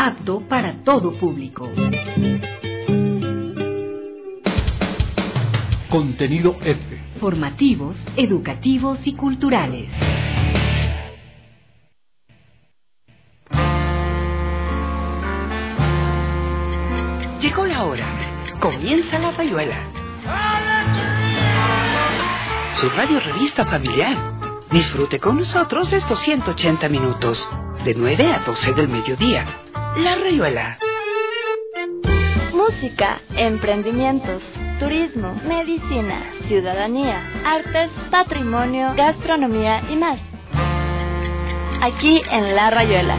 apto para todo público. Contenido F. Formativos, educativos y culturales. Llegó la hora. Comienza la rayuela. Su radio revista familiar. Disfrute con nosotros estos 180 minutos, de 9 a 12 del mediodía. La rayuela. Música, emprendimientos, turismo, medicina, ciudadanía, artes, patrimonio, gastronomía y más. Aquí en La Rayuela.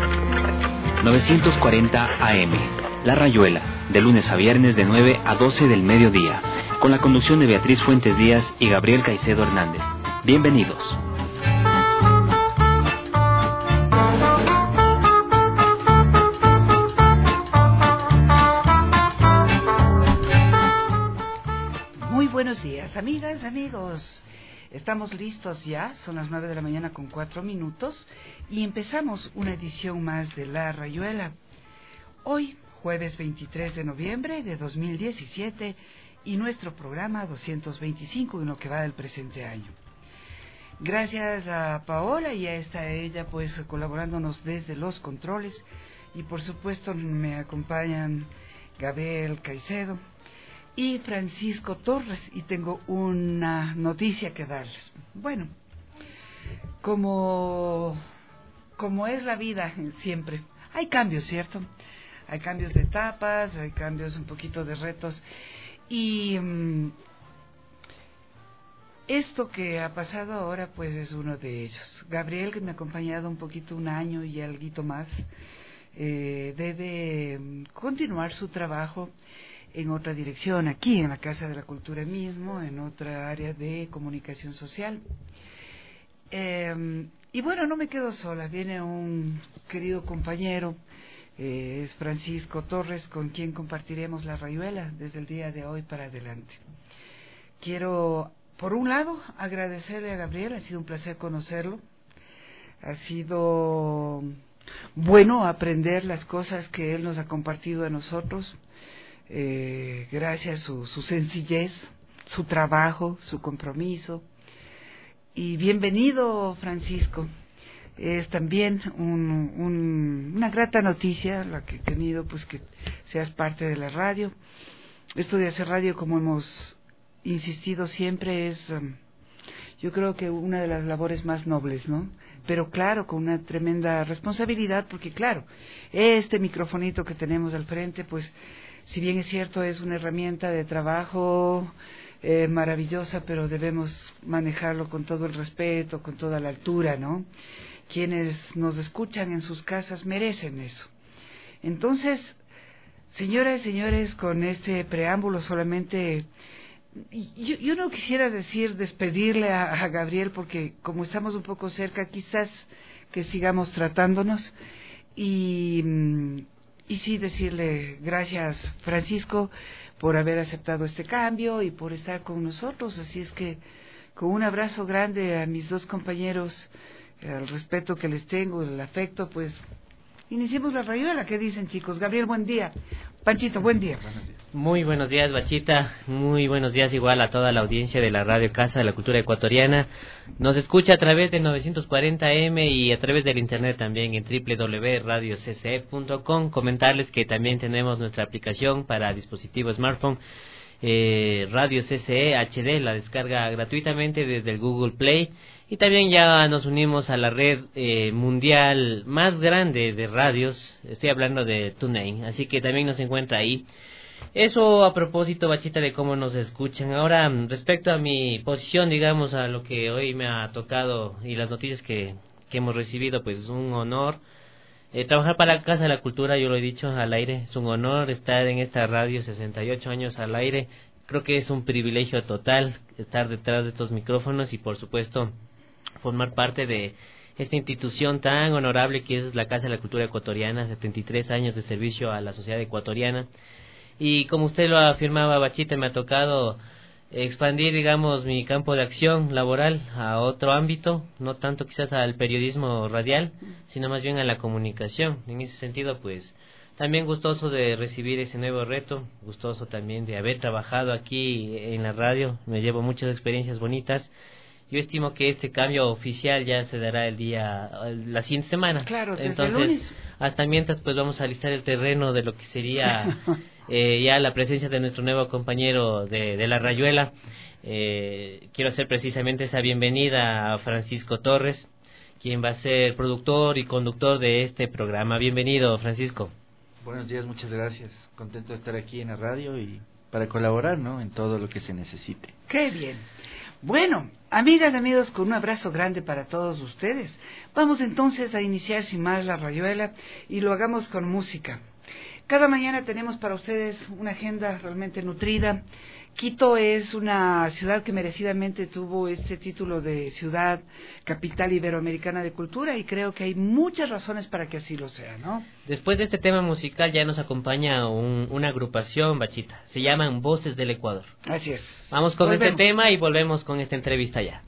940 AM. La Rayuela, de lunes a viernes de 9 a 12 del mediodía, con la conducción de Beatriz Fuentes Díaz y Gabriel Caicedo Hernández. Bienvenidos. Muy buenos días, amigas, amigos. Estamos listos ya, son las 9 de la mañana con 4 minutos y empezamos una edición más de La Rayuela. Hoy, jueves 23 de noviembre de 2017 y nuestro programa 225 en lo que va del presente año. Gracias a Paola y a ella pues colaborándonos desde los controles y por supuesto me acompañan Gabriel Caicedo y Francisco Torres y tengo una noticia que darles. Bueno, como es la vida siempre, hay cambios, ¿cierto? Hay cambios de etapas, hay cambios un poquito de retos y esto que ha pasado ahora pues es uno de ellos. Gabriel, que me ha acompañado un poquito, un año y algo más, debe continuar su trabajo en otra dirección, aquí en la Casa de la Cultura mismo, en otra área de comunicación social. Y bueno, no me quedo sola, viene un querido compañero, es Francisco Torres, con quien compartiremos La Rayuela desde el día de hoy para adelante. Quiero, por un lado, agradecerle a Gabriel, ha sido un placer conocerlo, ha sido bueno aprender las cosas que él nos ha compartido a nosotros, gracias a su sencillez, su trabajo, su compromiso. Y bienvenido, Francisco. Es también una grata noticia la que he tenido, pues que seas parte de la radio. Esto de hacer radio, como hemos insistido siempre, es yo creo que una de las labores más nobles, ¿no? Pero claro, con una tremenda responsabilidad, porque claro, este microfonito que tenemos al frente, pues si bien es cierto, es una herramienta de trabajo maravillosa, pero debemos manejarlo con todo el respeto, con toda la altura, ¿no? Quienes nos escuchan en sus casas merecen eso. Entonces, señoras y señores, con este preámbulo solamente, yo no quisiera despedirle a Gabriel, porque como estamos un poco cerca, quizás que sigamos tratándonos, y sí decirle gracias, Francisco, por haber aceptado este cambio y por estar con nosotros. Así es que con un abrazo grande a mis dos compañeros, el respeto que les tengo, el afecto, pues iniciemos la rayuela. ¿Qué dicen, chicos? Gabriel, buen día. Panchito, buen día. Muy buenos días, Bachita. Muy buenos días igual a toda la audiencia de la Radio Casa de la Cultura Ecuatoriana. Nos escucha a través de 940 AM y a través del internet también en www.radiocce.com. Comentarles que también tenemos nuestra aplicación para dispositivo smartphone, Radio CCE HD, la descarga gratuitamente desde el Google Play. Y también ya nos unimos a la red mundial más grande de radios, estoy hablando de TuneIn, así que también nos encuentra ahí. Eso a propósito, Bachita, de cómo nos escuchan. Ahora, respecto a mi posición, digamos, a lo que hoy me ha tocado y las noticias que hemos recibido, pues es un honor. Trabajar para la Casa de la Cultura, yo lo he dicho al aire, es un honor estar en esta radio, 68 años al aire. Creo que es un privilegio total estar detrás de estos micrófonos y, por supuesto, formar parte de esta institución tan honorable que es la Casa de la Cultura Ecuatoriana, 73 años de servicio a la sociedad ecuatoriana. Y como usted lo afirmaba, Bachita, me ha tocado expandir, digamos, mi campo de acción laboral a otro ámbito, no tanto quizás al periodismo radial, sino más bien a la comunicación. En ese sentido, pues, también gustoso de recibir ese nuevo reto, gustoso también de haber trabajado aquí en la radio, me llevo muchas experiencias bonitas. Yo estimo que este cambio oficial ya se dará la siguiente semana. Claro, desde entonces, el lunes. Hasta mientras, pues vamos a alistar el terreno de lo que sería ya la presencia de nuestro nuevo compañero de La Rayuela. Quiero hacer precisamente esa bienvenida a Francisco Torres, quien va a ser productor y conductor de este programa. Bienvenido, Francisco. Buenos días, muchas gracias. Contento de estar aquí en la radio y para colaborar, ¿no?, en todo lo que se necesite. ¡Qué bien! Bueno, amigas y amigos, con un abrazo grande para todos ustedes. Vamos entonces a iniciar sin más La Rayuela y lo hagamos con música. Cada mañana tenemos para ustedes una agenda realmente nutrida. Quito es una ciudad que merecidamente tuvo este título de ciudad capital iberoamericana de cultura y creo que hay muchas razones para que así lo sea, ¿no? Después de este tema musical ya nos acompaña una agrupación, Bachita. Se llaman Voces del Ecuador. Así es. Vamos con Volvemos. este tema y volvemos con esta entrevista ya.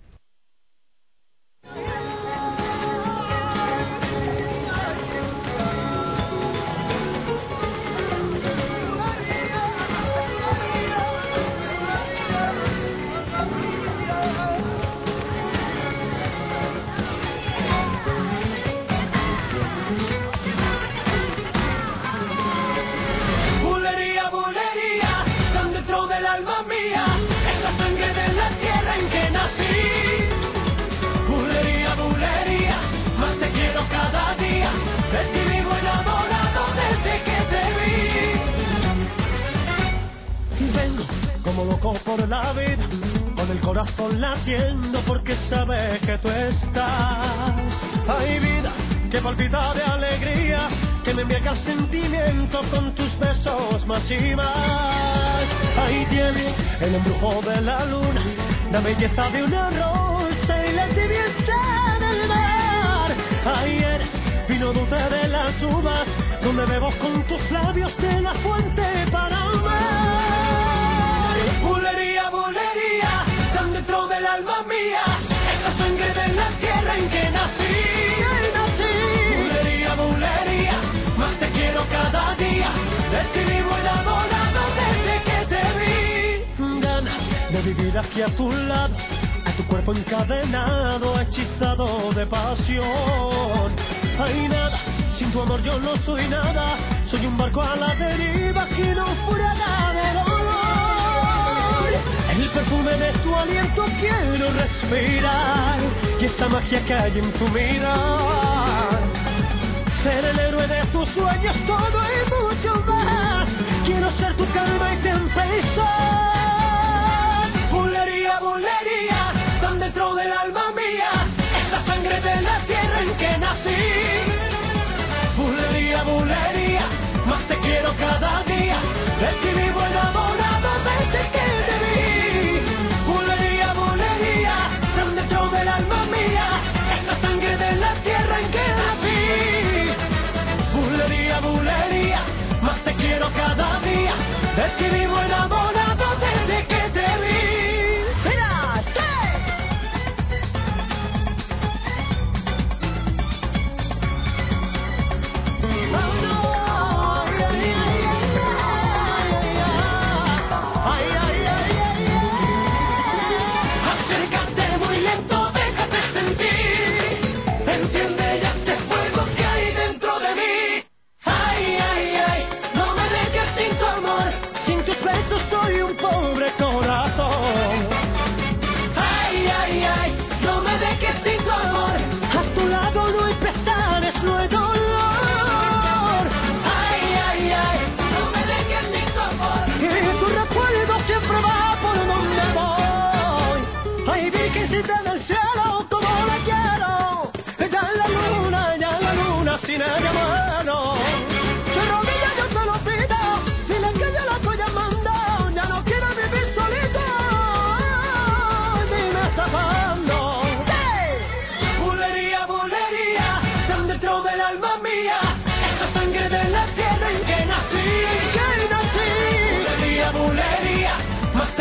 Como loco por la vida, con el corazón latiendo porque sabes que tú estás. Hay vida que palpita de alegría, que me embriaga el sentimiento con tus besos más y más. Ahí tienes el embrujo de la luna, la belleza de una rosa y la tibieza del mar. Ahí eres vino dulce de las uvas, donde bebo con tus labios de la fuente para amar. Bulería, bulería, tan dentro del alma mía, es la sangre de la tierra en que nací. Bulería, bulería, más te quiero cada día, de ti vivo enamorado desde que te vi. Ganas de vivir aquí a tu lado, a tu cuerpo encadenado, hechizado de pasión. Hay nada, sin tu amor yo no soy nada, soy un barco a la deriva que no naufraga de dolor. El perfume de tu aliento quiero respirar, y esa magia que hay en tu mirar. Ser el héroe de tus sueños, todo y mucho más. Quiero ser tu calma y tempestad. Bulería, bulería, tan dentro del alma mía, es la sangre de la tierra en que nací. Bulería, bulería, más te quiero cada día, de ti vivo enamorado desde que te vi. Bulería, bulería, tan dentro del alma mía, es la sangre de la tierra en que nací. Bulería, bulería, más te quiero cada día, de ti vivo enamorado desde que te vi. ¡Mira! ¡Sí! Acércate muy lento, déjate sentir, enciende ya este fuego que hay dentro de mí. Ay, ay, ay, no me dejes sin tu amor, sin tus besos soy un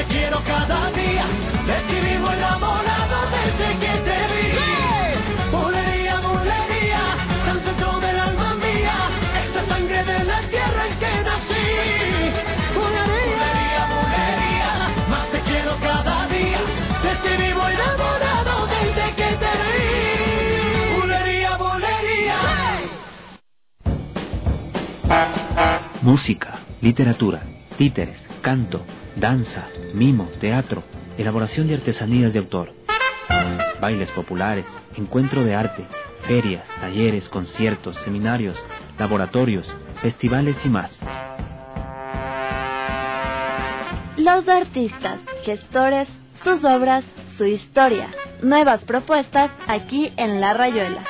quiero cada día. De ti vivo enamorado desde que te vi. Bulería, bulería, canción del alma mía, esta sangre de la tierra en que nací. Bulería, bulería, más te quiero cada día. De ti vivo enamorado desde que te vi. Bulería, bulería. Música, literatura, títeres, canto, danza, mimo, teatro, elaboración de artesanías de autor, bailes populares, encuentro de arte, ferias, talleres, conciertos, seminarios, laboratorios, festivales y más. Los artistas, gestores, sus obras, su historia. Nuevas propuestas aquí en La Rayuela.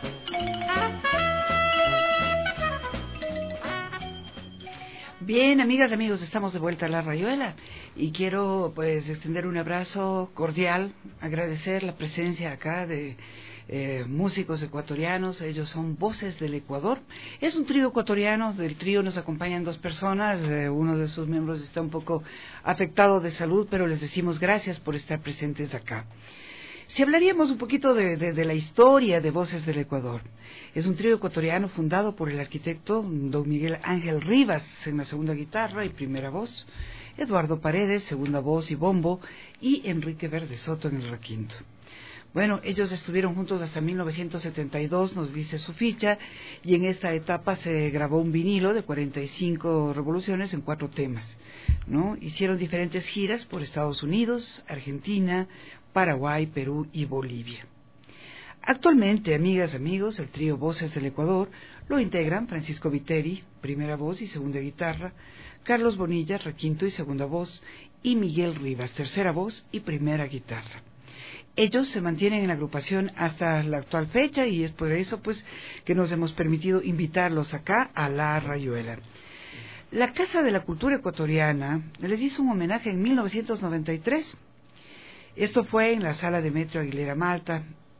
Bien, amigas y amigos, estamos de vuelta a La Rayuela y quiero pues extender un abrazo cordial, agradecer la presencia acá de músicos ecuatorianos. Ellos son Voces del Ecuador. Es un trío ecuatoriano. Del trío nos acompañan 2 personas. Uno de sus miembros está un poco afectado de salud, pero les decimos gracias por estar presentes acá. Si hablaríamos un poquito de la historia de Voces del Ecuador, es un trío ecuatoriano fundado por el arquitecto don Miguel Ángel Rivas en la segunda guitarra y primera voz, Eduardo Paredes, segunda voz y bombo, y Enrique Verde Soto en el requinto. Bueno, ellos estuvieron juntos hasta 1972, nos dice su ficha, y en esta etapa se grabó un vinilo de 45 revoluciones en 4 temas, ¿no? Hicieron diferentes giras por Estados Unidos, Argentina, Paraguay, Perú y Bolivia. Actualmente, amigas, amigos, el trío Voces del Ecuador lo integran Francisco Viteri, primera voz y segunda guitarra, Carlos Bonilla, requinto y segunda voz, y Miguel Rivas, tercera voz y primera guitarra. Ellos se mantienen en la agrupación hasta la actual fecha y es por eso pues que nos hemos permitido invitarlos acá a La Rayuela. La Casa de la Cultura Ecuatoriana les hizo un homenaje en 1993. Esto fue en la Sala Demetrio Aguilera Malta,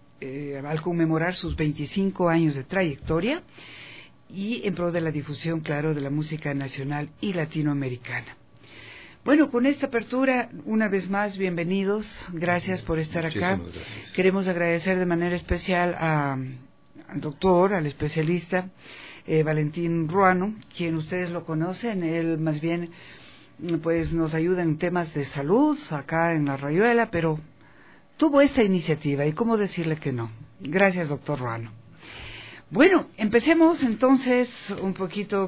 al conmemorar sus 25 años de trayectoria y en pro de la difusión, claro, de la música nacional y latinoamericana. Bueno, con esta apertura, una vez más, bienvenidos, gracias por estar acá. Queremos agradecer de manera especial al doctor, al especialista Valentín Ruano, quien ustedes lo conocen. Él más bien pues nos ayuda en temas de salud acá en La Rayuela, pero tuvo esta iniciativa y cómo decirle que no. Gracias, doctor Ruano. Bueno, empecemos entonces un poquito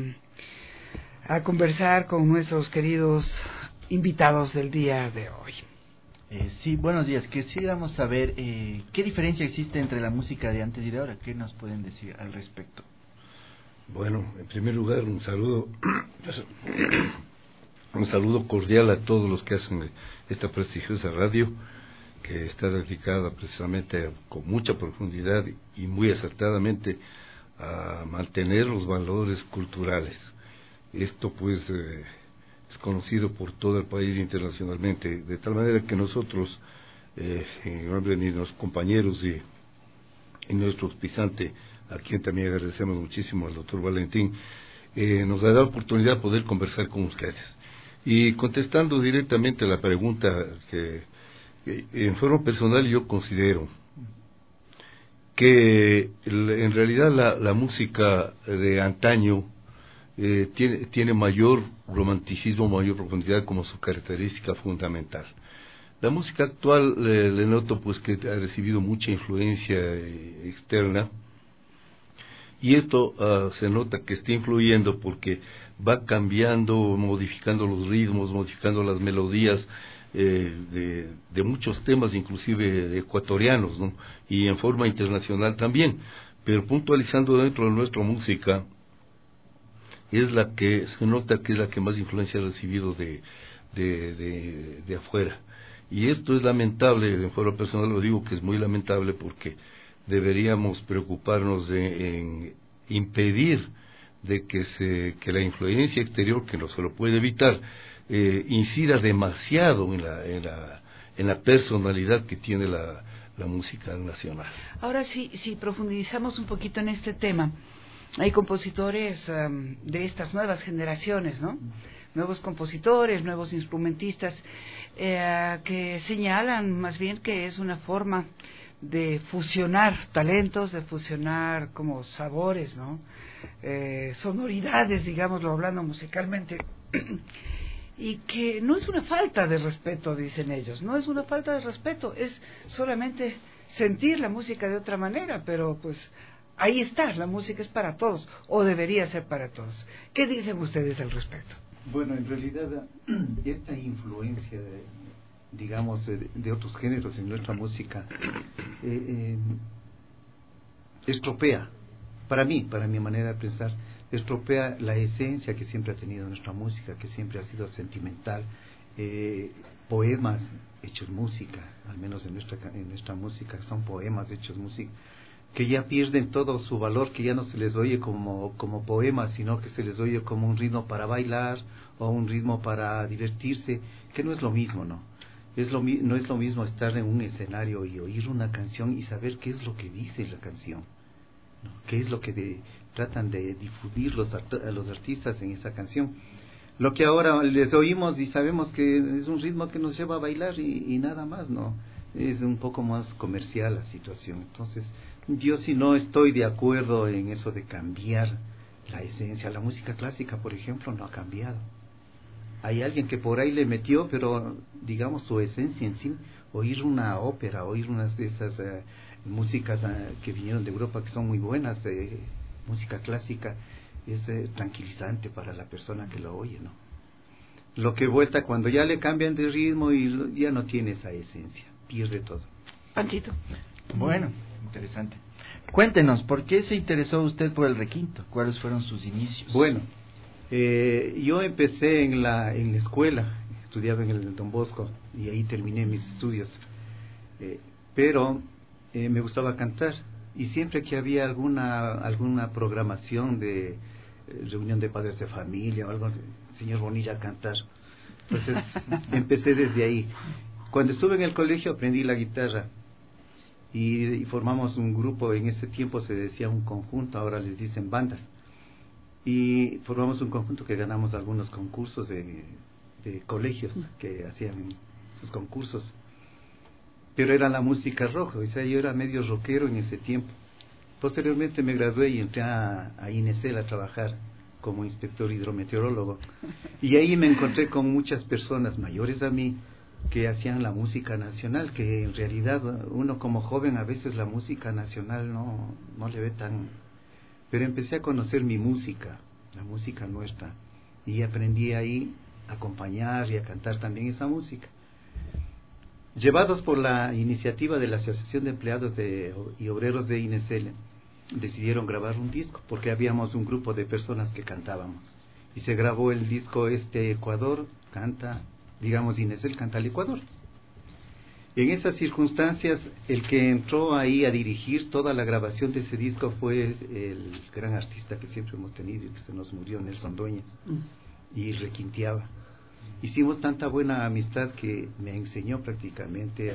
a conversar con nuestros queridos invitados del día de hoy. Sí, buenos días. Quisiéramos saber qué diferencia existe entre la música de antes y de ahora. ¿Qué nos pueden decir al respecto? Bueno, en primer lugar, un saludo cordial a todos los que hacen esta prestigiosa radio, que está dedicada precisamente con mucha profundidad y muy acertadamente a mantener los valores culturales. Esto pues es conocido por todo el país internacionalmente, de tal manera que nosotros, en nombre de los compañeros y nuestro auspiciante, a quien también agradecemos muchísimo, al doctor Valentín, nos da la oportunidad de poder conversar con ustedes. Y contestando directamente a la pregunta, que en forma personal yo considero que en realidad la música de antaño tiene mayor romanticismo, mayor profundidad como su característica fundamental. La música actual le noto pues que ha recibido mucha influencia externa, y esto se nota que está influyendo porque va cambiando, modificando los ritmos, modificando las melodías de muchos temas, inclusive ecuatorianos, ¿no? Y en forma internacional también, pero puntualizando dentro de nuestra música, es la que se nota que es la que más influencia ha recibido de afuera. Y esto es lamentable, en forma personal lo digo que es muy lamentable, porque deberíamos preocuparnos en impedir de que la influencia exterior, que no se lo puede evitar, incida demasiado en la personalidad que tiene la música nacional. Ahora sí, si profundizamos un poquito en este tema, hay compositores de estas nuevas generaciones, ¿no? nuevos compositores, nuevos instrumentistas, que señalan más bien que es una forma de fusionar talentos, de fusionar como sabores, ¿no? Sonoridades, digámoslo, hablando musicalmente, y que no es una falta de respeto, dicen ellos, no es una falta de respeto, es solamente sentir la música de otra manera, pero pues ahí está, la música es para todos, o debería ser para todos. ¿Qué dicen ustedes al respecto? Bueno, en realidad esta influencia digamos, de otros géneros en nuestra música, estropea, para mi manera de pensar, estropea la esencia que siempre ha tenido nuestra música, que siempre ha sido sentimental, poemas hechos música, al menos en nuestra música, son poemas hechos música, que ya pierden todo su valor, que ya no se les oye como poemas, sino que se les oye como un ritmo para bailar, o un ritmo para divertirse, que no es lo mismo, ¿no? No es lo mismo estar en un escenario y oír una canción y saber qué es lo que dice la canción, ¿no? Qué es lo que tratan de difundir los artistas en esa canción. Lo que ahora les oímos y sabemos que es un ritmo que nos lleva a bailar y nada más, ¿no? Es un poco más comercial la situación. Entonces, yo sí no estoy de acuerdo en eso de cambiar la esencia. La música clásica, por ejemplo, no ha cambiado. Hay alguien que por ahí le metió, pero digamos su esencia en sí, oír una ópera, oír unas de esas músicas que vinieron de Europa que son muy buenas, música clásica, es tranquilizante para la persona que lo oye, ¿no? Lo que vuelta cuando ya le cambian de ritmo y ya no tiene esa esencia, pierde todo. Pancito. Bueno, interesante. Cuéntenos, ¿por qué se interesó usted por el requinto? ¿Cuáles fueron sus inicios? Bueno, yo empecé en la escuela, estudiaba en el Don Bosco y ahí terminé mis estudios, pero me gustaba cantar y siempre que había alguna programación de reunión de padres de familia o algo, señor Bonilla a cantar. Entonces empecé desde ahí. Cuando estuve en el colegio aprendí la guitarra y formamos un grupo. En ese tiempo se decía un conjunto, ahora les dicen bandas, y formamos un conjunto que ganamos algunos concursos de colegios que hacían sus concursos, pero era la música rock, o sea, yo era medio rockero en ese tiempo. Posteriormente me gradué y entré a INESEL a trabajar como inspector hidrometeorólogo, y ahí me encontré con muchas personas mayores a mí que hacían la música nacional, que en realidad uno como joven a veces la música nacional no le ve tan... Pero empecé a conocer mi música, la música nuestra, y aprendí ahí a acompañar y a cantar también esa música. Llevados por la iniciativa de la Asociación de Empleados y Obreros de INESEL, decidieron grabar un disco, porque habíamos un grupo de personas que cantábamos. Y se grabó el disco Ecuador canta, digamos, INESEL canta al Ecuador. En esas circunstancias, el que entró ahí a dirigir toda la grabación de ese disco fue el gran artista que siempre hemos tenido y que se nos murió, Nelson Dueñas, y requinteaba. Hicimos tanta buena amistad que me enseñó prácticamente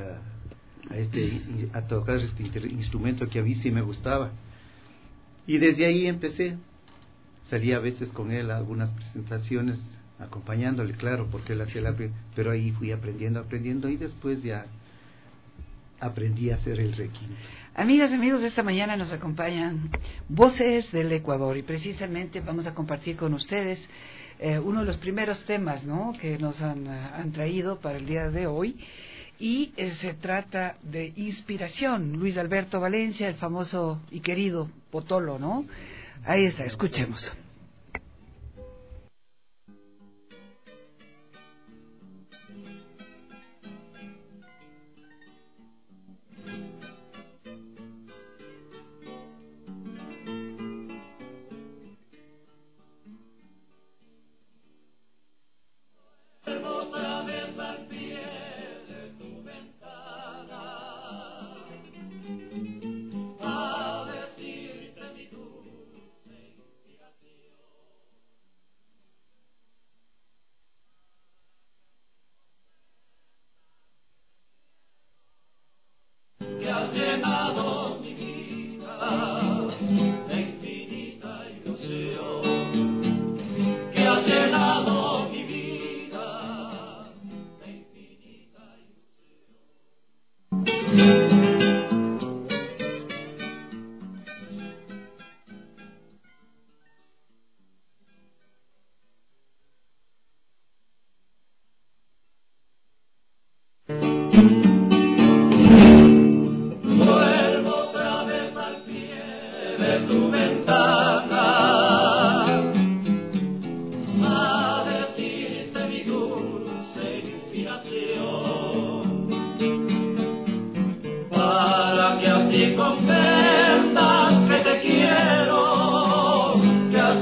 a tocar este instrumento que a mí sí me gustaba. Y desde ahí empecé. Salía a veces con él a algunas presentaciones, acompañándole, claro, porque él hacía pero ahí fui aprendiendo y después ya aprendí a hacer el requinto. Amigas y amigos, esta mañana nos acompañan Voces del Ecuador y precisamente vamos a compartir con ustedes uno de los primeros temas, ¿no?, que nos han traído para el día de hoy, y se trata de inspiración. Luis Alberto Valencia, el famoso y querido Potolo, ¿no? Ahí está, escuchemos. Inspiración.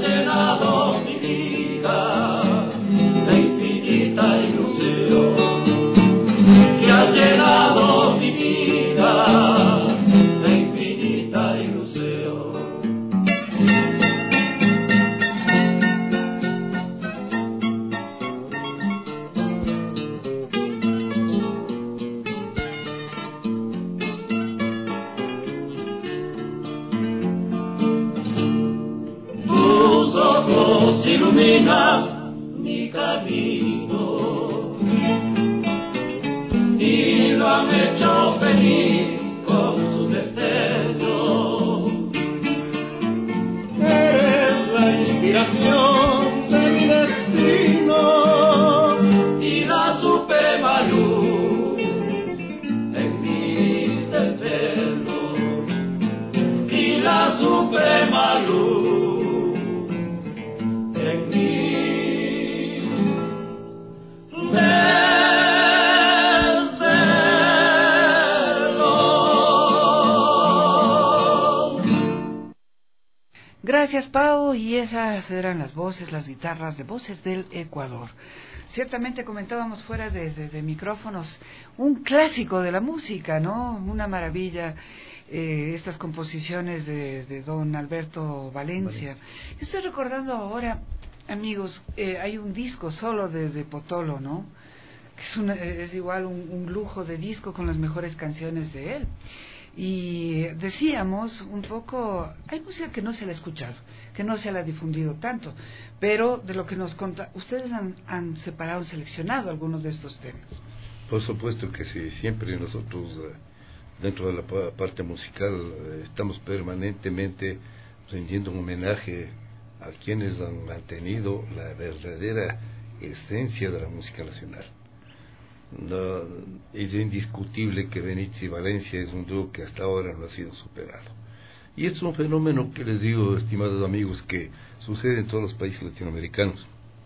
has llenado mi vida de infinita ilusión, que has llenado mi vida de infinita ilusión. Ilumina mi camino y lo han hecho feliz con sus destellos. Eres la inspiración de mi destino y la suprema luz en mis desvelos, y la suprema luz en mí. Gracias, Pau, y esas eran las voces, las guitarras de Voces del Ecuador. Ciertamente comentábamos fuera de micrófonos, un clásico de la música, ¿no? Una maravilla, estas composiciones de don Alberto Valencia. Estoy recordando ahora, amigos, hay un disco solo de Potolo, ¿no? Que es igual un lujo de disco con las mejores canciones de él. Y decíamos un poco, hay música que no se la ha escuchado, que no se la ha difundido tanto, pero de lo que nos ustedes han separado, seleccionado algunos de estos temas. Por supuesto que sí, siempre nosotros dentro de la parte musical estamos permanentemente rindiendo un homenaje a quienes han mantenido la verdadera esencia de la música nacional. No, es indiscutible que Benítez y Valencia es un dúo que hasta ahora no ha sido superado. Y es un fenómeno que les digo, estimados amigos, que sucede en todos los países latinoamericanos.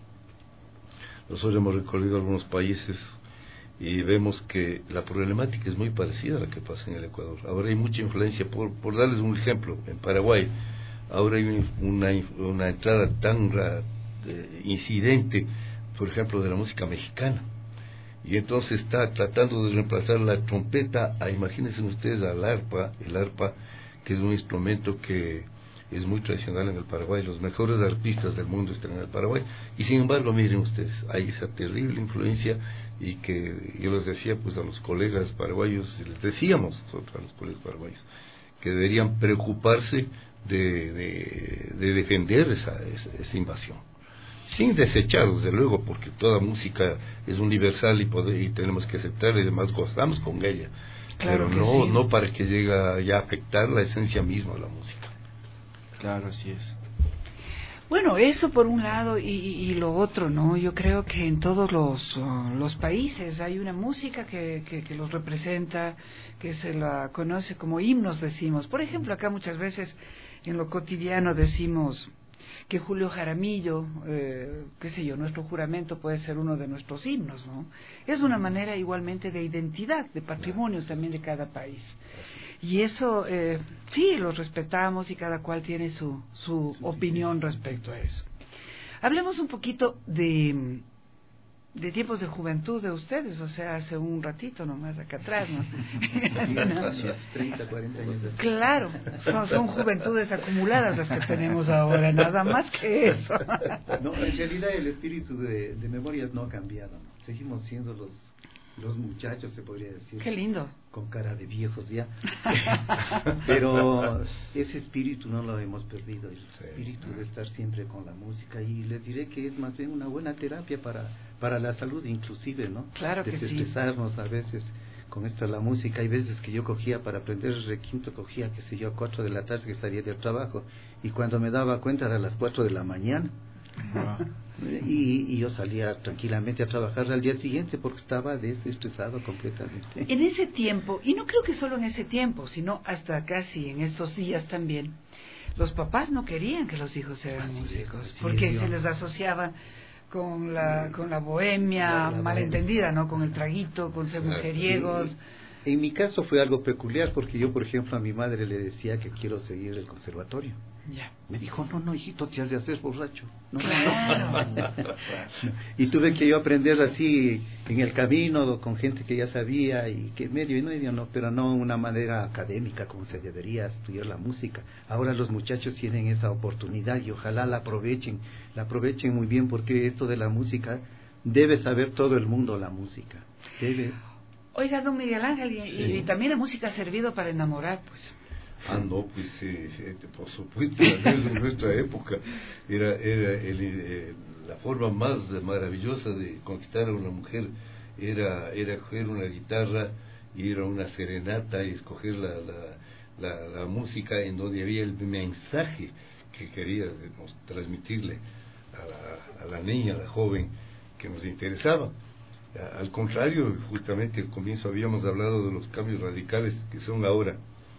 Nosotros hemos recorrido algunos países y vemos que la problemática es muy parecida a la que pasa en el Ecuador. Ahora hay mucha influencia, por darles un ejemplo, en Paraguay, ahora hay una entrada tan incidente, por ejemplo, de la música mexicana. Y entonces está tratando de reemplazar la trompeta imagínense ustedes, al arpa, el arpa, que es un instrumento que es muy tradicional en el Paraguay. Los mejores artistas del mundo están en el Paraguay. Y sin embargo, miren ustedes, hay esa terrible influencia, y que yo les decía pues a los colegas paraguayos, les decíamos nosotros a los colegas paraguayos, que deberían preocuparse de defender esa invasión. Sin desechar, desde luego, porque toda música es universal y tenemos que aceptarla y además gozamos con ella. Claro, pero sí. no para que llegue ya a afectar la esencia misma de la música. Claro, así es. Bueno, eso por un lado, y lo otro, ¿no? Yo creo que en todos los países hay una música que los representa, que se la conoce como himnos, decimos. Por ejemplo, acá muchas veces en lo cotidiano decimos que Julio Jaramillo, qué sé yo, nuestro juramento puede ser uno de nuestros himnos, ¿no? Es una manera igualmente de identidad, de patrimonio también de cada país. Y eso, sí, lo respetamos y cada cual tiene su opinión respecto a eso. Hablemos un poquito de tiempos de juventud de ustedes, o sea, hace un ratito nomás acá atrás, ¿no? 30, 40 años. Claro, son juventudes acumuladas las que tenemos ahora, nada más que eso. No, en realidad el espíritu de Memorias no ha cambiado, ¿no? Seguimos siendo los muchachos, se podría decir. Qué lindo. Con cara de viejos ya. Pero ese espíritu no lo hemos perdido, el espíritu de estar siempre con la música, y les diré que es más bien una buena terapia para la salud inclusive, ¿no? Claro que sí. Desestresarnos a veces con esto de la música. Hay veces que yo cogía para aprender el requinto, cogía, qué sé yo, a 4 de la tarde que salía del trabajo, y cuando me daba cuenta era a las 4 de la mañana. Y yo salía tranquilamente a trabajar al día siguiente porque estaba desestresado completamente. En ese tiempo, y no creo que solo en ese tiempo, sino hasta casi en estos días también, los papás no querían que los hijos sean músicos, porque se les asociaba con la bohemia malentendida, ¿no? Con el traguito, con ser mujeriegos. En mi caso fue algo peculiar porque yo, por ejemplo, a mi madre le decía que quiero seguir el conservatorio. Ya. Me dijo, no, hijito, te has de hacer borracho. No, Claro. Y tuve que yo aprender así en el camino con gente que ya sabía y que medio, no, pero no una manera académica como se debería estudiar la música. Ahora los muchachos tienen esa oportunidad y ojalá la aprovechen muy bien, porque esto de la música debe saber todo el mundo la música. Debe. Oiga, don Miguel Ángel, y también la música ha servido para enamorar, pues. No, pues por supuesto, en nuestra época era la forma más maravillosa de conquistar a una mujer era coger una guitarra, ir a una serenata y escoger la música en donde había el mensaje que quería transmitirle a la niña, a la joven que nos interesaba. Al contrario, justamente al comienzo habíamos hablado de los cambios radicales que son ahora,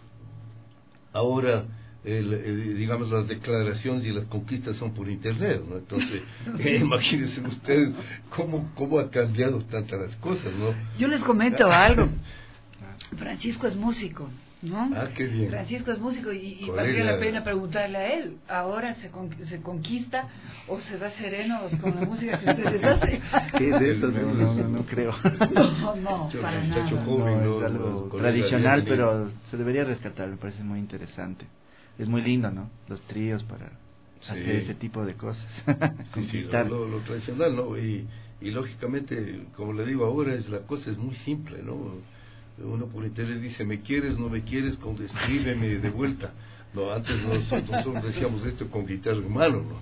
digamos, las declaraciones y las conquistas son por internet, ¿no? Entonces, imagínense ustedes cómo ha cambiado tantas las cosas, ¿no? Yo les comento algo. Francisco es músico, ¿no? Ah, qué bien. Francisco es músico y valdría la pena preguntarle a él, ¿ahora se conquista o se da serenos con la música que ustedes hacen? ¿Qué es eso? No creo. No, para muchacho nada. joven, No, es algo tradicional, pero se debería rescatar, me parece muy interesante. Es muy lindo, ¿no? Los tríos para hacer ese tipo de cosas. Conquistar. Lo tradicional, ¿no? Y lógicamente, como le digo ahora, la cosa es muy simple, ¿no? Uno por internet dice, ¿me quieres, no me quieres? Escríbeme de vuelta. No, antes nosotros decíamos esto con guitarra en mano, ¿no?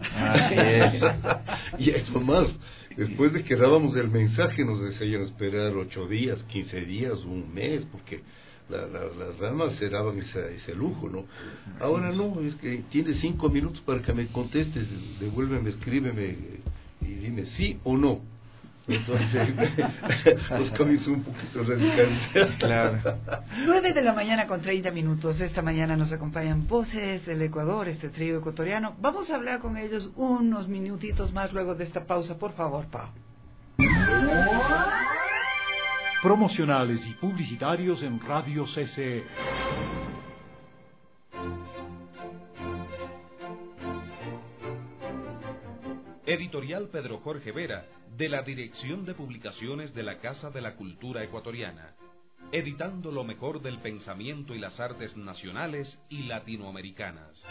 Y esto más, después de que dábamos el mensaje nos decían esperar 8 días, 15 días, un mes, porque las damas se daban ese lujo, ¿no? Ahora no, es que tienes 5 minutos para que me contestes, devuélveme, escríbeme y dime sí o no. Entonces, los cambios son un poquito radicales. Claro. 9 de la mañana con 30 minutos. Esta mañana nos acompañan voces del Ecuador, este trío ecuatoriano. Vamos a hablar con ellos unos minutitos más luego de esta pausa. Por favor, Pau. Promocionales y publicitarios en Radio CCE. Editorial Pedro Jorge Vera, de la Dirección de Publicaciones de la Casa de la Cultura Ecuatoriana, editando lo mejor del pensamiento y las artes nacionales y latinoamericanas.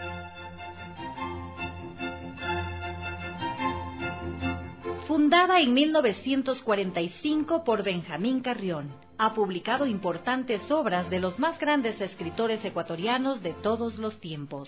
Fundada en 1945 por Benjamín Carrión, ha publicado importantes obras de los más grandes escritores ecuatorianos de todos los tiempos.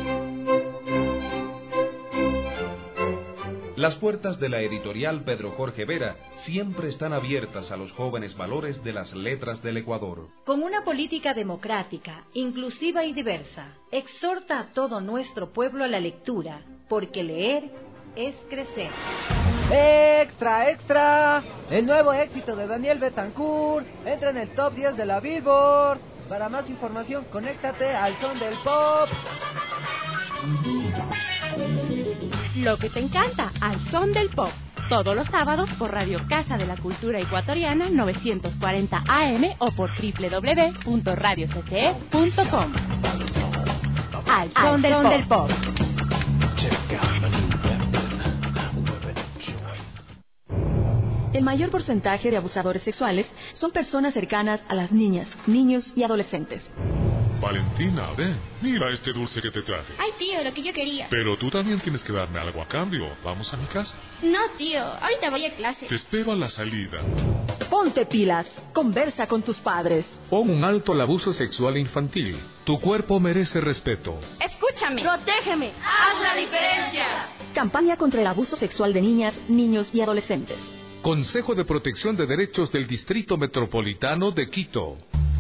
Las puertas de la editorial Pedro Jorge Vera siempre están abiertas a los jóvenes valores de las letras del Ecuador. Con una política democrática, inclusiva y diversa, exhorta a todo nuestro pueblo a la lectura, porque leer es crecer. ¡Extra, extra! El nuevo éxito de Daniel Betancourt entra en el top 10 de la Billboard. Para más información, conéctate al Son del Pop. Lo que te encanta, al Son del Pop. Todos los sábados por Radio Casa de la Cultura Ecuatoriana 940 AM o por www.radiocce.com. Al Son del Pop. El mayor porcentaje de abusadores sexuales son personas cercanas a las niñas, niños y adolescentes. Valentina, ven, mira este dulce que te traje. Ay, tío, lo que yo quería. Pero tú también tienes que darme algo a cambio. ¿Vamos a mi casa? No, tío, ahorita voy a clase. Te espero a la salida. Ponte pilas, conversa con tus padres. Pon un alto al abuso sexual infantil. Tu cuerpo merece respeto. Escúchame. Protégeme. Haz la diferencia. Campaña contra el abuso sexual de niñas, niños y adolescentes. Consejo de Protección de Derechos del Distrito Metropolitano de Quito.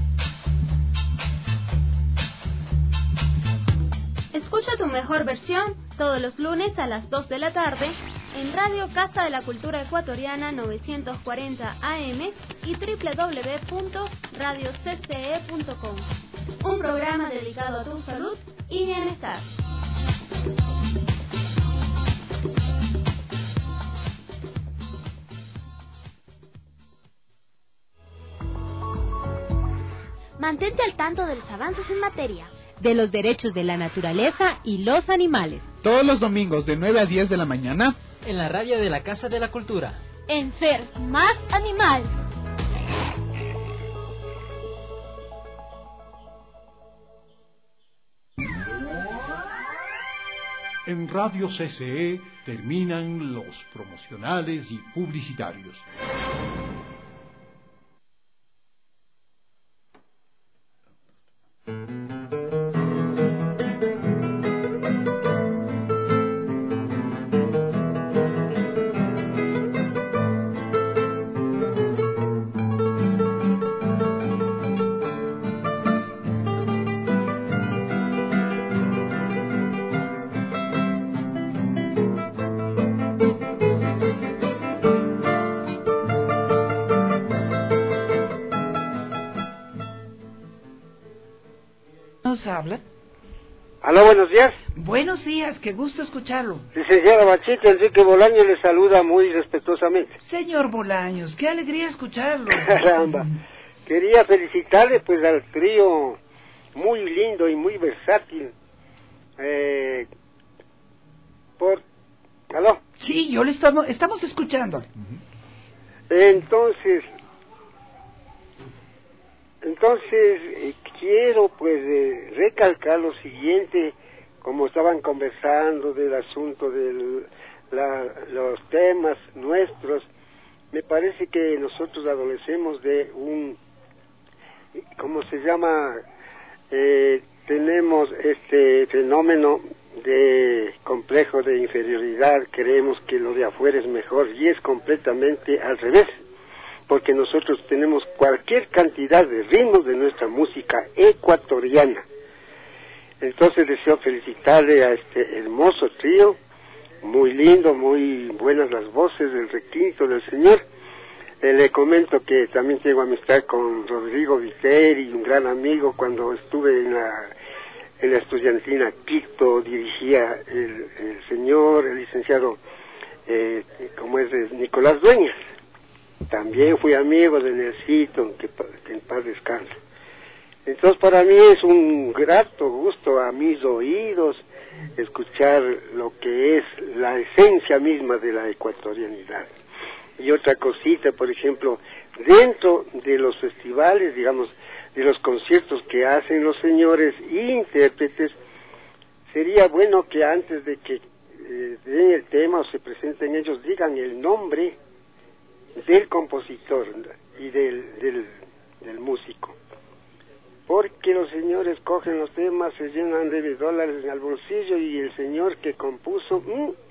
Escucha tu mejor versión todos los lunes a las 2 de la tarde en Radio Casa de la Cultura Ecuatoriana 940 AM y www.radiocce.com. Un programa dedicado a tu salud y bienestar. Mantente al tanto de los avances en materia de los derechos de la naturaleza y los animales. Todos los domingos de 9 a 10 de la mañana. En la radio de la Casa de la Cultura. En Ser Más Animal. En Radio CCE terminan los promocionales y publicitarios. Habla. Aló, buenos días. Buenos días, qué gusto escucharlo. Licenciada Bachita, Enrique Bolaños le saluda muy respetuosamente. Señor Bolaños, qué alegría escucharlo. Caramba, quería felicitarle pues al trío muy lindo y muy versátil. ¿Aló? Sí, yo le estamos escuchando. Entonces, quiero pues recalcar lo siguiente, como estaban conversando del asunto de los temas nuestros. Me parece que nosotros adolecemos de un, ¿cómo se llama? Tenemos este fenómeno de complejo de inferioridad, creemos que lo de afuera es mejor y es completamente al revés, porque nosotros tenemos cualquier cantidad de ritmos de nuestra música ecuatoriana. Entonces deseo felicitarle a este hermoso trío, muy lindo, muy buenas las voces del requinto del señor. Le comento que también tengo amistad con Rodrigo Viteri, un gran amigo. Cuando estuve en la estudiantina Quito, dirigía el señor, el licenciado, Nicolás Dueñas. También fui amigo de Nelsito, que en paz descansa. Entonces para mí es un grato gusto a mis oídos escuchar lo que es la esencia misma de la ecuatorianidad. Y otra cosita, por ejemplo, dentro de los festivales, digamos, de los conciertos que hacen los señores intérpretes, sería bueno que antes de que den el tema o se presenten ellos, digan el nombre del compositor y del músico, porque los señores cogen los temas, se llenan de dólares al bolsillo y el señor que compuso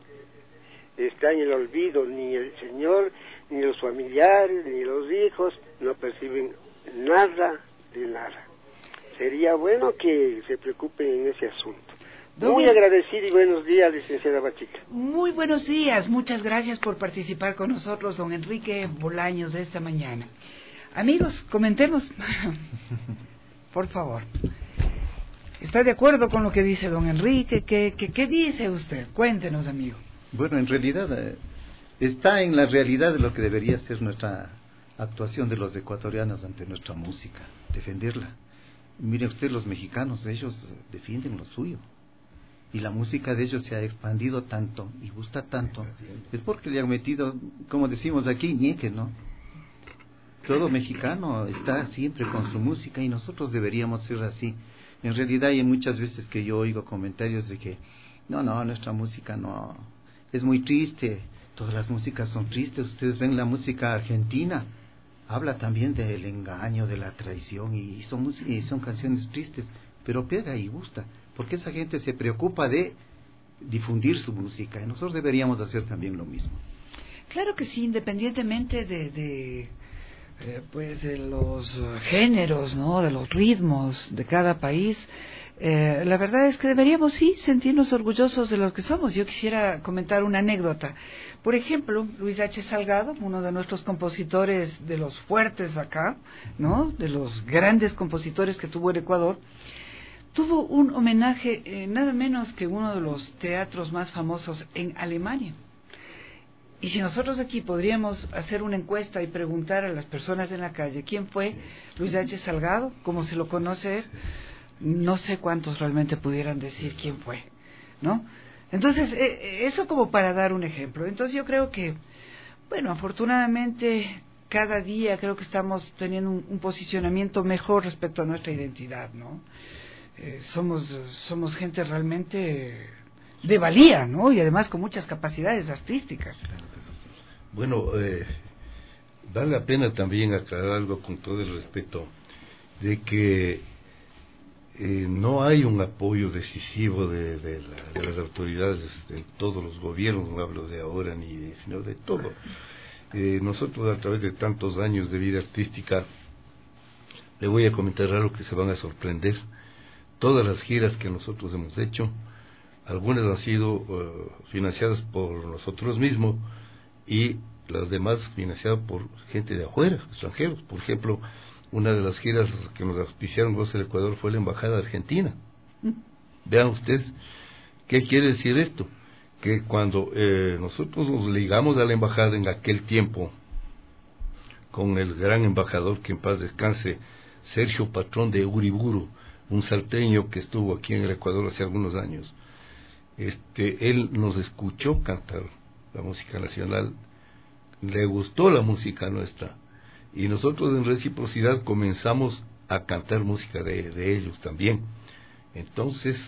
está en el olvido. Ni el señor, ni los familiares, ni los hijos no perciben nada de nada. Sería bueno que se preocupen en ese asunto. Muy agradecido y buenos días, licenciada Bachita. Muy buenos días, muchas gracias por participar con nosotros, don Enrique Bolaños, de esta mañana. Amigos, comentemos, por favor. ¿Está de acuerdo con lo que dice don Enrique? ¿Qué dice usted? Cuéntenos, amigo. Bueno, en realidad está en la realidad de lo que debería ser nuestra actuación de los ecuatorianos ante nuestra música, defenderla. Mire usted, los mexicanos, ellos defienden lo suyo. Y la música de ellos se ha expandido tanto y gusta tanto, es porque le han metido, como decimos aquí, ñeque, ¿no? Todo mexicano está siempre con su música y nosotros deberíamos ser así. En realidad hay muchas veces que yo oigo comentarios de que no, nuestra música no, es muy triste, todas las músicas son tristes. Ustedes ven la música argentina, habla también del engaño, de la traición y son canciones tristes, pero pega y gusta, porque esa gente se preocupa de difundir su música y nosotros deberíamos hacer también lo mismo. Claro que sí, independientemente de los géneros, ¿no?, de los ritmos de cada país, la verdad es que deberíamos sí sentirnos orgullosos de lo que somos. Yo quisiera comentar una anécdota. Por ejemplo, Luis H. Salgado, uno de nuestros compositores de los fuertes acá, ¿no?, de los grandes compositores que tuvo el Ecuador, tuvo un homenaje nada menos que uno de los teatros más famosos en Alemania. Y si nosotros aquí podríamos hacer una encuesta y preguntar a las personas en la calle quién fue Luis H. Salgado, como se lo conoce, no sé cuántos realmente pudieran decir quién fue, ¿no? Entonces, eso como para dar un ejemplo. Entonces yo creo que, bueno, afortunadamente cada día creo que estamos teniendo un posicionamiento mejor respecto a nuestra identidad, ¿no? Somos gente realmente de valía, ¿no? Y además con muchas capacidades artísticas. Bueno, vale la pena también aclarar algo con todo el respeto, de que no hay un apoyo decisivo de las autoridades, de todos los gobiernos, no hablo de ahora sino de todo. Nosotros, a través de tantos años de vida artística, le voy a comentar algo que se van a sorprender. Todas las giras que nosotros hemos hecho, algunas han sido financiadas por nosotros mismos y las demás financiadas por gente de afuera, extranjeros. Por ejemplo, una de las giras que nos auspiciaron Voz del Ecuador fue la Embajada Argentina. Vean ustedes, ¿qué quiere decir esto? Que cuando nosotros nos ligamos a la embajada en aquel tiempo, con el gran embajador, que en paz descanse, Sergio Patrón de Uriburu, un salteño que estuvo aquí en el Ecuador hace algunos años, él nos escuchó cantar la música nacional, le gustó la música nuestra, y nosotros en reciprocidad comenzamos a cantar música de ellos también. Entonces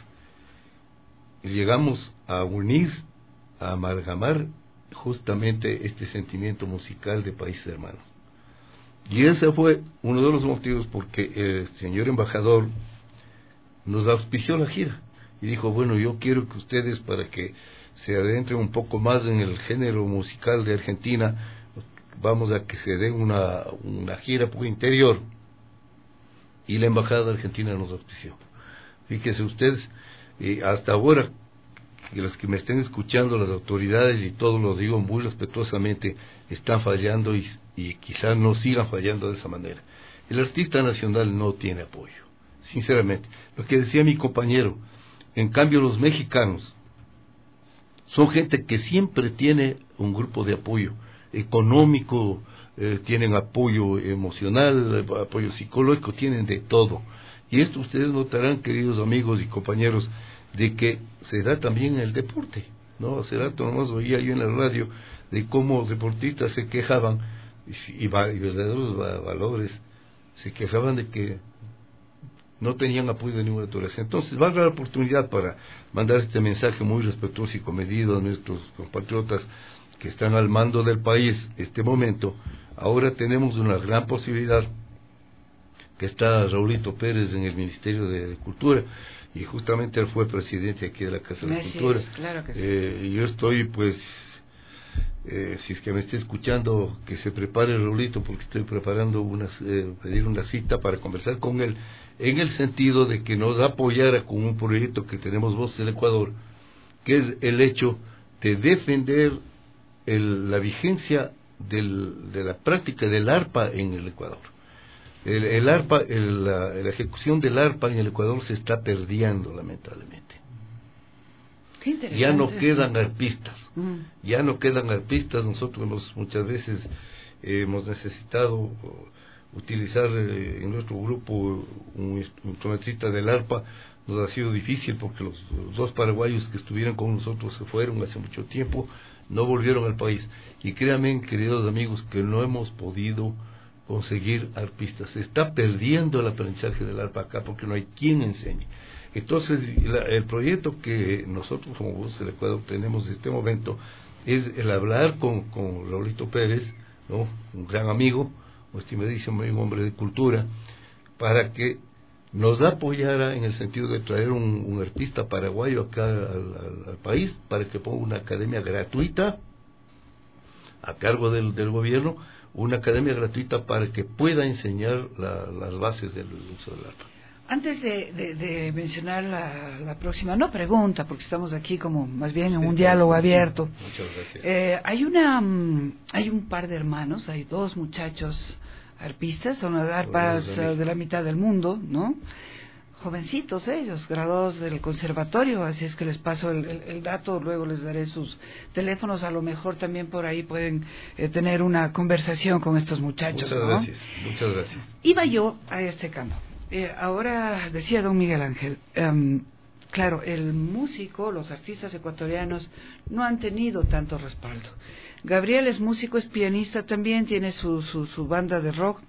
llegamos a unir, a amalgamar justamente este sentimiento musical de países hermanos. Y ese fue uno de los motivos porque el señor embajador nos auspició la gira y dijo, bueno, yo quiero que ustedes, para que se adentren un poco más en el género musical de Argentina, vamos a que se den una gira por interior. Y la embajada argentina nos auspició. Fíjense ustedes, hasta ahora, que los que me estén escuchando, las autoridades, y todo lo digo muy respetuosamente, están fallando y quizás no sigan fallando de esa manera. El artista nacional no tiene apoyo, sinceramente. Lo que decía mi compañero, en cambio los mexicanos son gente que siempre tiene un grupo de apoyo económico, tienen apoyo emocional, apoyo psicológico, tienen de todo. Y esto ustedes notarán, queridos amigos y compañeros, de que se da también en el deporte, ¿no? Hace rato nomás oía yo en la radio de cómo deportistas se quejaban, y verdaderos valores, se quejaban de que no tenían apoyo de ninguna autoridad. Entonces, valga la oportunidad para mandar este mensaje muy respetuoso y comedido a nuestros compatriotas que están al mando del país este momento. Ahora tenemos una gran posibilidad, que está Raulito Pérez en el Ministerio de Cultura, y justamente él fue presidente aquí de la Casa de la Cultura. Claro que sí. Y yo estoy, pues, si es que me está escuchando, que se prepare Raulito, porque estoy preparando pedir una cita para conversar con él, en el sentido de que nos apoyara con un proyecto que tenemos Voz del Ecuador, que es el hecho de defender la vigencia de la práctica del arpa en el Ecuador. El arpa, la ejecución del arpa en el Ecuador se está perdiendo, lamentablemente. Ya no quedan arpistas, ya no quedan arpistas. Nosotros muchas veces hemos necesitado utilizar en nuestro grupo un instrumentista del arpa. Nos ha sido difícil porque los dos paraguayos que estuvieron con nosotros se fueron hace mucho tiempo, no volvieron al país. Y créanme, queridos amigos, que no hemos podido conseguir arpistas. Se está perdiendo el aprendizaje del arpa acá porque no hay quien enseñe. Entonces, el proyecto que nosotros como Voz del Ecuador tenemos en este momento es el hablar con Raulito Pérez, ¿no? Un gran amigo, un estimadísimo amigo, hombre de cultura, para que nos apoyara en el sentido de traer un artista paraguayo acá al país, para que ponga una academia gratuita a cargo del gobierno, una academia gratuita para que pueda enseñar las bases del uso del arpa. Antes de mencionar la próxima, no pregunta, porque estamos aquí como más bien en un diálogo abierto. Muchas gracias. Hay un par de hermanos, hay dos muchachos arpistas, son las arpas de la mitad del mundo, ¿no? jovencitos ellos, graduados del conservatorio, así es que les paso el dato, luego les daré sus teléfonos, a lo mejor también por ahí pueden tener una conversación con estos muchachos. Muchas gracias. Iba yo a este campo. Ahora decía don Miguel Ángel, claro, el músico, los artistas ecuatorianos no han tenido tanto respaldo. Gabriel es músico, es pianista también, tiene su banda de rock,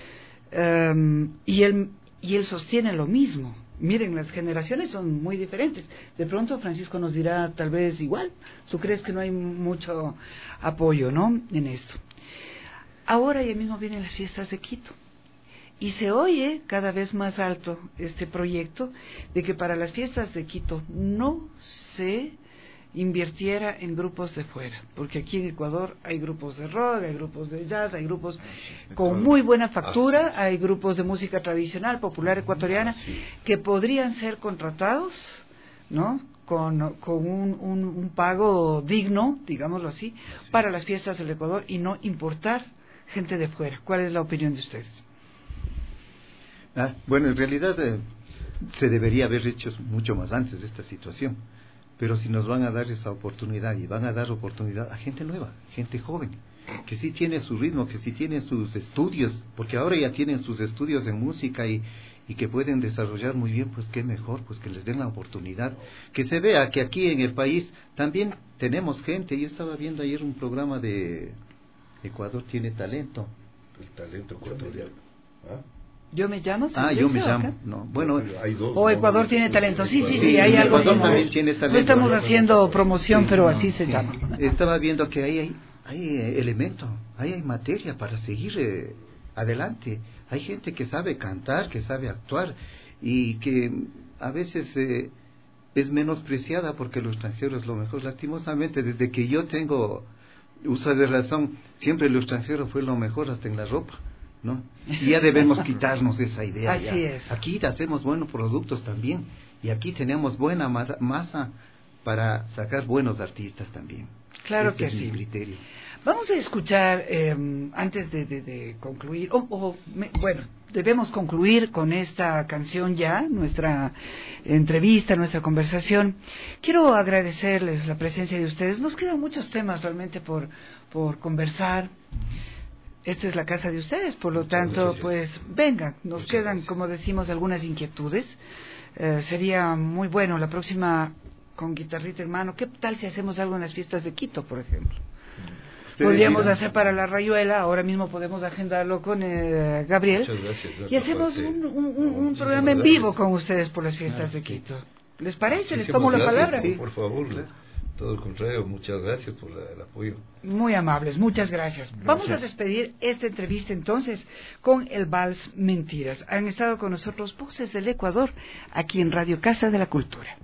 y él sostiene lo mismo. Miren, las generaciones son muy diferentes. De pronto Francisco nos dirá tal vez igual. ¿Tú crees que no hay mucho apoyo, no, en esto? Ahora ya mismo vienen las fiestas de Quito. Y se oye cada vez más alto este proyecto de que para las fiestas de Quito no se invirtiera en grupos de fuera, porque aquí en Ecuador hay grupos de rock, hay grupos de jazz, hay grupos con muy buena factura, hay grupos de música tradicional, popular ecuatoriana, que podrían ser contratados, ¿no?, con un pago digno, digámoslo así, para las fiestas del Ecuador y no importar gente de fuera. ¿Cuál es la opinión de ustedes? Bueno, en realidad se debería haber hecho mucho más antes de esta situación, pero si nos van a dar esa oportunidad y van a dar oportunidad a gente nueva, gente joven, que sí tiene su ritmo, que sí tiene sus estudios, porque ahora ya tienen sus estudios en música y que pueden desarrollar muy bien, pues qué mejor, pues que les den la oportunidad, que se vea que aquí en el país también tenemos gente. Yo estaba viendo ayer un programa de Ecuador tiene talento. El talento ecuatoriano. ¿Yo me llamo? Yo me llamo. No, bueno, hay dos, o Ecuador tiene talento. Sí, hay algo. Ecuador también tiene talento. No estamos haciendo promoción, pero así se llama. Estaba viendo que hay elemento, hay materia para seguir adelante. Hay gente que sabe cantar, que sabe actuar y que a veces es menospreciada porque lo extranjero es lo mejor. Lastimosamente, desde que yo tengo uso de razón, siempre lo extranjero fue lo mejor, hasta en la ropa, ¿no? Y ya debemos quitarnos esa idea. Así es. Aquí hacemos buenos productos también y aquí tenemos buena masa para sacar buenos artistas también. Claro Ese que es sí. Mi criterio. Vamos a escuchar, antes de concluir, bueno, debemos concluir con esta canción ya, nuestra entrevista, nuestra conversación. Quiero agradecerles la presencia de ustedes. Nos quedan muchos temas realmente por conversar. Esta es la casa de ustedes, por lo tanto, pues vengan, nos quedan, como decimos, algunas inquietudes. Sería muy bueno la próxima con guitarrita en mano. ¿Qué tal si hacemos algo en las fiestas de Quito, por ejemplo? Podríamos hacer para la Rayuela, ahora mismo podemos agendarlo con Gabriel. Y hacemos un programa en vivo con ustedes por las fiestas de Quito. ¿Les parece? Les tomo la palabra. Sí, por favor. Todo lo contrario, muchas gracias por el apoyo. Muy amables, muchas gracias. Vamos a despedir esta entrevista entonces con el Vals Mentiras. Han estado con nosotros Voces del Ecuador, aquí en Radio Casa de la Cultura.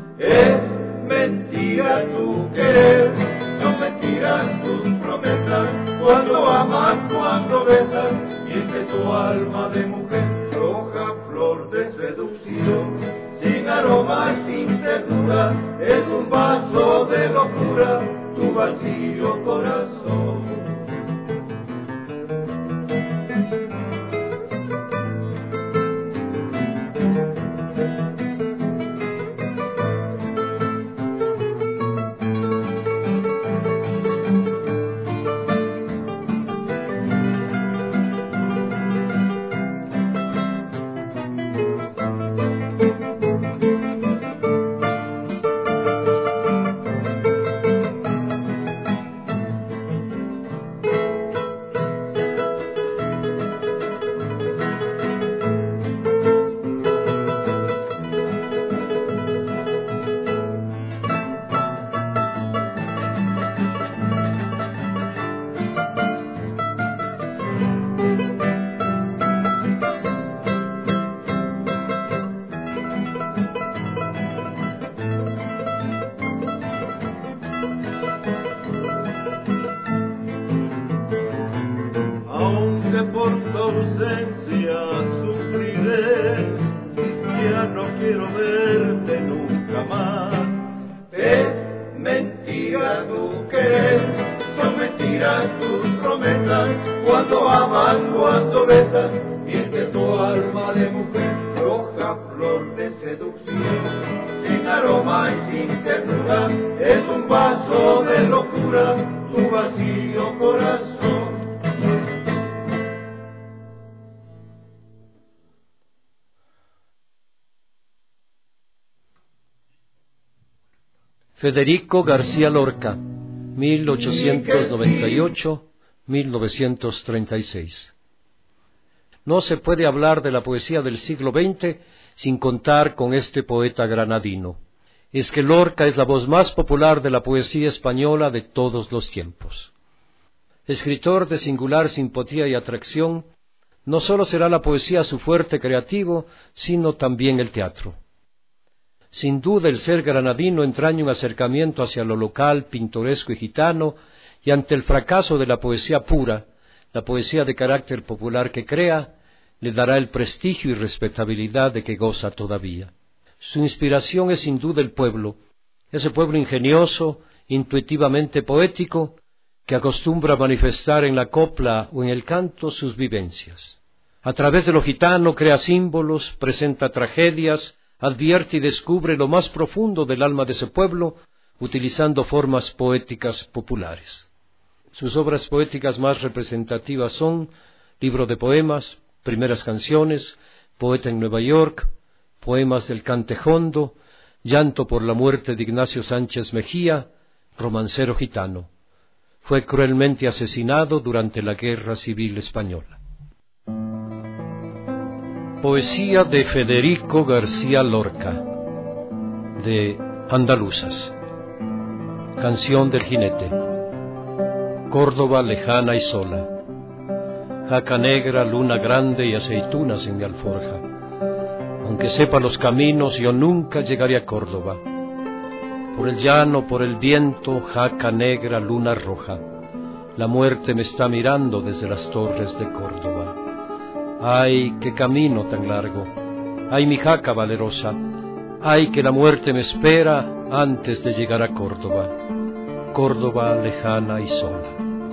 Mentira tu querer, son mentiras tus promesas. alma de mujer, roja flor de seducción, sin aroma y sin ternura, es un vaso de locura, tu vacío corazón. Federico García Lorca, 1898-1936. No se puede hablar de la poesía del siglo XX sin contar con este poeta granadino. Es que Lorca es la voz más popular de la poesía española de todos los tiempos. Escritor de singular simpatía y atracción, no sólo será la poesía su fuerte creativo, sino también el teatro. Sin duda el ser granadino entraña un acercamiento hacia lo local, pintoresco y gitano, y ante el fracaso de la poesía pura, la poesía de carácter popular que crea, le dará el prestigio y respetabilidad de que goza todavía. Su inspiración es sin duda el pueblo, ese pueblo ingenioso, intuitivamente poético, que acostumbra a manifestar en la copla o en el canto sus vivencias. A través de lo gitano crea símbolos, presenta tragedias, advierte y descubre lo más profundo del alma de ese pueblo, utilizando formas poéticas populares. Sus obras poéticas más representativas son Libro de Poemas, Primeras Canciones, Poeta en Nueva York, Poemas del Cantejondo, Llanto por la muerte de Ignacio Sánchez Mejía, Romancero gitano. Fue cruelmente asesinado durante la Guerra Civil Española. Poesía de Federico García Lorca, de Andaluzas. Canción del jinete. Córdoba lejana y sola. Jaca negra, luna grande y aceitunas en mi alforja. Aunque sepa los caminos, yo nunca llegaré a Córdoba. Por el llano, por el viento, jaca negra, luna roja. La muerte me está mirando desde las torres de Córdoba. ¡Ay, qué camino tan largo! ¡Ay, mi jaca valerosa! ¡Ay, que la muerte me espera antes de llegar a Córdoba! Córdoba lejana y sola.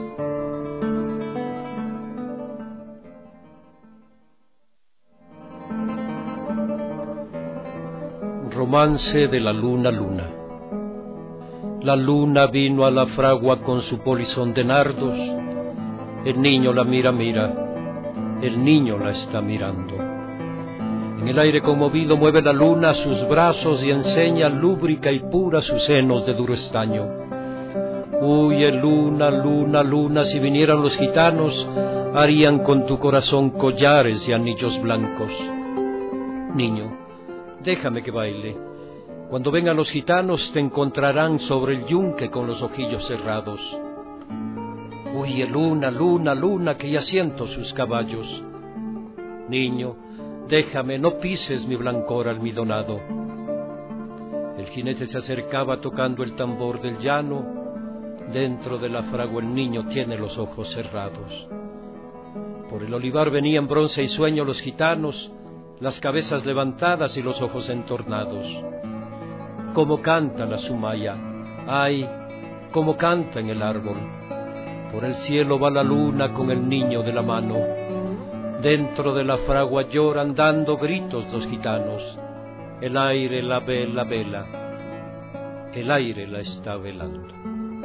Romance de la luna luna. La luna vino a la fragua con su polizón de nardos. El niño la mira, el niño la está mirando. En el aire conmovido mueve la luna sus brazos y enseña lúbrica y pura sus senos de duro estaño. Huye luna, luna, luna, si vinieran los gitanos, harían con tu corazón collares y anillos blancos. Niño, déjame que baile. Cuando vengan los gitanos te encontrarán sobre el yunque con los ojillos cerrados. Huye luna, luna, luna, que ya siento sus caballos. Niño, déjame, no pises mi blancor almidonado. El jinete se acercaba tocando el tambor del llano. Dentro de la fragua el niño tiene los ojos cerrados. Por el olivar venían bronce y sueño los gitanos, las cabezas levantadas y los ojos entornados. Cómo canta la sumaya, ay, cómo canta en el árbol. Por el cielo va la luna con el niño de la mano. Dentro de la fragua lloran dando gritos los gitanos. El aire la vela, vela, el aire la está velando.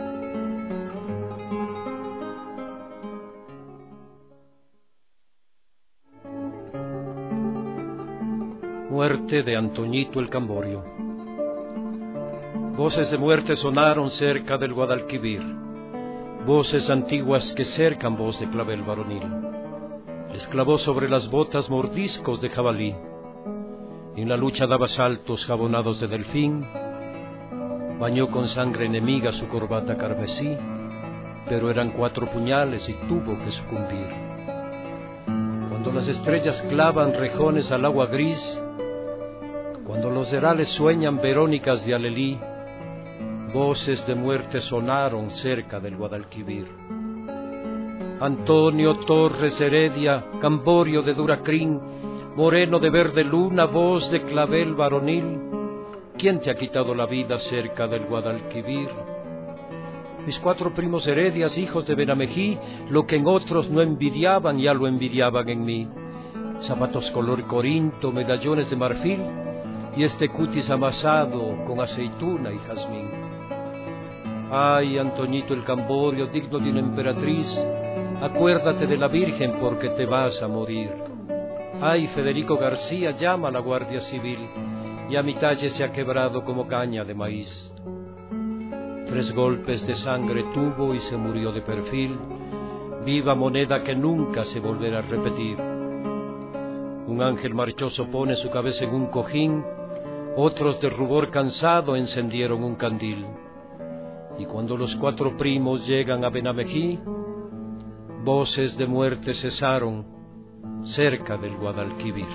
Muerte de Antoñito el Camborio. Voces de muerte sonaron cerca del Guadalquivir, voces antiguas que cercan voz de clavel varonil. Les clavó sobre las botas mordiscos de jabalí, en la lucha daba saltos jabonados de delfín, bañó con sangre enemiga su corbata carmesí, pero eran 4 puñales y tuvo que sucumbir. Cuando las estrellas clavan rejones al agua gris, cuando los herales sueñan verónicas de Alelí, voces de muerte sonaron cerca del Guadalquivir. Antonio Torres Heredia, Camborio de Duracrín, moreno de verde luna, voz de clavel varonil, ¿quién te ha quitado la vida cerca del Guadalquivir? Mis 4 primos Heredias, hijos de Benamejí, lo que en otros no envidiaban, ya lo envidiaban en mí. Zapatos color corinto, medallones de marfil, y este cutis amasado con aceituna y jazmín. Ay, Antoñito el Camborio, digno de una emperatriz, acuérdate de la Virgen porque te vas a morir. Ay, Federico García, llama a la Guardia Civil, y a mi talle se ha quebrado como caña de maíz. 3 golpes de sangre tuvo y se murió de perfil, viva moneda que nunca se volverá a repetir. Un ángel marchoso pone su cabeza en un cojín, otros de rubor cansado encendieron un candil. Y cuando los 4 primos llegan a Benamejí, voces de muerte cesaron cerca del Guadalquivir.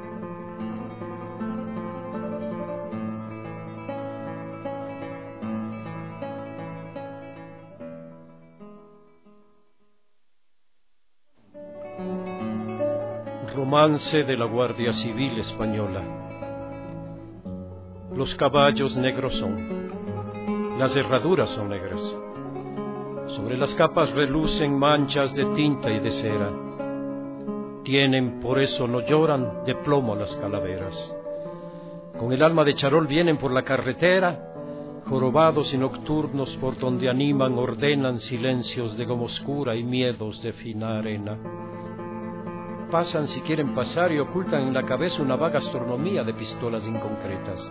Romance de la Guardia Civil Española. Los caballos negros son, las herraduras son negras, sobre las capas relucen manchas de tinta y de cera, tienen, por eso no lloran, de plomo las calaveras. Con el alma de charol vienen por la carretera, jorobados y nocturnos por donde animan, ordenan silencios de goma oscura y miedos de fina arena. Pasan si quieren pasar y ocultan en la cabeza una vaga astronomía de pistolas inconcretas.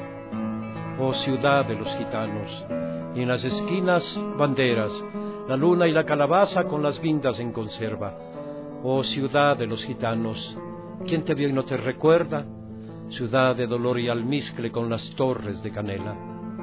Oh ciudad de los gitanos, y en las esquinas banderas, la luna y la calabaza con las guindas en conserva. Oh ciudad de los gitanos, ¿quién te vio y no te recuerda? Ciudad de dolor y almizcle con las torres de canela.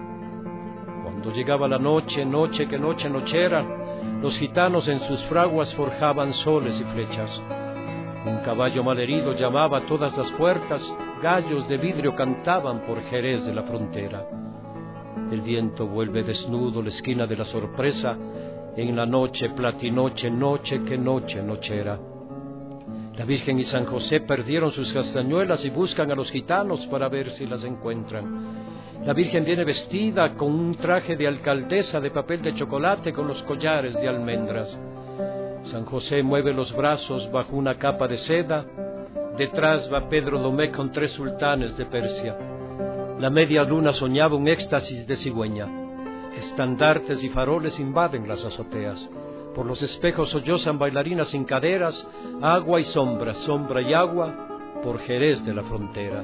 Cuando llegaba la noche, noche que noche nochera, los gitanos en sus fraguas forjaban soles y flechas. Un caballo malherido llamaba a todas las puertas, gallos de vidrio cantaban por Jerez de la frontera. El viento vuelve desnudo la esquina de la sorpresa, en la noche platinoche, noche que noche nochera. La Virgen y San José perdieron sus castañuelas y buscan a los gitanos para ver si las encuentran. La Virgen viene vestida con un traje de alcaldesa de papel de chocolate con los collares de almendras. San José mueve los brazos bajo una capa de seda, detrás va Pedro Domé con 3 sultanes de Persia. La media luna soñaba un éxtasis de cigüeña. Estandartes y faroles invaden las azoteas. Por los espejos sollozan bailarinas sin caderas, agua y sombra, sombra y agua, por Jerez de la frontera.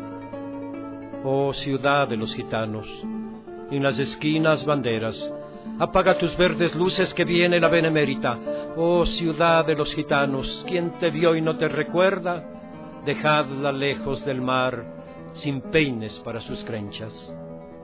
Oh ciudad de los gitanos, en las esquinas banderas, apaga tus verdes luces que viene la benemérita. Oh ciudad de los gitanos, ¿quién te vio y no te recuerda? Dejadla lejos del mar, sin peines para sus crenchas.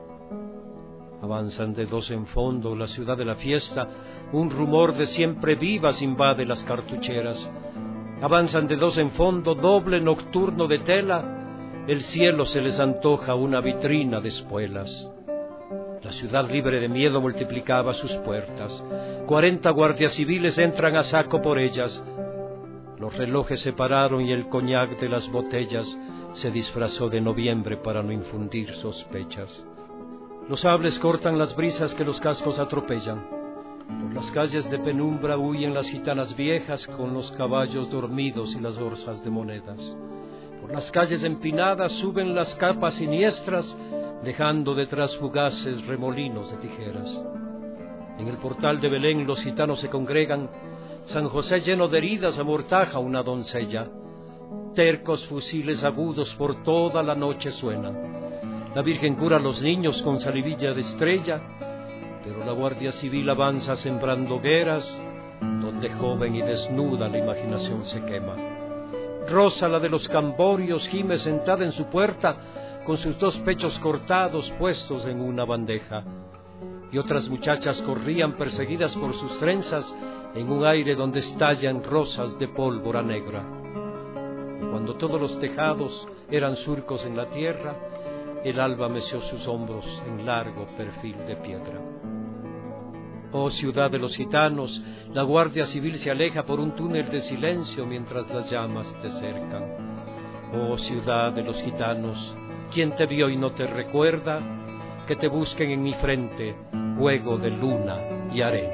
Avanzan de 2 en fondo la ciudad de la fiesta, un rumor de siempre vivas invade las cartucheras. Avanzan de 2 en fondo, doble nocturno de tela, el cielo se les antoja una vitrina de espuelas. La ciudad libre de miedo multiplicaba sus puertas. 40 guardias civiles entran a saco por ellas. Los relojes se pararon y el coñac de las botellas se disfrazó de noviembre para no infundir sospechas. Los sables cortan las brisas que los cascos atropellan. Por las calles de penumbra huyen las gitanas viejas con los caballos dormidos y las bolsas de monedas. Por las calles empinadas suben las capas siniestras, dejando detrás fugaces remolinos de tijeras. En el portal de Belén los gitanos se congregan. San José lleno de heridas amortaja una doncella. Tercos fusiles agudos por toda la noche suenan. La Virgen cura a los niños con salivilla de estrella, pero la Guardia Civil avanza sembrando hogueras, donde joven y desnuda la imaginación se quema. Rosa, la de los camborios, gime sentada en su puerta, con sus 2 pechos cortados puestos en una bandeja. Y otras muchachas corrían perseguidas por sus trenzas, en un aire donde estallan rosas de pólvora negra. Y cuando todos los tejados eran surcos en la tierra, el alba meció sus hombros en largo perfil de piedra. Oh ciudad de los gitanos, la Guardia Civil se aleja por un túnel de silencio mientras las llamas te cercan. Oh ciudad de los gitanos, ¿quién te vio y no te recuerda? Que te busquen en mi frente, juego de luna y arena.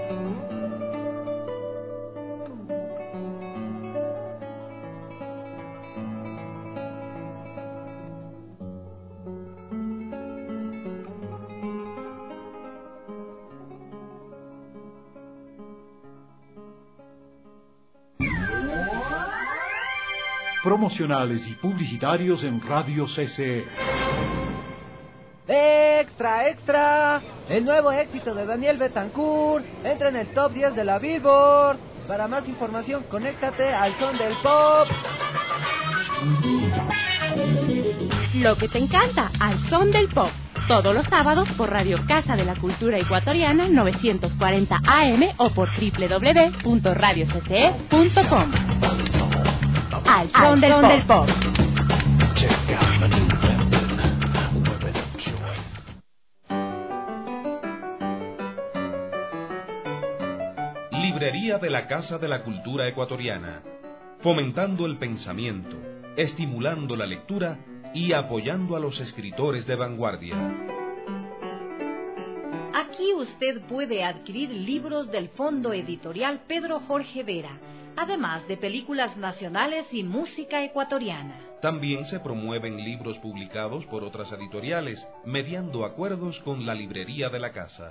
Promocionales y publicitarios en Radio CCE. ¡Extra, extra! El nuevo éxito de Daniel Betancourt entra en el top 10 de la Billboard. Para más información, conéctate al Son del Pop. Lo que te encanta, al Son del Pop. Todos los sábados por Radio Casa de la Cultura Ecuatoriana 940 AM o por www.radiocce.com. Al Son del Pop. Librería de la Casa de la Cultura Ecuatoriana, fomentando el pensamiento, estimulando la lectura y apoyando a los escritores de vanguardia. Aquí usted puede adquirir libros del Fondo Editorial Pedro Jorge Vera, además de películas nacionales y música ecuatoriana. También se promueven libros publicados por otras editoriales, mediando acuerdos con la Librería de la Casa.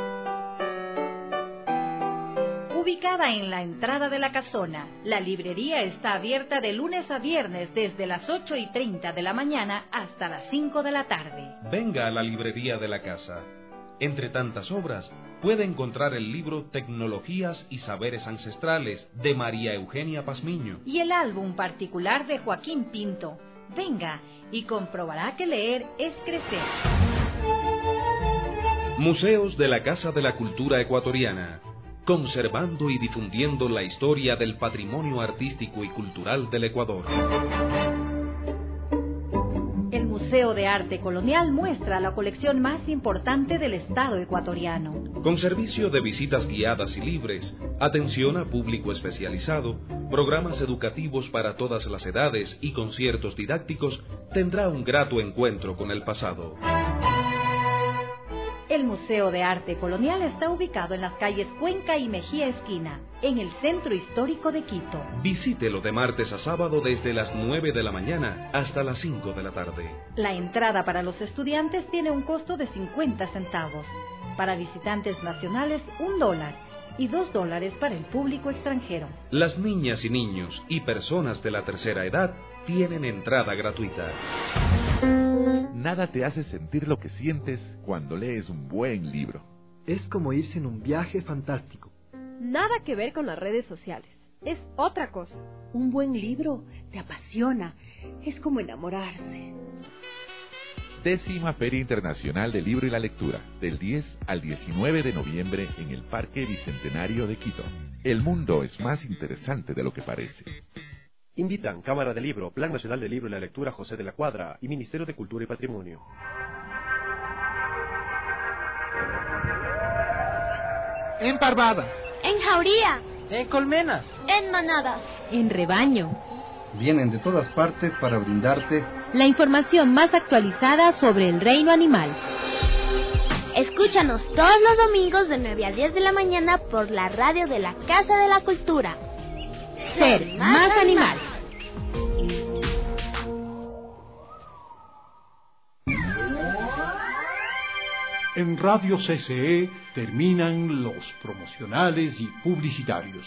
Ubicada en la entrada de la casona, la librería está abierta de lunes a viernes desde las 8:30 de la mañana hasta las 5 de la tarde. Venga a la Librería de la Casa. Entre tantas obras, puede encontrar el libro Tecnologías y Saberes Ancestrales de María Eugenia Pazmiño y el álbum particular de Joaquín Pinto. Venga y comprobará que leer es crecer. Museos de la Casa de la Cultura Ecuatoriana, conservando y difundiendo la historia del patrimonio artístico y cultural del Ecuador. El Museo de Arte Colonial muestra la colección más importante del Estado ecuatoriano. Con servicio de visitas guiadas y libres, atención a público especializado, programas educativos para todas las edades y conciertos didácticos, tendrá un grato encuentro con el pasado. El Museo de Arte Colonial está ubicado en las calles Cuenca y Mejía Esquina, en el centro histórico de Quito. Visítelo de martes a sábado desde las 9 de la mañana hasta las 5 de la tarde. La entrada para los estudiantes tiene un costo de 50 centavos. Para visitantes nacionales, $1 y $2 para el público extranjero. Las niñas y niños y personas de la tercera edad tienen entrada gratuita. Nada te hace sentir lo que sientes cuando lees un buen libro. Es como irse en un viaje fantástico. Nada que ver con las redes sociales. Es otra cosa. Un buen libro te apasiona. Es como enamorarse. 10ª Feria Internacional del Libro y la Lectura, del 10 al 19 de noviembre en el Parque Bicentenario de Quito. El mundo es más interesante de lo que parece. Invitan Cámara del Libro, Plan Nacional del Libro y la Lectura José de la Cuadra y Ministerio de Cultura y Patrimonio. En Parvada. En Jauría. En Colmenas. En Manadas. en rebaño. Vienen de todas partes para brindarte la información más actualizada sobre el reino animal. Escúchanos todos los domingos de 9 a 10 de la mañana por la radio de la Casa de la Cultura. Ser más animal. En Radio CCE terminan los promocionales y publicitarios.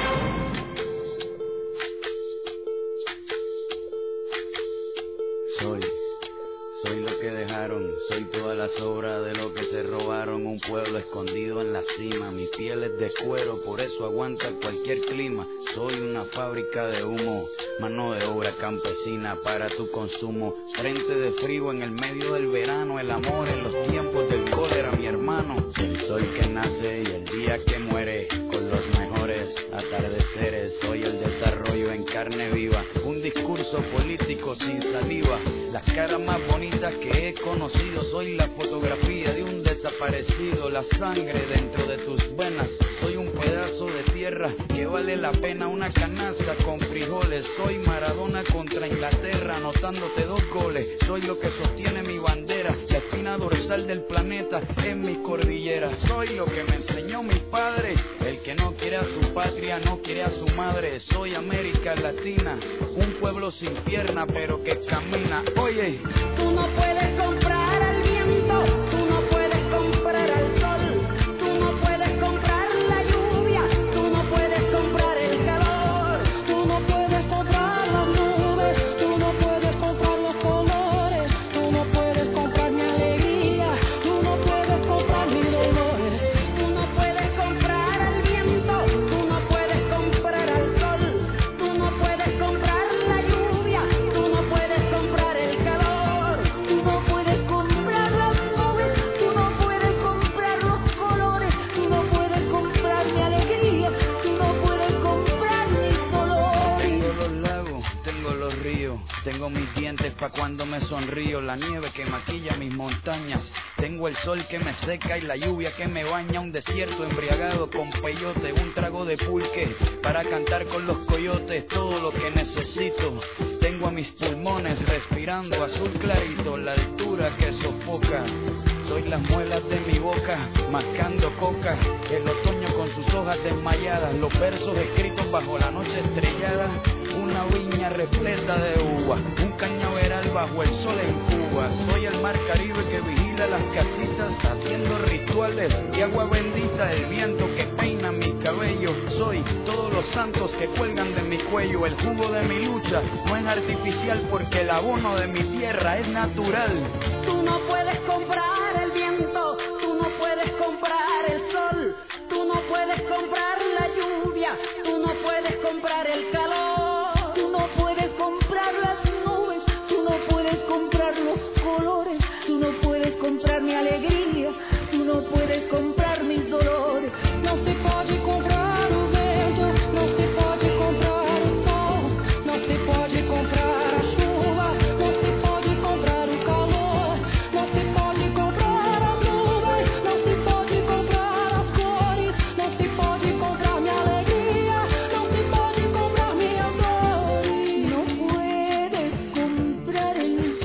Soy lo que dejaron, soy toda la sobra de lo que se robaron, un pueblo escondido en la cima, mi piel es de cuero, por eso aguanta cualquier clima, soy una fábrica de humo, mano de obra campesina para tu consumo, frente de frío en el medio del verano, el amor en los tiempos del cólera, mi hermano, el sol que nace y el día que muere, con los mejores atardeceres, soy el desarrollo en carne viva, un discurso político sin saliva, las caras más bonitas que he conocido, soy la fotografía de un desaparecido, la sangre dentro de tus venas, soy un pedazo de tierra que vale la pena una canasta con frijoles, soy Maradona contra Inglaterra, anotándote 2 goles, soy lo que sostiene mi bandera, la espina dorsal del planeta en mi cordillera, soy lo que me enseñó mi padre, el que no quiere a su patria, no quiere a su madre, soy América Latina, un pueblo sin pierna pero que camina, oye, tú no puedes comprar al viento, tú no puedes comprar al sol, tú no puedes comprar la lluvia, tú no puedes comprar el calor, tú no puedes comprar las nubes, tú no puedes comprar los colores, tú no puedes comprar mi alegría, tú no puedes comprar mi dolor, tú no puedes comprar al viento, tú no puedes comprar al sol, tú no puedes comprar la lluvia, tú no puedes comprar el calor, tú no puedes comprar las nubes, tú no puedes comprar los colores, tú no puedes comprar mi alegría, tú no puedes comprar mi dolor. Tengo los lagos, tengo los ríos, tengo mis dientes pa' cuando me sonrío, la nieve que maquilla mis montañas, tengo el sol que me seca y la lluvia que me baña, un desierto embriagado con peyote, un trago de pulque para cantar con los coyotes, todo lo que necesito, tengo a mis pulmones respirando azul clarito, la altura que sofoca, soy las muelas de mi boca, mascando coca, el otoño con sus hojas desmayadas, los versos escritos bajo la noche estrellada, una viña repleta de uvas, un cañaveral bajo el sol en Cuba, soy el mar Caribe que vigila las casitas, haciendo rituales y agua bendita, el viento que peina mi cabello, soy todos los santos que cuelgan de mi cuello, el jugo de mi lucha no es artificial porque el abono de mi tierra es natural. Tú no puedes comprar el viento, tú no puedes comprar el sol, tú no puedes comprar la lluvia, tú no puedes comprar el calor, tú no puedes comprar las nubes, tú no puedes comprar los colores, tú no puedes comprar mi alegría, tú no puedes comprar mis dolores, no se puede comprar o vento, no se puede comprar o sol, no se puede comprar a chuva, no se puede comprar o calor, no se puede comprar as nuvens, no se puede comprar as cores, no se puede comprar mi alegría, no se puede comprar mi amor, no puedes comprar el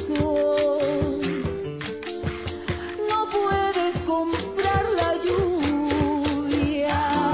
sol, no puedes comprar la lluvia,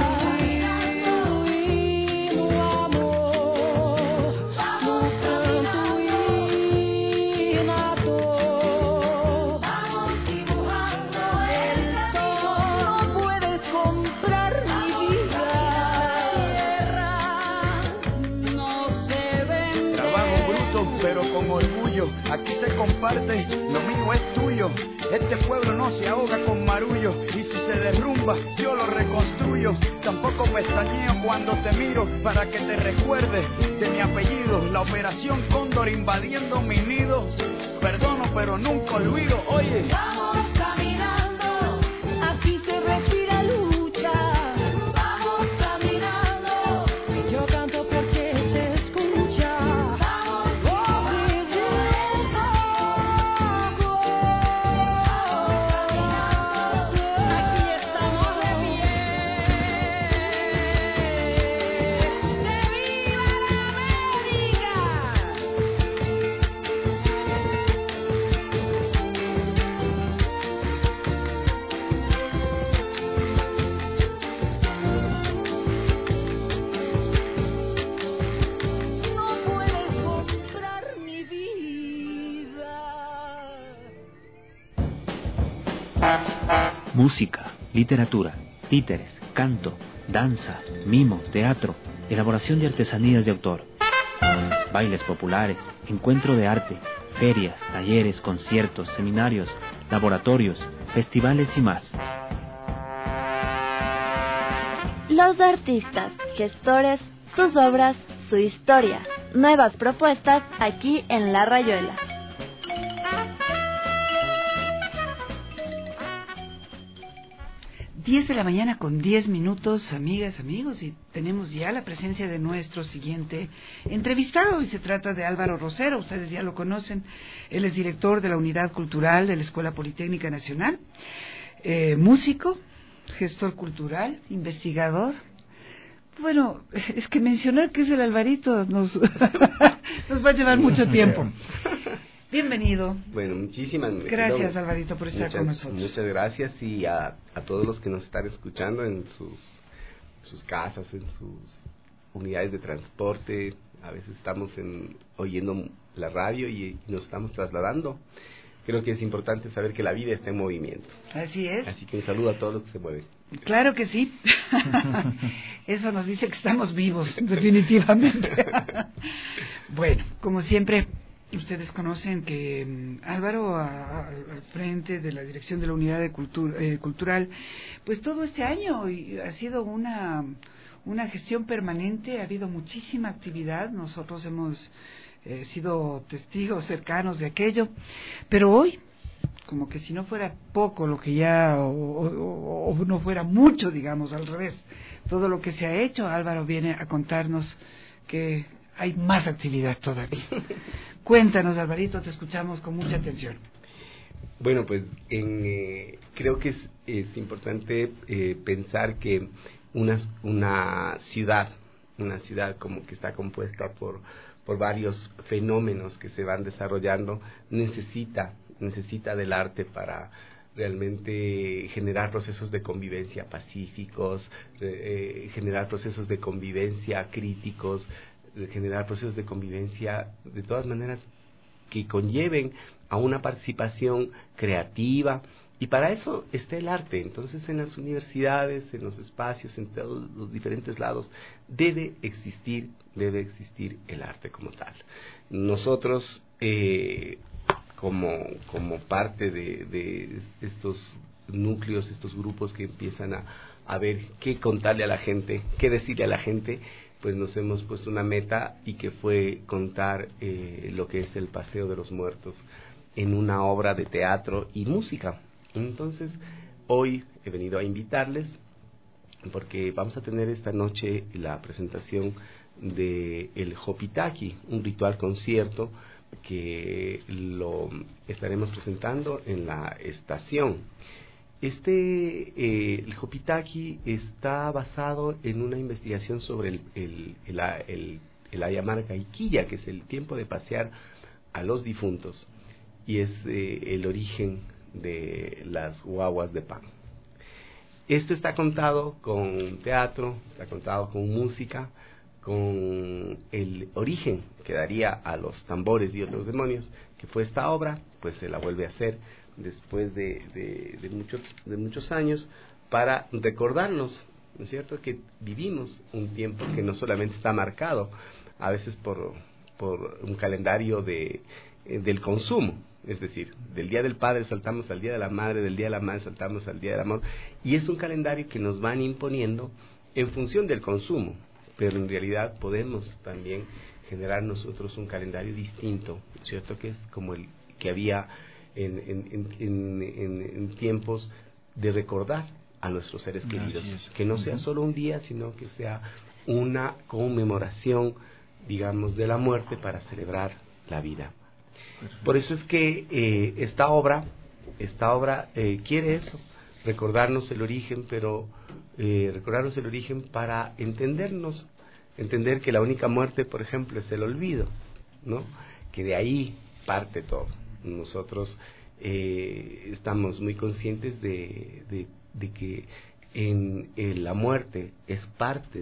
y no amor, no santo y nato, vamos dibujando el sol, no puedes comprar mi vida, tierra, no se vende. Trabajo bruto pero con orgullo, aquí se comparte, lo mío es tuyo, este pueblo no se ahoga con marullo, y si se derrumba yo lo reconstruyo, tampoco pestañeo cuando te miro para que te recuerdes de mi apellido, la operación Cóndor invadiendo mi nido, perdono pero nunca olvido, oye. Vamos caminando, aquí se respira lucha. Vamos caminando, yo canto porque se escucha. Vamos viviendo, aquí estamos de pie. ¡Que viva la Música, literatura, títeres, canto, danza, mimo, teatro, elaboración de artesanías de autor, bailes populares, encuentro de arte, ferias, talleres, conciertos, seminarios, laboratorios, festivales y más. Los artistas, gestores, sus obras, su historia. Nuevas propuestas aquí en La Rayuela. Diez de la mañana con 10 minutos, amigas, amigos, y tenemos ya la presencia de nuestro siguiente entrevistado, y se trata de Álvaro Rosero. Ustedes ya lo conocen. Él es director de la Unidad Cultural de la Escuela Politécnica Nacional, músico, gestor cultural, investigador. Bueno, es que mencionar que es el Alvarito nos va a llevar mucho tiempo. Bienvenido. Bueno, muchísimas gracias, Alvarito, por estar con nosotros. Muchas gracias, y a todos los que nos están escuchando en sus casas, en sus unidades de transporte. A veces estamos oyendo la radio y nos estamos trasladando. Creo que es importante saber que la vida está en movimiento. Así es. Así que un saludo a todos los que se mueven. Claro que sí. Eso nos dice que estamos vivos, definitivamente. Bueno, como siempre, ustedes conocen que Álvaro, al frente de la dirección de la unidad de cultural, pues todo este año ha sido una gestión permanente. Ha habido muchísima actividad. Nosotros hemos sido testigos cercanos de aquello, pero hoy, como que si no fuera poco lo que ya, o no fuera mucho, digamos, al revés, todo lo que se ha hecho, Álvaro viene a contarnos que hay más actividad todavía. Cuéntanos, Alvarito, te escuchamos con mucha atención. Bueno, pues creo que es importante pensar que una ciudad como que está compuesta por varios fenómenos que se van desarrollando, necesita del arte para realmente generar procesos de convivencia pacíficos, generar procesos de convivencia críticos, generar procesos de convivencia de todas maneras que conlleven a una participación creativa, y para eso está el arte. Entonces, en las universidades, en los espacios, en todos los diferentes lados, debe existir el arte como tal. Nosotros, como parte de estos núcleos, estos grupos que empiezan a ver qué contarle a la gente, qué decirle a la gente, pues nos hemos puesto una meta, y que fue contar lo que es el Paseo de los Muertos en una obra de teatro y música. Entonces, hoy he venido a invitarles porque vamos a tener esta noche la presentación de el Jopitaki, un ritual concierto que lo estaremos presentando en la estación. El Jopitaki está basado en una investigación sobre el Ayamarca Iquilla, que es el tiempo de pasear a los difuntos, y es el origen de las guaguas de pan. Esto está contado con teatro, está contado con música, con el origen que daría a los tambores y otros demonios, que fue esta obra. Pues se la vuelve a hacer después de muchos años, para recordarnos, ¿no es cierto?, que vivimos un tiempo que no solamente está marcado a veces por un calendario del consumo. Es decir, del Día del Padre saltamos al Día de la Madre, del Día de la Madre saltamos al Día del Amor, y es un calendario que nos van imponiendo en función del consumo, pero en realidad podemos también generar nosotros un calendario distinto, ¿cierto?, que es como el que había en tiempos de recordar a nuestros seres queridos, que no sea solo un día, sino que sea una conmemoración, digamos, de la muerte para celebrar la vida. Por eso es que esta obra quiere eso, recordarnos el origen, pero recordarnos el origen para entender que la única muerte, por ejemplo, es el olvido, ¿no?, que de ahí parte todo. Nosotros estamos muy conscientes de que la muerte es parte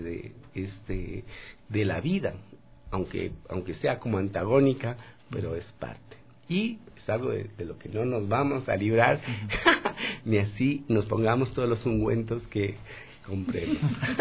de la vida, aunque sea como antagónica, pero es parte. Y es algo de lo que no nos vamos a librar, ni así nos pongamos todos los ungüentos que compremos.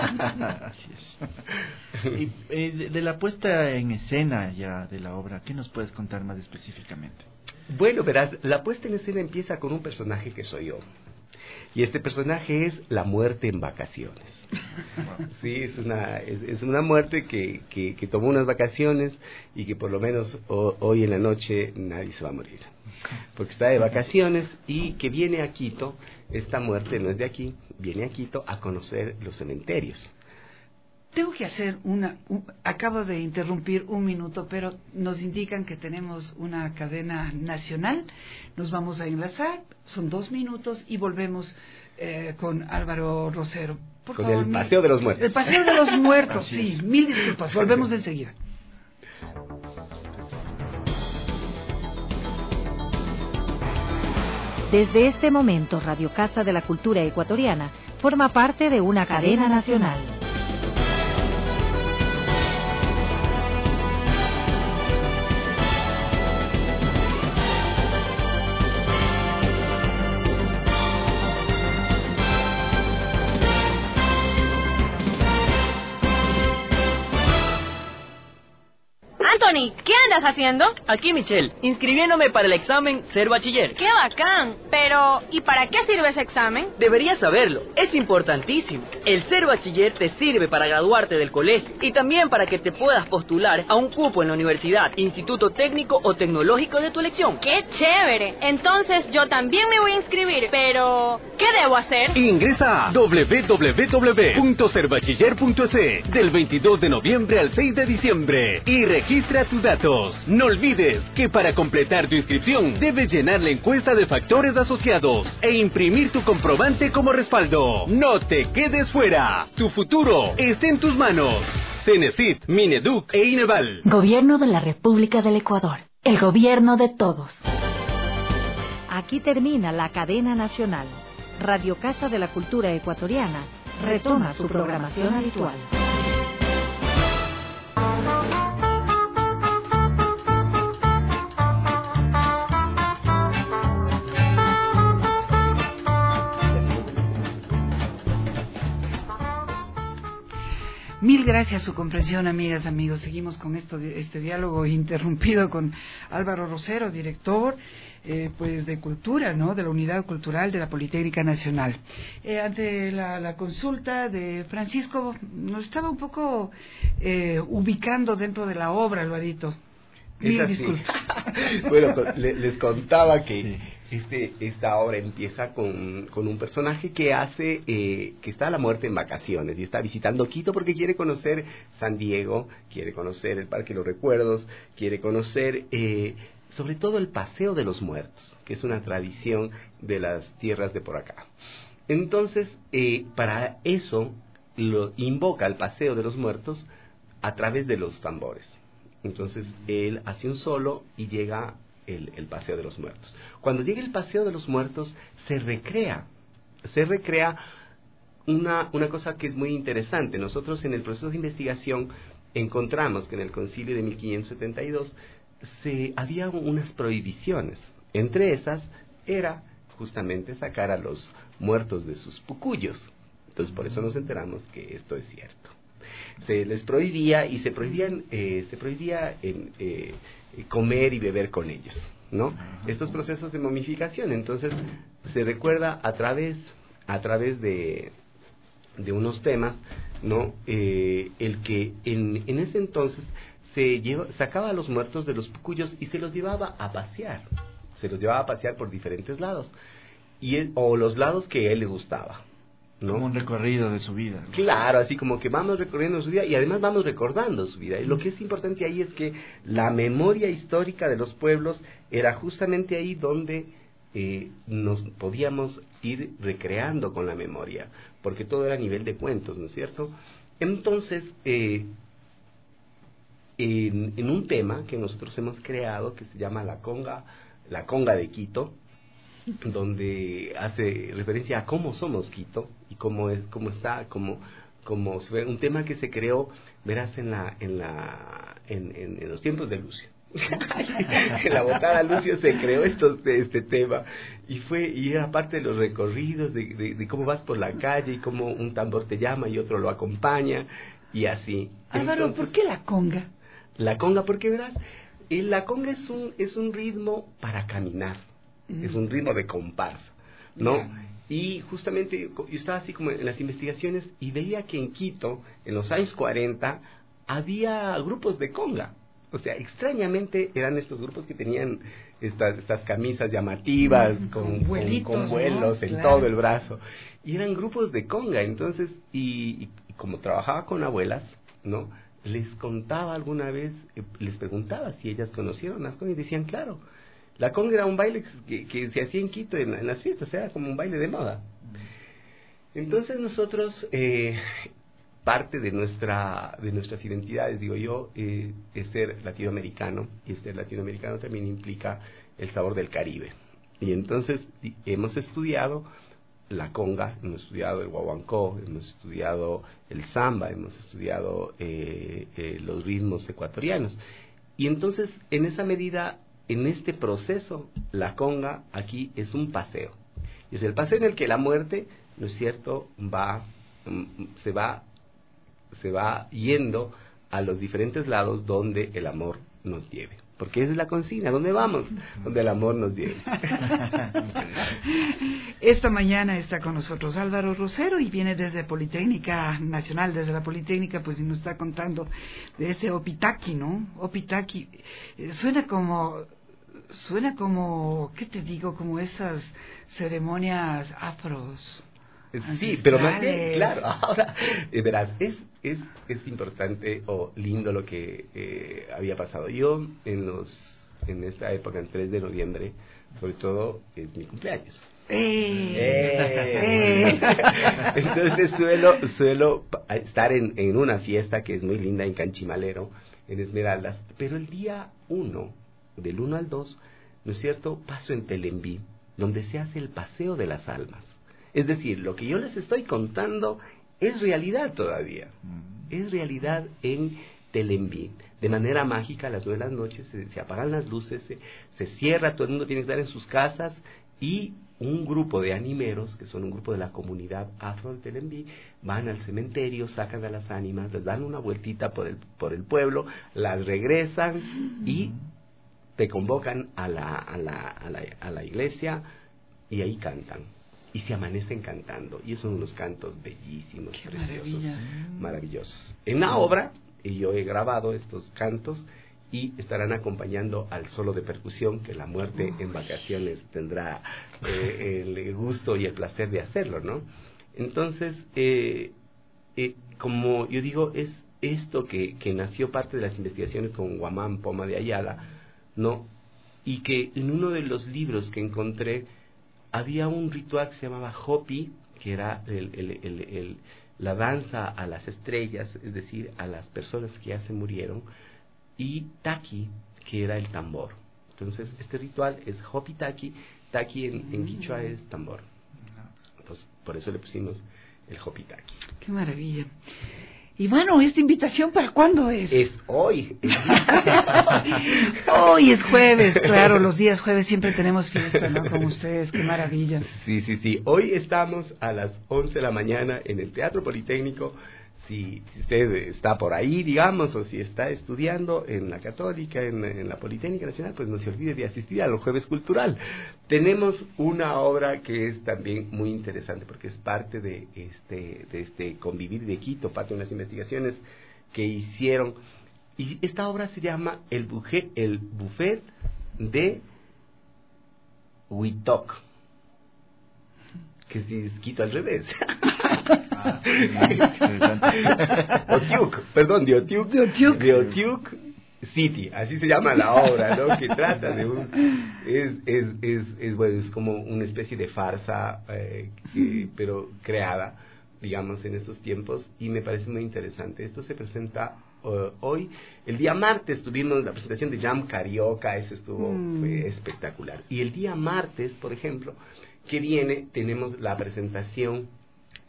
Y de la puesta en escena ya de la obra, ¿qué nos puedes contar más específicamente? Bueno, verás, la puesta en escena empieza con un personaje que soy yo. Y este personaje es la muerte en vacaciones. Sí, es una muerte que tomó unas vacaciones y que por lo menos hoy en la noche nadie se va a morir. Porque está de vacaciones y que viene a Quito. Esta muerte no es de aquí, viene a Quito a conocer los cementerios. Tengo que hacer acabo de interrumpir un minuto, pero nos indican que tenemos una cadena nacional. Nos vamos a enlazar, son 2 minutos y volvemos con Álvaro Rosero. Por con favor, el Paseo de los Muertos. El Paseo de los Muertos, sí, mil disculpas, volvemos enseguida. Desde este momento, Radio Casa de la Cultura Ecuatoriana forma parte de una cadena nacional. Anthony, ¿qué andas haciendo? Aquí, Michelle, inscribiéndome para el examen Ser Bachiller. ¡Qué bacán! Pero, ¿y para qué sirve ese examen? Deberías saberlo, es importantísimo. El Ser Bachiller te sirve para graduarte del colegio y también para que te puedas postular a un cupo en la universidad, instituto técnico o tecnológico de tu elección. ¡Qué chévere! Entonces yo también me voy a inscribir, pero ¿qué debo hacer? Ingresa a www.serbachiller.es del 22 de noviembre al 6 de diciembre y registra tus datos. No olvides que para completar tu inscripción debes llenar la encuesta de factores asociados e imprimir tu comprobante como respaldo. No te quedes fuera. Tu futuro está en tus manos. Cenecit, Mineduc e Ineval. Gobierno de la República del Ecuador. El gobierno de todos. Aquí termina la cadena nacional. Radio Casa de la Cultura Ecuatoriana retoma su programación habitual. Mil gracias a su comprensión, amigas, amigos. Seguimos con este diálogo interrumpido con Álvaro Rosero, director pues de Cultura, ¿no? De la Unidad Cultural de la Politécnica Nacional. Ante la consulta de Francisco, nos estaba un poco ubicando dentro de la obra, Alvarito. Mil disculpas. Bueno, les contaba que esta obra empieza con un personaje que está a la muerte en vacaciones y está visitando Quito porque quiere conocer San Diego, quiere conocer el Parque de los Recuerdos, quiere conocer sobre todo el Paseo de los Muertos, que es una tradición de las tierras de por acá. Entonces, para eso lo invoca al Paseo de los Muertos a través de los tambores. Entonces él hace un solo y llega el Paseo de los Muertos. Cuando llega el Paseo de los Muertos se recrea una cosa que es muy interesante. Nosotros en el proceso de investigación encontramos que en el concilio de 1572 había unas prohibiciones. Entre esas era justamente sacar a los muertos de sus pucuyos. Entonces por eso nos enteramos que esto es cierto. Se les prohibía y se prohibía comer y beber con ellos, ¿no? Estos procesos de momificación. Entonces se recuerda a través de unos temas, ¿no? El que en ese entonces sacaba a los muertos de los pucuyos y se los llevaba a pasear por diferentes lados o los lados que a él le gustaba, ¿no? Como un recorrido de su vida, ¿no? Claro, así como que vamos recorriendo su vida y además vamos recordando su vida. Y lo que es importante ahí es que la memoria histórica de los pueblos era justamente ahí donde nos podíamos ir recreando con la memoria, porque todo era a nivel de cuentos, ¿no es cierto? Entonces, en un tema que nosotros hemos creado que se llama la conga de Quito, donde hace referencia a cómo somos Quito y cómo se ve, un tema que se creó, verás, en los tiempos de Lucio, En la Botada Lucio se creó este tema y era parte de los recorridos de cómo vas por la calle y cómo un tambor te llama y otro lo acompaña y así. Álvaro, Entonces, ¿por qué la conga? La conga, porque verás, la conga es un ritmo para caminar, es un ritmo de compás, ¿no? Y justamente yo estaba así como en las investigaciones y veía que en Quito, en los años 40, había grupos de conga. O sea, extrañamente eran estos grupos que tenían estas camisas llamativas con vuelos, ¿no? En todo el brazo. Y eran grupos de conga. Entonces, y como trabajaba con abuelas, ¿no? Les contaba alguna vez, les preguntaba si ellas conocieron las congas y decían, claro, la conga era un baile que se hacía en Quito en las fiestas, era como un baile de moda. Entonces nosotros, parte de nuestras identidades, digo yo, es ser latinoamericano, y ser latinoamericano también implica el sabor del Caribe. Y entonces hemos estudiado la conga, hemos estudiado el guaguancó, hemos estudiado el samba, hemos estudiado los ritmos ecuatorianos. Y entonces, en esa medida, en este proceso, la conga aquí es un paseo. Y es el paseo en el que la muerte, ¿no es cierto?, se va yendo a los diferentes lados donde el amor nos lleve. Porque esa es la consigna, ¿dónde vamos? Donde el amor nos lleve. Esta mañana está con nosotros Álvaro Rosero y viene desde Politécnica Nacional, desde la Politécnica, pues y nos está contando de ese opitaki, ¿no? Opitaki, suena como, ¿qué te digo? Como esas ceremonias afros. Sí, pero más bien, claro, ahora, verás, es importante o lindo lo que había pasado. Yo, en esta época, el 3 de noviembre, sobre todo, es mi cumpleaños. Entonces suelo estar en una fiesta que es muy linda en Canchimalero, en Esmeraldas, pero el día 1, del 1 al 2, ¿no es cierto?, paso en Telembí, donde se hace el Paseo de las Almas. Es decir, lo que yo les estoy contando es realidad todavía. Es realidad en Telembí. De manera mágica, a las 9 de la noche se apagan las luces, se cierra, todo el mundo tiene que estar en sus casas y un grupo de animeros, que son un grupo de la comunidad afro de Telembí, van al cementerio, sacan a las ánimas, les dan una vueltita por el pueblo, las regresan y te convocan a la iglesia y ahí cantan. Y se amanecen cantando. Y son unos cantos bellísimos, qué preciosos, maravillosos. En la obra, yo he grabado estos cantos y estarán acompañando al solo de percusión, que la muerte en vacaciones tendrá el gusto y el placer de hacerlo, ¿no? Entonces, como yo digo, es esto que nació parte de las investigaciones con Guamán Poma de Ayala, ¿no? Y que en uno de los libros que encontré, había un ritual que se llamaba Hopi, que era la danza a las estrellas, es decir, a las personas que ya se murieron, y Taki, que era el tambor. Entonces, este ritual es Hopi Taki, Taki en quichua es tambor. Entonces, por eso le pusimos el Hopi Taki. ¡Qué maravilla! Y bueno, ¿esta invitación para cuándo es? Es hoy. Hoy es jueves, claro, los días jueves siempre tenemos fiesta, ¿no? Como ustedes, qué maravilla. Sí. Hoy estamos a las 11 de la mañana en el Teatro Politécnico. Si usted está por ahí, digamos, o si está estudiando en la Católica, en la Politécnica Nacional, pues no se olvide de asistir al Jueves Cultural. Tenemos una obra que es también muy interesante, porque es parte de este Convivir de Quito, parte de las investigaciones que hicieron. Y esta obra se llama El Buffet de Huitoc, que es Quito al revés. De Otiuc City, así se llama la obra, ¿no? Que trata de bueno, es como una especie de farsa, pero creada, digamos, en estos tiempos, y me parece muy interesante. Esto se presenta hoy. El día martes tuvimos la presentación de Jam Carioca, eso fue espectacular. Y el día martes, por ejemplo, que viene, tenemos la presentación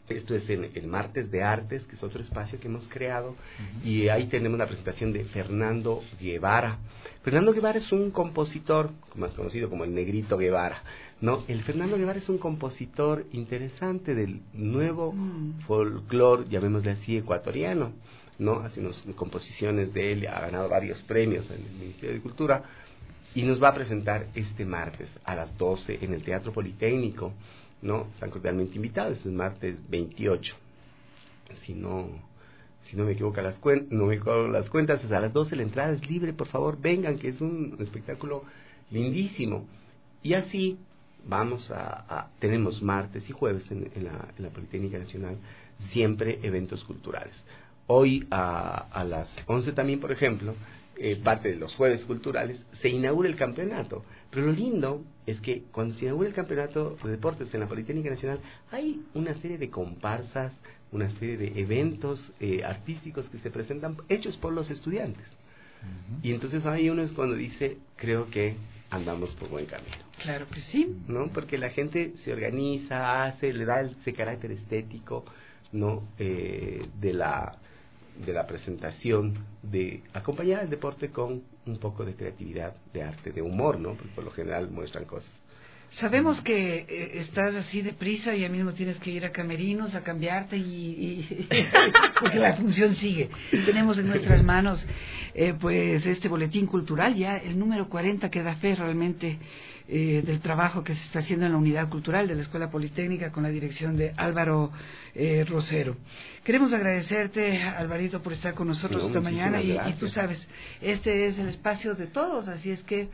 Esto es en el Martes de Artes, que es otro espacio que hemos creado, y ahí tenemos la presentación de Fernando Guevara. Fernando Guevara es un compositor, más conocido como el Negrito Guevara, ¿no? El Fernando Guevara es un compositor interesante del nuevo folclore, llamémosle así, ecuatoriano, ¿no? Hace unas composiciones de él, ha ganado varios premios en el Ministerio de Cultura, y nos va a presentar este martes a las 12 en el Teatro Politécnico, ¿no? Están cordialmente invitados, es el martes 28. Si no me equivoco las cuentas, es a las 12, la entrada es libre, por favor, vengan, que es un espectáculo lindísimo. Y así vamos tenemos martes y jueves en la Politécnica Nacional siempre eventos culturales. Hoy a las 11 también, por ejemplo, parte de los jueves culturales, se inaugura el campeonato. Pero lo lindo es que cuando se inaugura el campeonato de deportes en la Politécnica Nacional, hay una serie de comparsas, una serie de eventos artísticos que se presentan hechos por los estudiantes. Y entonces ahí uno es cuando dice, creo que andamos por buen camino. Claro que sí. ¿No? Porque la gente se organiza, le da ese carácter estético, ¿no? de la presentación, de acompañar el deporte con un poco de creatividad, de arte, de humor, ¿no? Porque por lo general muestran cosas. Sabemos que estás así deprisa y ya mismo tienes que ir a camerinos a cambiarte y porque la función sigue. Tenemos en nuestras manos pues este boletín cultural, ya el número 40, que da fe realmente del trabajo que se está haciendo en la unidad cultural de la Escuela Politécnica con la dirección de Álvaro Rosero. Queremos agradecerte, Alvarito, por estar con nosotros esta mañana y tú sabes, este es el espacio de todos, así es que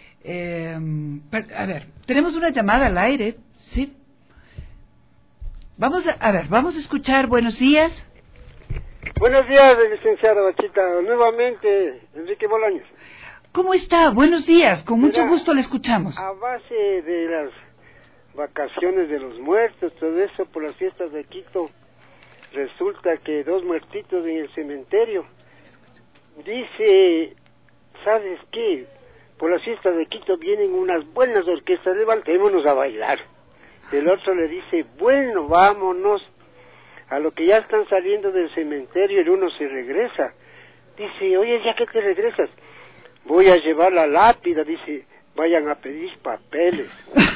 a ver, tenemos una llamada al aire, ¿sí? Vamos a escuchar. Buenos días. Buenos días, licenciada Bachita. Nuevamente, Enrique Bolaños. ¿Cómo está? Buenos días, con mucho gusto le escuchamos. A base de las vacaciones de los muertos, todo eso por las fiestas de Quito, resulta que 2 muertitos en el cementerio. Dice, ¿sabes qué? Por las fiestas de Quito vienen unas buenas orquestas, levantémonos a bailar. El otro le dice, bueno, vámonos. A lo que ya están saliendo del cementerio, el uno se regresa. Dice, oye, ¿ya que te regresas? Voy a llevar la lápida, dice, vayan a pedir papeles.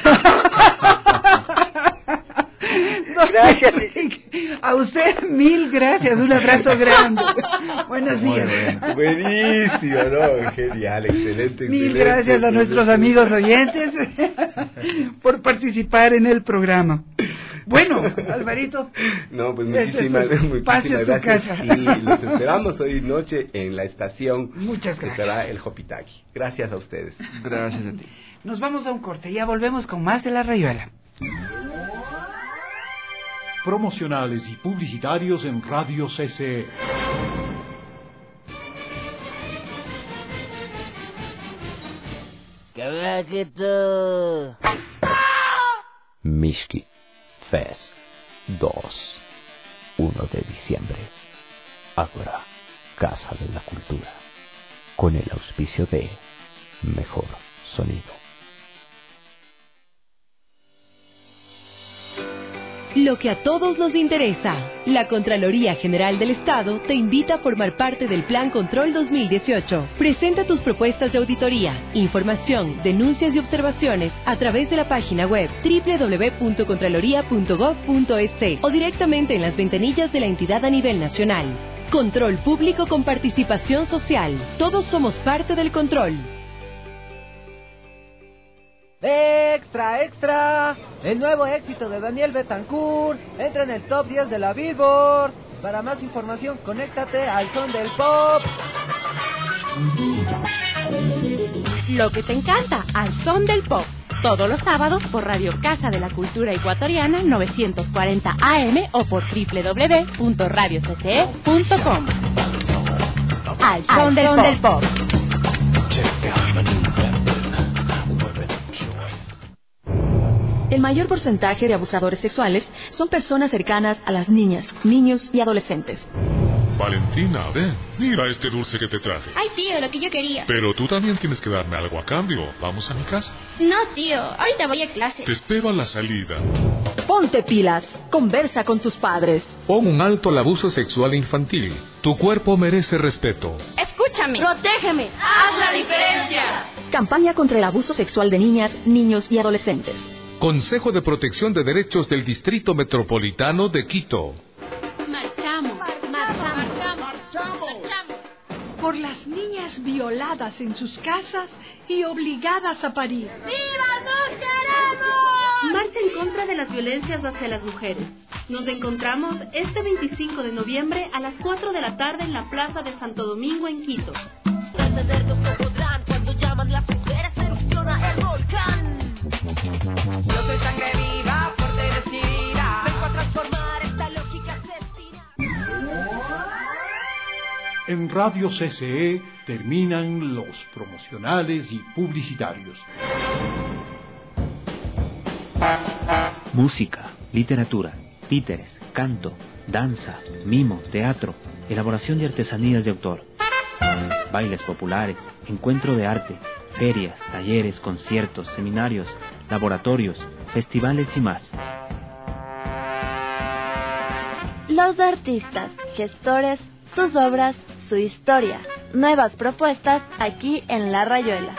Gracias. A usted, 1000 gracias, un abrazo grande. Buenos días. Buenísimo, ¿no? Genial, excelente. 1000 gracias a nuestros amigos oyentes por participar en el programa. Bueno, Alvarito. No, pues muchísimas gracias. Casa. Y los esperamos hoy noche en la estación. Muchas gracias. Que será el Jopitaqui. Gracias a ustedes. Gracias a ti. Nos vamos a un corte, ya volvemos con más de La Rayuela. Promocionales y publicitarios en Radio CC. Mishki Fest 2, 1 de diciembre. Ahora, Casa de la Cultura, con el auspicio de Mejor Sonido. Lo que a todos nos interesa. La Contraloría General del Estado te invita a formar parte del Plan Control 2018. Presenta tus propuestas de auditoría, información, denuncias y observaciones a través de la página web www.contraloría.gov.es o directamente en las ventanillas de la entidad a nivel nacional. Control público con participación social. Todos somos parte del control. ¡Extra, extra! El nuevo éxito de Daniel Betancourt entra en el top 10 de la Billboard. Para más información, conéctate al Son del Pop. Lo que te encanta, al Son del Pop. Todos los sábados por Radio Casa de la Cultura Ecuatoriana 940 AM o por www.radiocce.com. Al Son del Pop. El mayor porcentaje de abusadores sexuales son personas cercanas a las niñas, niños y adolescentes. Valentina, ven, mira este dulce que te traje. Ay, tío, lo que yo quería. Pero tú también tienes que darme algo a cambio. ¿Vamos a mi casa? No, tío, ahorita voy a clase. Te espero a la salida. Ponte pilas, conversa con tus padres. Pon un alto al abuso sexual infantil. Tu cuerpo merece respeto. Escúchame. Protégeme. Haz la diferencia. Campaña contra el abuso sexual de niñas, niños y adolescentes. Consejo de Protección de Derechos del Distrito Metropolitano de Quito. Marchamos. Por las niñas violadas en sus casas y obligadas a parir. ¡Viva, nos queremos! Marcha en contra de las violencias hacia las mujeres. Nos encontramos este 25 de noviembre a las 4 de la tarde en la Plaza de Santo Domingo en Quito. Detenernos no podrán, cuando llaman las mujeres erupciona el volcán. Yo soy sangre viva, fuerte y decidida. Vengo a transformar esta lógica asesina. En Radio CCE terminan los promocionales y publicitarios. Música, literatura, títeres, canto, danza, mimo, teatro, elaboración de artesanías de autor, bailes populares, encuentro de arte, ferias, talleres, conciertos, seminarios, laboratorios, festivales y más. Los artistas, gestores, sus obras, su historia. Nuevas propuestas aquí en La Rayuela.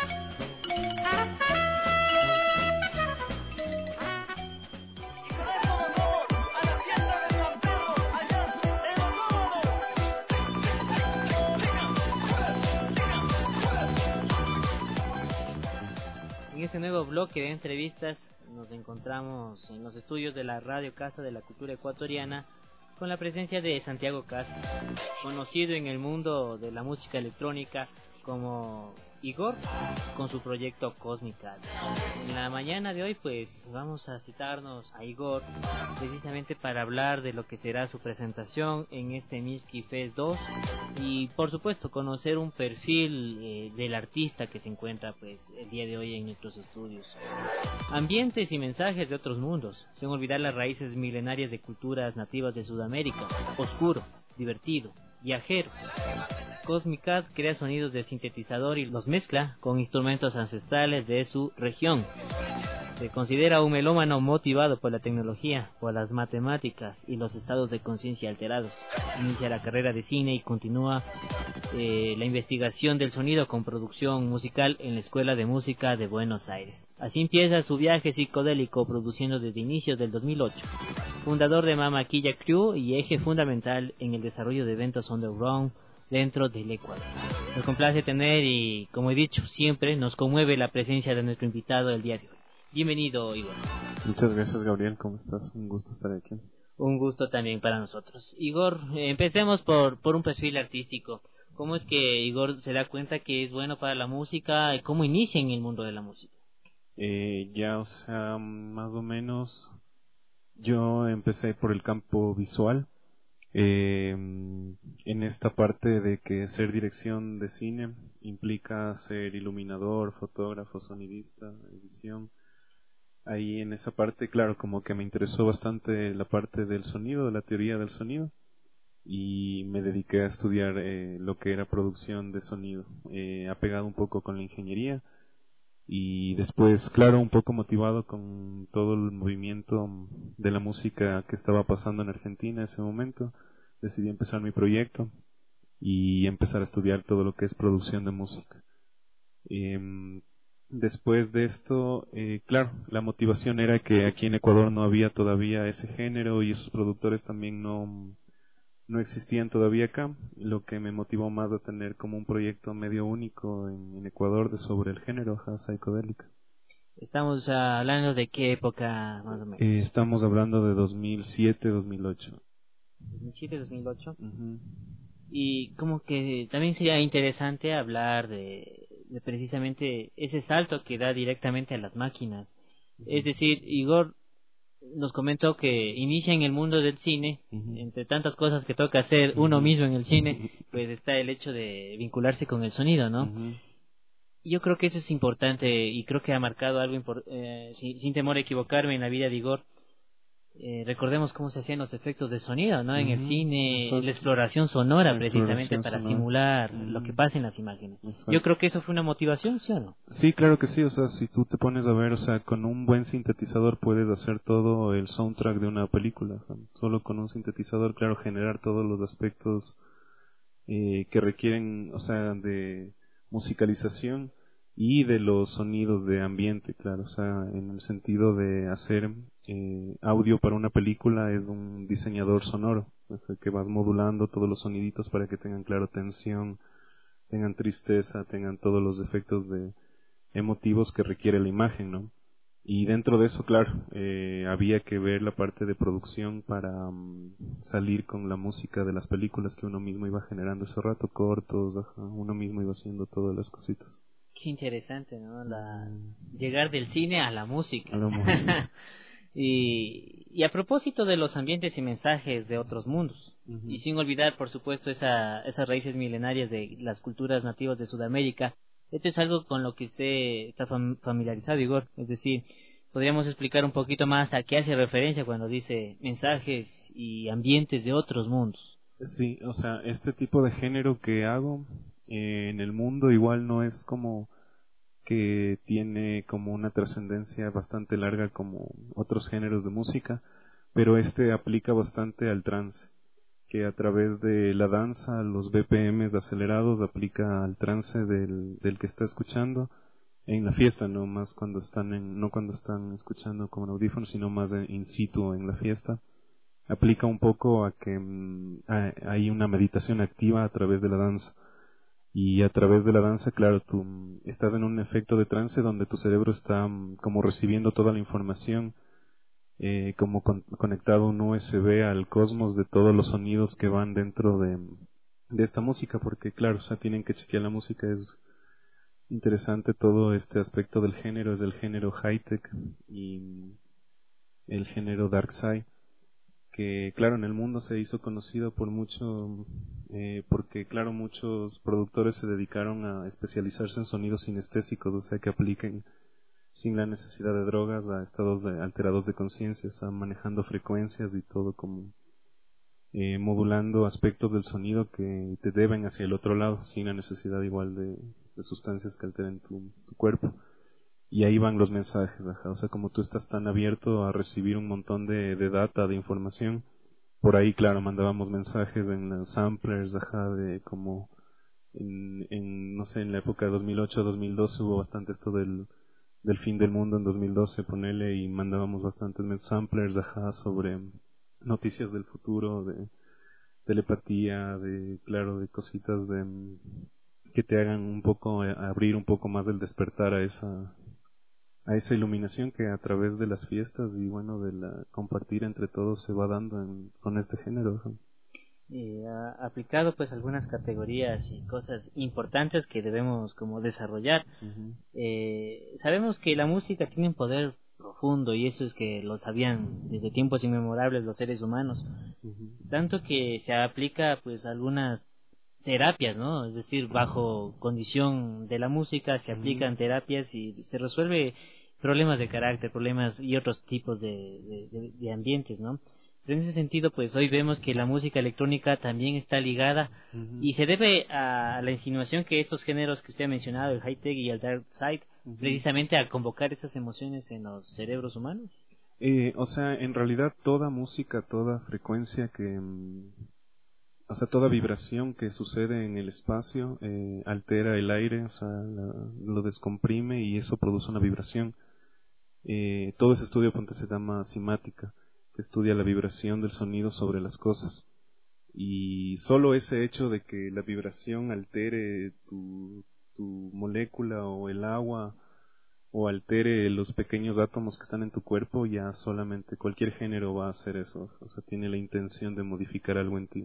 En este nuevo bloque de entrevistas nos encontramos en los estudios de la Radio Casa de la Cultura Ecuatoriana con la presencia de Santiago Castro, conocido en el mundo de la música electrónica como Igor, con su proyecto Cosmical. En la mañana de hoy pues vamos a citarnos a Igor precisamente para hablar de lo que será su presentación en este Miski Fest 2 y por supuesto conocer un perfil del artista que se encuentra pues el día de hoy en nuestros estudios. Ambientes y mensajes de otros mundos, sin olvidar las raíces milenarias de culturas nativas de Sudamérica. Oscuro, divertido, viajero. Cosmicat crea sonidos de sintetizador y los mezcla con instrumentos ancestrales de su región. Se considera un melómano motivado por la tecnología, por las matemáticas y los estados de conciencia alterados. Inicia la carrera de cine y continúa la investigación del sonido con producción musical en la Escuela de Música de Buenos Aires. Así empieza su viaje psicodélico produciendo desde inicios del 2008. Fundador de Mamaquilla Crew y eje fundamental en el desarrollo de eventos underground dentro del Ecuador. Nos complace tener y, como he dicho, siempre nos conmueve la presencia de nuestro invitado del día de hoy. Bienvenido, Igor. Muchas gracias, Gabriel. ¿Cómo estás? Un gusto estar aquí. Un gusto también para nosotros. Igor, empecemos por un perfil artístico. ¿Cómo es que Igor se da cuenta que es bueno para la música y cómo inicia en el mundo de la música? Más o menos yo empecé por el campo visual. En esta parte de que ser dirección de cine implica ser iluminador, fotógrafo, sonidista, edición. Ahí en esa parte, claro, como que me interesó bastante la parte del sonido, la teoría del sonido, y me dediqué a estudiar lo que era producción de sonido, apegado un poco con la ingeniería, y después, claro, un poco motivado con todo el movimiento de la música que estaba pasando en Argentina en ese momento, decidí empezar mi proyecto y empezar a estudiar todo lo que es producción de música. Después de esto, claro, la motivación era que aquí en Ecuador no había todavía ese género y esos productores también no existían todavía acá, lo que me motivó más a tener como un proyecto medio único en Ecuador sobre el género psicodélica. Estamos hablando de qué época más o menos. Estamos hablando de 2007-2008. 2007-2008. Uh-huh. Y como que también sería interesante hablar de precisamente ese salto que da directamente a las máquinas. Uh-huh. Es decir, Igor nos comentó que inicia en el mundo del cine. Uh-huh. Entre tantas cosas que toca hacer uno mismo en el cine, pues está el hecho de vincularse con el sonido, ¿no? Uh-huh. Yo creo que eso es importante y creo que ha marcado algo sin temor a equivocarme en la vida de Igor. recordemos cómo se hacían los efectos de sonido, ¿no? En el cine, la exploración sonora, precisamente para simular lo que pasa en las imágenes. Exacto. Yo creo que eso fue una motivación, ¿sí o no? Sí, claro que sí, o sea, si tú te pones a ver, o sea, con un buen sintetizador puedes hacer todo el soundtrack de una película, o sea, solo con un sintetizador, claro, generar todos los aspectos que requieren, o sea, de musicalización y de los sonidos de ambiente, claro, o sea, en el sentido de hacer audio para una película es un diseñador sonoro, o sea, que vas modulando todos los soniditos para que tengan, claro, tensión, tengan tristeza, tengan todos los efectos de emotivos que requiere la imagen, ¿no? Y dentro de eso, claro, había que ver la parte de producción para salir con la música de las películas que uno mismo iba generando ese rato, cortos, uno mismo iba haciendo todas las cositas. Qué interesante, ¿no? Llegar del cine a la música. A la música. y a propósito de los ambientes y mensajes de otros mundos, y sin olvidar, por supuesto, esas raíces milenarias de las culturas nativas de Sudamérica, esto es algo con lo que usted está familiarizado, Igor. Es decir, podríamos explicar un poquito más a qué hace referencia cuando dice mensajes y ambientes de otros mundos. Sí, o sea, este tipo de género que hago en el mundo igual no es como que tiene como una trascendencia bastante larga como otros géneros de música, pero este aplica bastante al trance, que a través de la danza, los BPMs acelerados, aplica al trance del que está escuchando en la fiesta, no más cuando no cuando están escuchando con audífonos, sino más in situ en la fiesta. Aplica un poco a que hay una meditación activa a través de la danza. Y a través de la danza, claro, tú estás en un efecto de trance donde tu cerebro está como recibiendo toda la información, como conectado un USB al cosmos de todos los sonidos que van dentro de esta música, porque claro, o sea, tienen que chequear la música. Es interesante todo este aspecto del género, es el género high-tech y el género dark side, que claro, en el mundo se hizo conocido por mucho, porque claro, muchos productores se dedicaron a especializarse en sonidos sinestésicos, o sea, que apliquen sin la necesidad de drogas a estados alterados de conciencia, o sea, manejando frecuencias y todo como modulando aspectos del sonido que te deben hacia el otro lado, sin la necesidad igual de sustancias que alteren tu cuerpo. Y ahí van los mensajes, o sea, como tú estás tan abierto a recibir un montón de data, de información, por ahí, claro, mandábamos mensajes en los samplers, de como no sé, en la época de 2008-2012 hubo bastante esto del fin del mundo en 2012, ponele, y mandábamos bastantes samplers, sobre noticias del futuro, de telepatía, claro, de cositas que te hagan un poco, abrir un poco más el despertar a esa iluminación que a través de las fiestas y bueno, de la compartir entre todos se va dando con este género. Ha aplicado pues algunas categorías y cosas importantes que debemos como desarrollar. Sabemos que la música tiene un poder profundo y eso es que lo sabían desde tiempos inmemorables los seres humanos, tanto que se aplica pues algunas terapias, ¿no? Es decir, bajo condición de la música se aplican terapias y se resuelve problemas de carácter, problemas y otros tipos de ambientes, ¿no? Pero en ese sentido, pues hoy vemos que la música electrónica también está ligada y se debe a la insinuación que estos géneros que usted ha mencionado, el high-tech y el dark side, precisamente a convocar esas emociones en los cerebros humanos. O sea, en realidad toda música, toda frecuencia o sea, toda vibración que sucede en el espacio altera el aire, o sea, lo descomprime y eso produce una vibración. Todo ese estudio se llama cimática, que estudia la vibración del sonido sobre las cosas. Y solo ese hecho de que la vibración altere tu molécula o el agua o altere los pequeños átomos que están en tu cuerpo, ya solamente cualquier género va a hacer eso, o sea, tiene la intención de modificar algo en ti.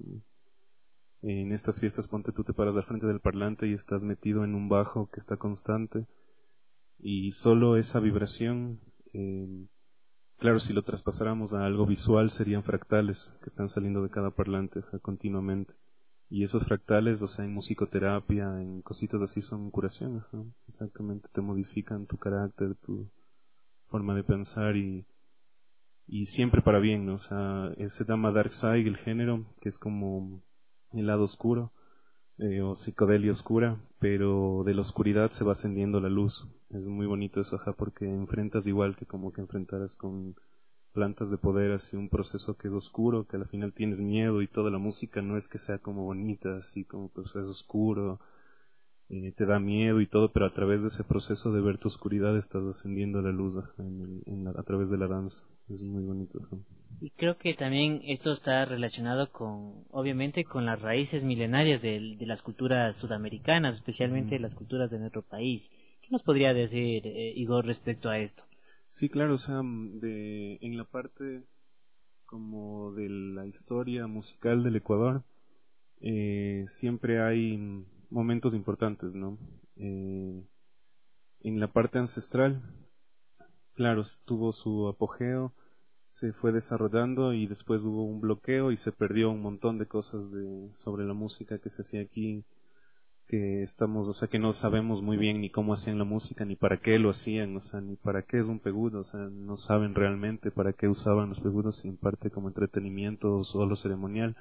En estas fiestas, ponte, tú te paras al frente del parlante y estás metido en un bajo que está constante y solo esa vibración, claro, si lo traspasáramos a algo visual serían fractales que están saliendo de cada parlante continuamente. Y esos fractales, o sea, en musicoterapia, en cositas así, son curación, exactamente, te modifican tu carácter, tu forma de pensar y y siempre para bien, ¿no? O sea, se llama Dark Side el género, que es como el lado oscuro, o psicodelia oscura, pero de la oscuridad se va ascendiendo la luz. Es muy bonito eso, ajá, porque enfrentas igual que como que enfrentaras con plantas de poder así un proceso que es oscuro, que al final tienes miedo, y toda la música no es que sea como bonita, así como proceso oscuro, te da miedo y todo, pero a través de ese proceso de ver tu oscuridad estás ascendiendo a la luz, ajá, a través de la danza. Es muy bonito, ajá. Y creo que también esto está relacionado con, obviamente, con las raíces milenarias de las culturas sudamericanas, especialmente las culturas de nuestro país. ¿Qué nos podría decir, Igor, respecto a esto? Sí, claro, o sea, en la parte como de la historia musical del Ecuador, siempre hay momentos importantes, ¿no? En la parte ancestral, claro, tuvo su apogeo, se fue desarrollando y después hubo un bloqueo y se perdió un montón de cosas sobre la música que se hacía aquí, que o sea, que no sabemos muy bien ni cómo hacían la música, ni para qué lo hacían, o sea, ni para qué es un pegudo, o sea, no saben realmente para qué usaban los pegudos, y en parte como entretenimiento o solo ceremonial.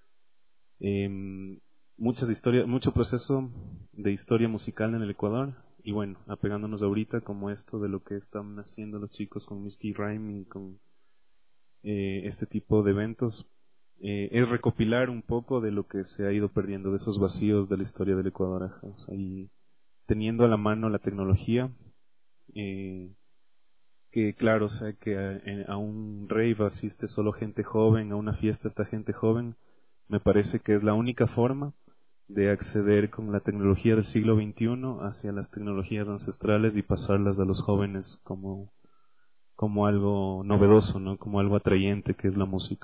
Mucho proceso de historia musical en el Ecuador, y bueno, apegándonos ahorita como esto de lo que están haciendo los chicos con Misty Rhyme y con este tipo de eventos, es recopilar un poco de lo que se ha ido perdiendo, de esos vacíos de la historia del Ecuador, o sea, y teniendo a la mano la tecnología, que claro, o sea, que a un rave asiste solo gente joven, a una fiesta está gente joven, me parece que es la única forma de acceder con la tecnología del siglo XXI hacia las tecnologías ancestrales y pasarlas a los jóvenes como algo novedoso, ¿no? Como algo atrayente que es la música.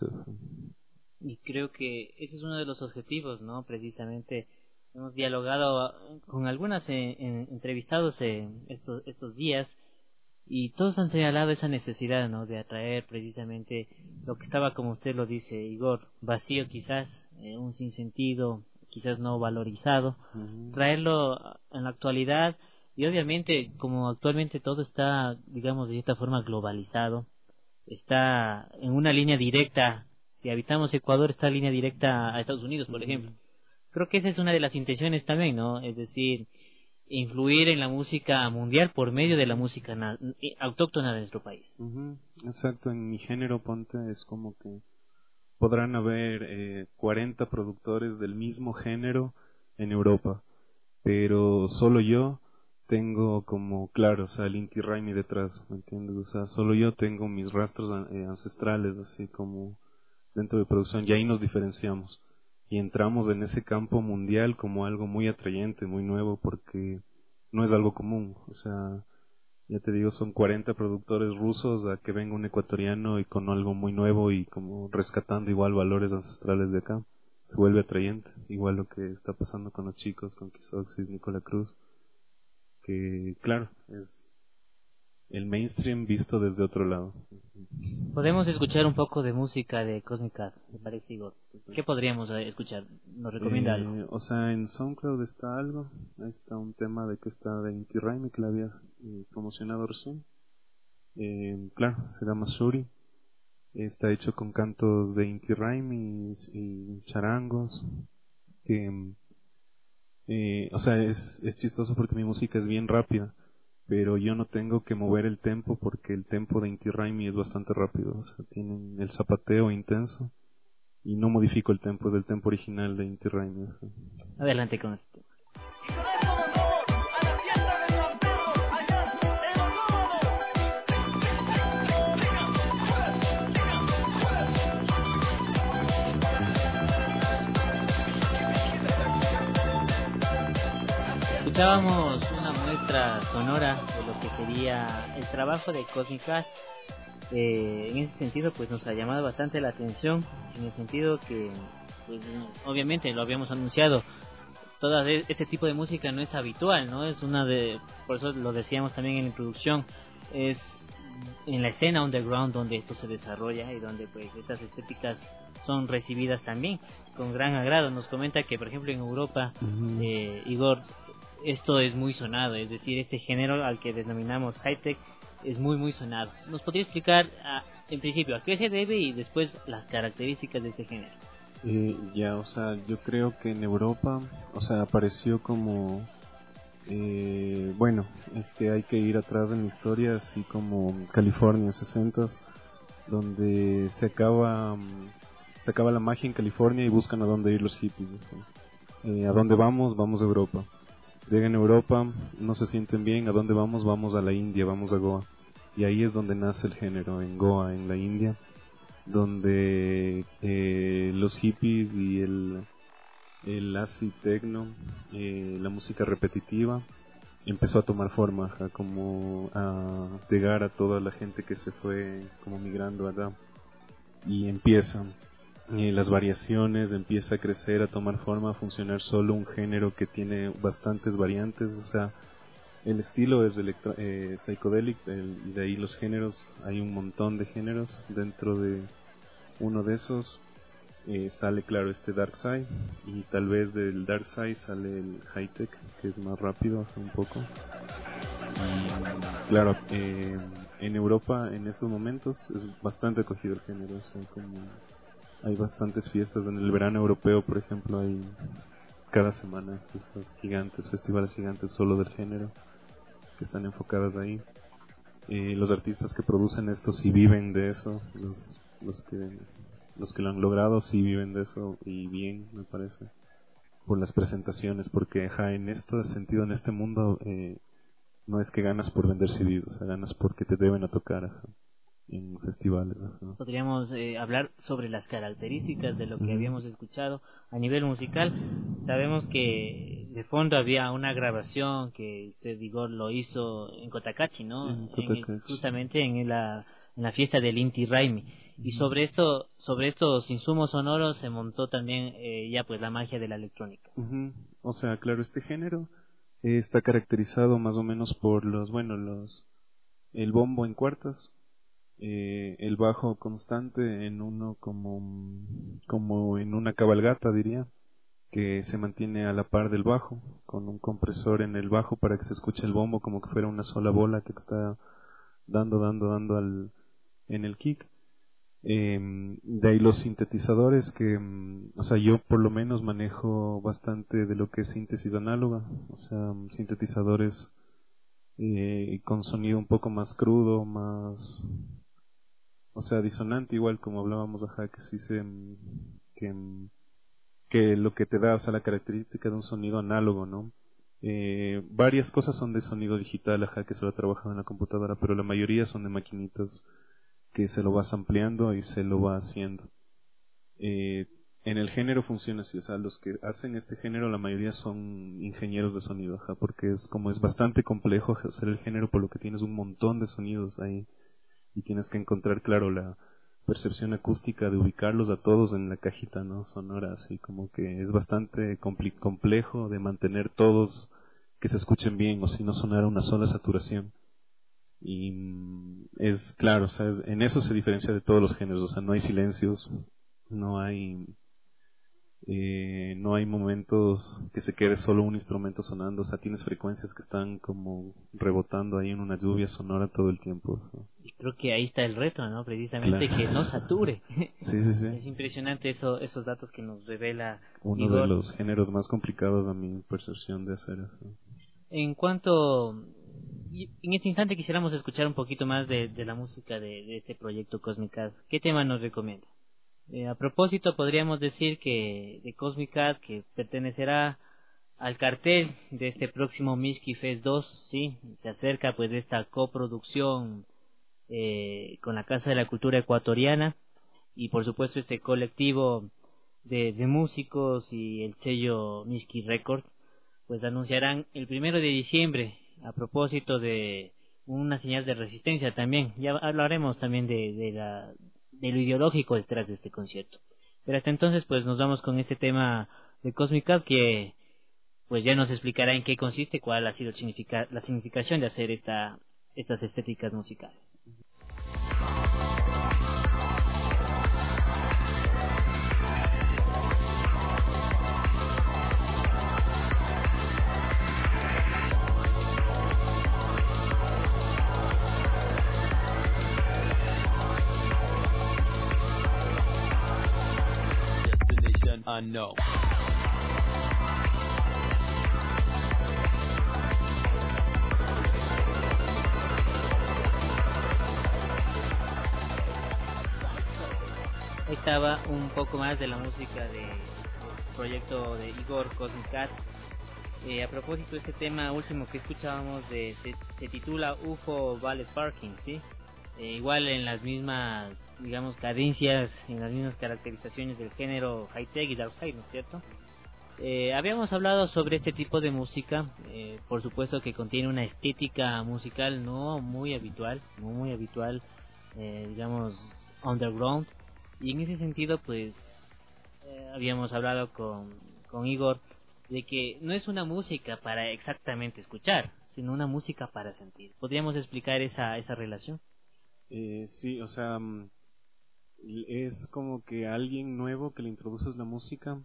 Y creo que ese es uno de los objetivos, ¿no? Precisamente hemos dialogado con algunos entrevistados estos días, y todos han señalado esa necesidad, ¿no? De atraer precisamente lo que estaba, como usted lo dice, Igor, vacío quizás, un sinsentido, quizás no valorizado, traerlo en la actualidad. Y obviamente, como actualmente todo está, digamos, de cierta forma globalizado, está en una línea directa. Si habitamos Ecuador, está en línea directa a Estados Unidos, por ejemplo. Creo que esa es una de las intenciones también, ¿no? Es decir, influir en la música mundial por medio de la música autóctona de nuestro país. Exacto, en mi género, ponte, es como que podrán haber 40 productores del mismo género en Europa, pero solo yo tengo como, claro, o sea, el Inti Raymi detrás, ¿me entiendes? O sea, solo yo tengo mis rastros ancestrales, así como dentro de producción, y ahí nos diferenciamos. Y entramos en ese campo mundial como algo muy atrayente, muy nuevo, porque no es algo común. O sea, ya te digo, son 40 productores rusos a que venga un ecuatoriano y con algo muy nuevo y como rescatando igual valores ancestrales de acá. Se vuelve atrayente, igual lo que está pasando con los chicos, con Kisoxis, Nicola Cruz, que claro, es el mainstream visto desde otro lado. Podemos escuchar un poco de música de Cosmic Cat, me parece, Igor. ¿Qué podríamos escuchar? ¿Nos recomienda algo? O sea, en SoundCloud está algo. Ahí está un tema de que está de Inti Raymi, que la había promocionado recién. Claro, se llama Shuri. Está hecho con cantos de Inti Raymi y charangos. O sea, es chistoso porque mi música es bien rápida, pero yo no tengo que mover el tempo porque el tempo de Inti Raymi es bastante rápido. O sea, tienen el zapateo intenso y no modifico el tempo, es el tempo original de Inti Raymi. Adelante con este tema. Escuchábamos una muestra sonora de lo que sería el trabajo de Cosmic Cat. En ese sentido, pues nos ha llamado bastante la atención, en el sentido que, pues obviamente lo habíamos anunciado, todo este tipo de música no es habitual, ¿no? Es por eso lo decíamos también en la introducción, es en la escena underground donde esto se desarrolla y donde pues estas estéticas son recibidas también con gran agrado. Nos comenta que, por ejemplo, en Europa, Igor, esto es muy sonado, es decir, este género al que denominamos high-tech es muy sonado. ¿Nos podría explicar en principio, ¿a qué se debe? Y después las características de este género. O sea, yo creo que en Europa, o sea, apareció como... bueno, es que hay que ir atrás en la historia, así como California 60s, donde se acaba la magia en California y buscan a dónde ir los hippies. ¿A dónde vamos? Vamos a Europa. Llegan a Europa, no se sienten bien, ¿a dónde vamos? Vamos a la India, vamos a Goa. Y ahí es donde nace el género, en Goa, en la India, donde los hippies y el acid techno, la música repetitiva, empezó a tomar forma, como a llegar a toda la gente que se fue como migrando allá. Y empiezan las variaciones, empieza a crecer, a tomar forma, a funcionar solo un género que tiene bastantes variantes. O sea, el estilo es psychedelic, y de ahí los géneros, hay un montón de géneros. Dentro de uno de esos sale, claro, este Dark Side, y tal vez del Dark Side sale el High Tech, que es más rápido un poco. Y claro, en Europa en estos momentos es bastante acogido el género. O sea, como hay bastantes fiestas en el verano europeo, por ejemplo, hay cada semana fiestas gigantes, festivales gigantes solo del género, que están enfocadas ahí. Los artistas que producen esto sí viven de eso, los que lo han logrado sí viven de eso, y bien, me parece, por las presentaciones, porque en este sentido, en este mundo, no es que ganas por vender CDs, o sea, ganas porque te deben a tocar en festivales. Podríamos hablar sobre las características de lo que habíamos escuchado a nivel musical. Sabemos que de fondo había una grabación que usted, Igor, lo hizo en Cotacachi, ¿no? Justamente en la fiesta del Inti Raymi. Y sobre estos insumos sonoros se montó también ya pues la magia de la electrónica. O sea, claro, este género está caracterizado más o menos por el bombo en cuartas, el bajo constante en uno como en una cabalgata, diría, que se mantiene a la par del bajo, con un compresor en el bajo para que se escuche el bombo como que fuera una sola bola que está dando en el kick. De ahí los sintetizadores, que o sea, yo por lo menos manejo bastante de lo que es síntesis análoga, o sea, sintetizadores con sonido un poco más crudo, más, o sea, disonante, igual como hablábamos, que sí que lo que te da, o sea, la característica de un sonido análogo, ¿no? Varias cosas son de sonido digital, que se lo ha trabajado en la computadora, pero la mayoría son de maquinitas que se lo vas ampliando y se lo va haciendo. En el género funciona así, o sea, los que hacen este género la mayoría son ingenieros de sonido, porque es bastante complejo hacer el género, por lo que tienes un montón de sonidos ahí y tienes que encontrar, claro, la percepción acústica de ubicarlos a todos en la cajita, ¿no? Sonora, así como que es bastante complejo de mantener todos que se escuchen bien, o si no sonara una sola saturación. Y es claro, o sea, en eso se diferencia de todos los géneros, o sea, no hay silencios, no hay momentos que se quede solo un instrumento sonando, o sea, tienes frecuencias que están como rebotando ahí en una lluvia sonora todo el tiempo. Y creo que ahí está el reto, ¿no? Precisamente, claro, que no sature. Sí. Es impresionante esos datos que nos revela uno Igor. De los géneros más complicados a mi percepción de hacer. En cuanto, en este instante quisiéramos escuchar un poquito más de la música de este proyecto Cosmic-Cat. ¿Qué tema nos recomienda? A propósito, podríamos decir que de Cosmic-Cat, que pertenecerá al cartel de este próximo Mixki Fest 2, sí, se acerca pues de esta coproducción con la Casa de la Cultura Ecuatoriana y por supuesto este colectivo de músicos y el sello Mixki Record, pues anunciarán el 1 de diciembre, a propósito de una señal de resistencia también. Ya hablaremos también de lo ideológico detrás de este concierto. Pero hasta entonces pues nos vamos con este tema de Cosmic-Cat, que pues ya nos explicará en qué consiste, cuál ha sido la significación de hacer estas estéticas musicales. a no. Estaba un poco más de la música del proyecto de Igor Cosmic Cat. A propósito de este tema último que escuchábamos, se titula UFO Ballet Parking, ¿sí? Igual en las mismas, digamos, cadencias, en las mismas caracterizaciones del género high-tech y dark-side, ¿no es cierto? Habíamos hablado sobre este tipo de música, por supuesto que contiene una estética musical no muy habitual, digamos, underground, y en ese sentido, pues, habíamos hablado con Igor de que no es una música para exactamente escuchar, sino una música para sentir. ¿Podríamos explicar esa relación? Sí, o sea, es como que alguien nuevo que le introduces la música,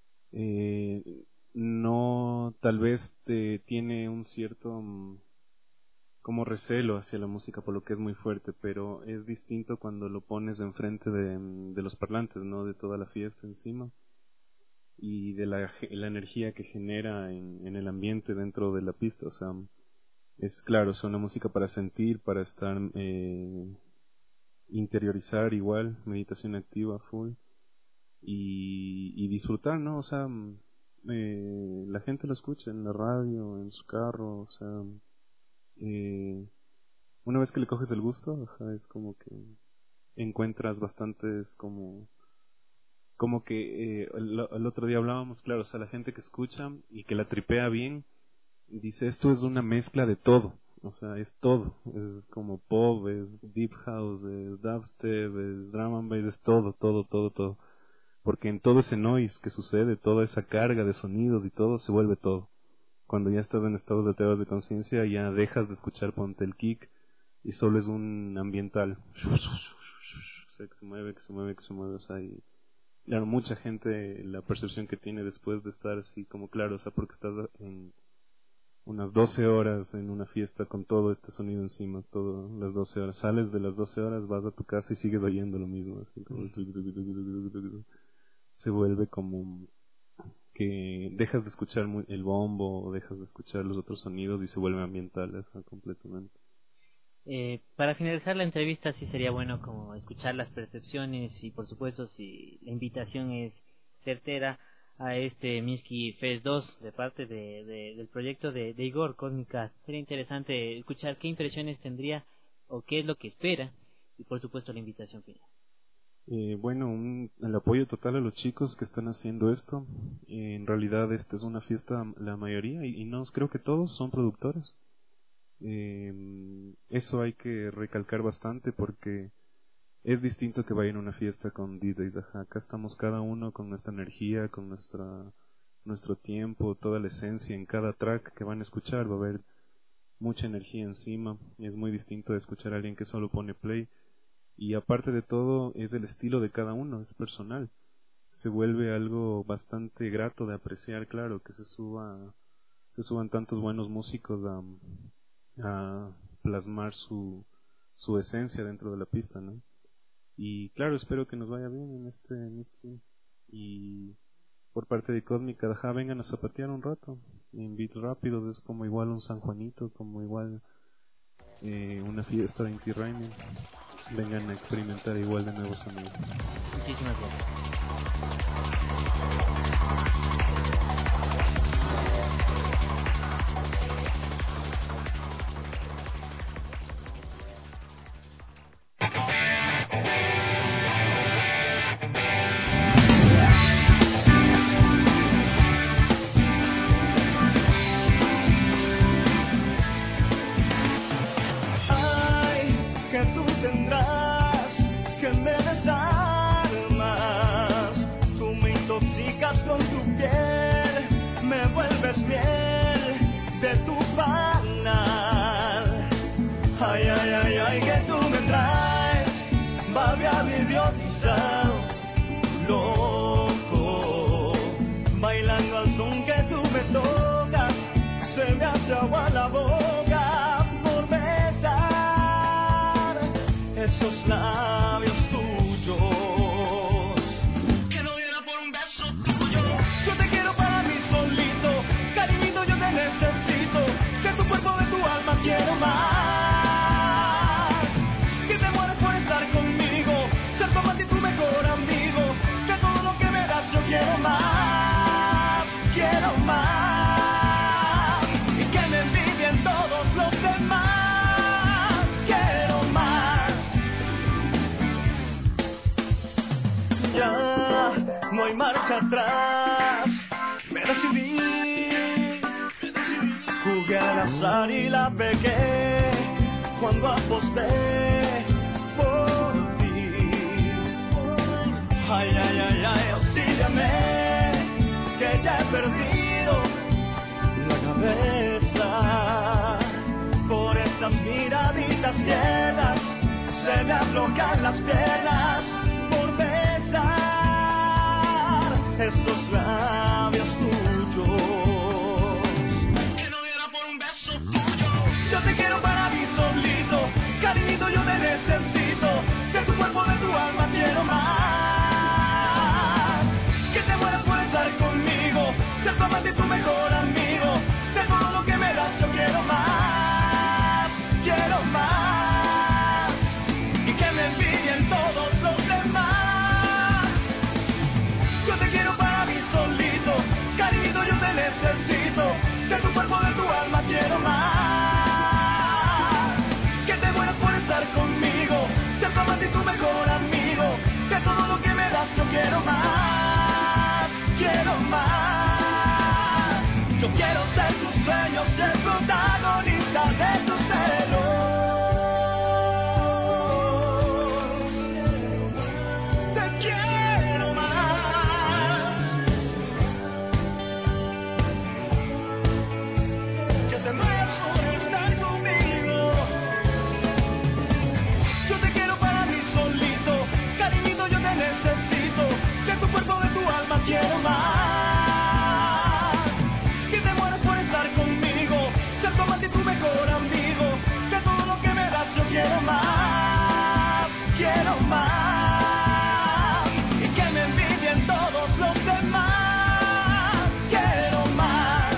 no, tal vez tiene un cierto como recelo hacia la música por lo que es muy fuerte, pero es distinto cuando lo pones enfrente de los parlantes, ¿no? De toda la fiesta encima y de la energía que genera en el ambiente dentro de la pista. O sea, es claro, es una música para sentir, para estar interiorizar igual, meditación activa full y disfrutar, ¿no? O sea, la gente lo escucha en la radio, en su carro, o sea, una vez que le coges el gusto, es como que encuentras bastantes como que el otro día hablábamos, claro, o sea, la gente que escucha y que la tripea bien dice, esto es una mezcla de todo, o sea, es todo, es como pop, es deep house, es dubstep, es drum and bass, es todo, porque en todo ese noise que sucede, toda esa carga de sonidos y todo, se vuelve todo. Cuando ya estás en estados alterados de conciencia, ya dejas de escuchar, ponte el kick, y solo es un ambiental, que se mueve, o sea, y claro, mucha gente, la percepción que tiene después de estar así como claro, o sea, porque estás en unas 12 horas en una fiesta con todo este sonido encima, todas las 12 horas, sales de las 12 horas, vas a tu casa y sigues oyendo lo mismo, así como se vuelve como que dejas de escuchar el bombo, o dejas de escuchar los otros sonidos y se vuelve ambiental, completamente. Para finalizar la entrevista, sí sería bueno como escuchar las percepciones y por supuesto si la invitación es certera a este Minsky Fest 2 de parte del proyecto de Igor Cósmica. Sería interesante escuchar qué impresiones tendría o qué es lo que espera y por supuesto la invitación final. Bueno, el apoyo total a los chicos que están haciendo esto. En realidad esta es una fiesta, la mayoría, y no creo que todos son productores. Eso hay que recalcar bastante porque es distinto que vayan a una fiesta con DJs. Acá estamos cada uno con nuestra energía, con nuestro tiempo, toda la esencia en cada track que van a escuchar. Va a haber mucha energía encima. Es muy distinto de escuchar a alguien que solo pone play. Y aparte de todo, es el estilo de cada uno, es personal. Se vuelve algo bastante grato de apreciar, claro, que se suban tantos buenos músicos a plasmar su esencia dentro de la pista, ¿no? Y claro, espero que nos vaya bien en este y por parte de Cósmica, vengan a zapatear un rato en beats rápidos, es como igual un San Juanito, como igual una fiesta de Inti Raymi. Vengan a experimentar igual de nuevos sonidos. Muchísimas gracias. Que me desarmas, tú me ya no hay marcha atrás. Me decidí, jugué al azar y la pegué cuando aposté por ti. Ay, ay, ay, ay, auxíliame, que ya he perdido la cabeza por esas miraditas llenas. Se me aflojan las piernas por besar esos labios tuyos. Que no diera por un beso tuyo. Yo te quiero para mí solito, cariñito, yo te necesito. De tu cuerpo, de tu alma quiero más. Que te mueras por estar conmigo, ser tu amante y tu mejor amigo. De todo lo que me das yo quiero más, quiero más. Todos los demás. Yo te quiero para mí solito, cariñito, yo te necesito. De tu cuerpo, de tu alma quiero más. Que te mueras por estar conmigo, ser tu amante y tu mejor amigo. De todo lo que me das yo quiero más, quiero más. Yo quiero ser tus sueños, ser protagonista de tus celos. Quiero más. Que te mueras por estar conmigo, ser tu amante y tu mejor amigo. De todo lo que me das yo quiero más, quiero más. Y que me envidien todos los demás. Quiero más.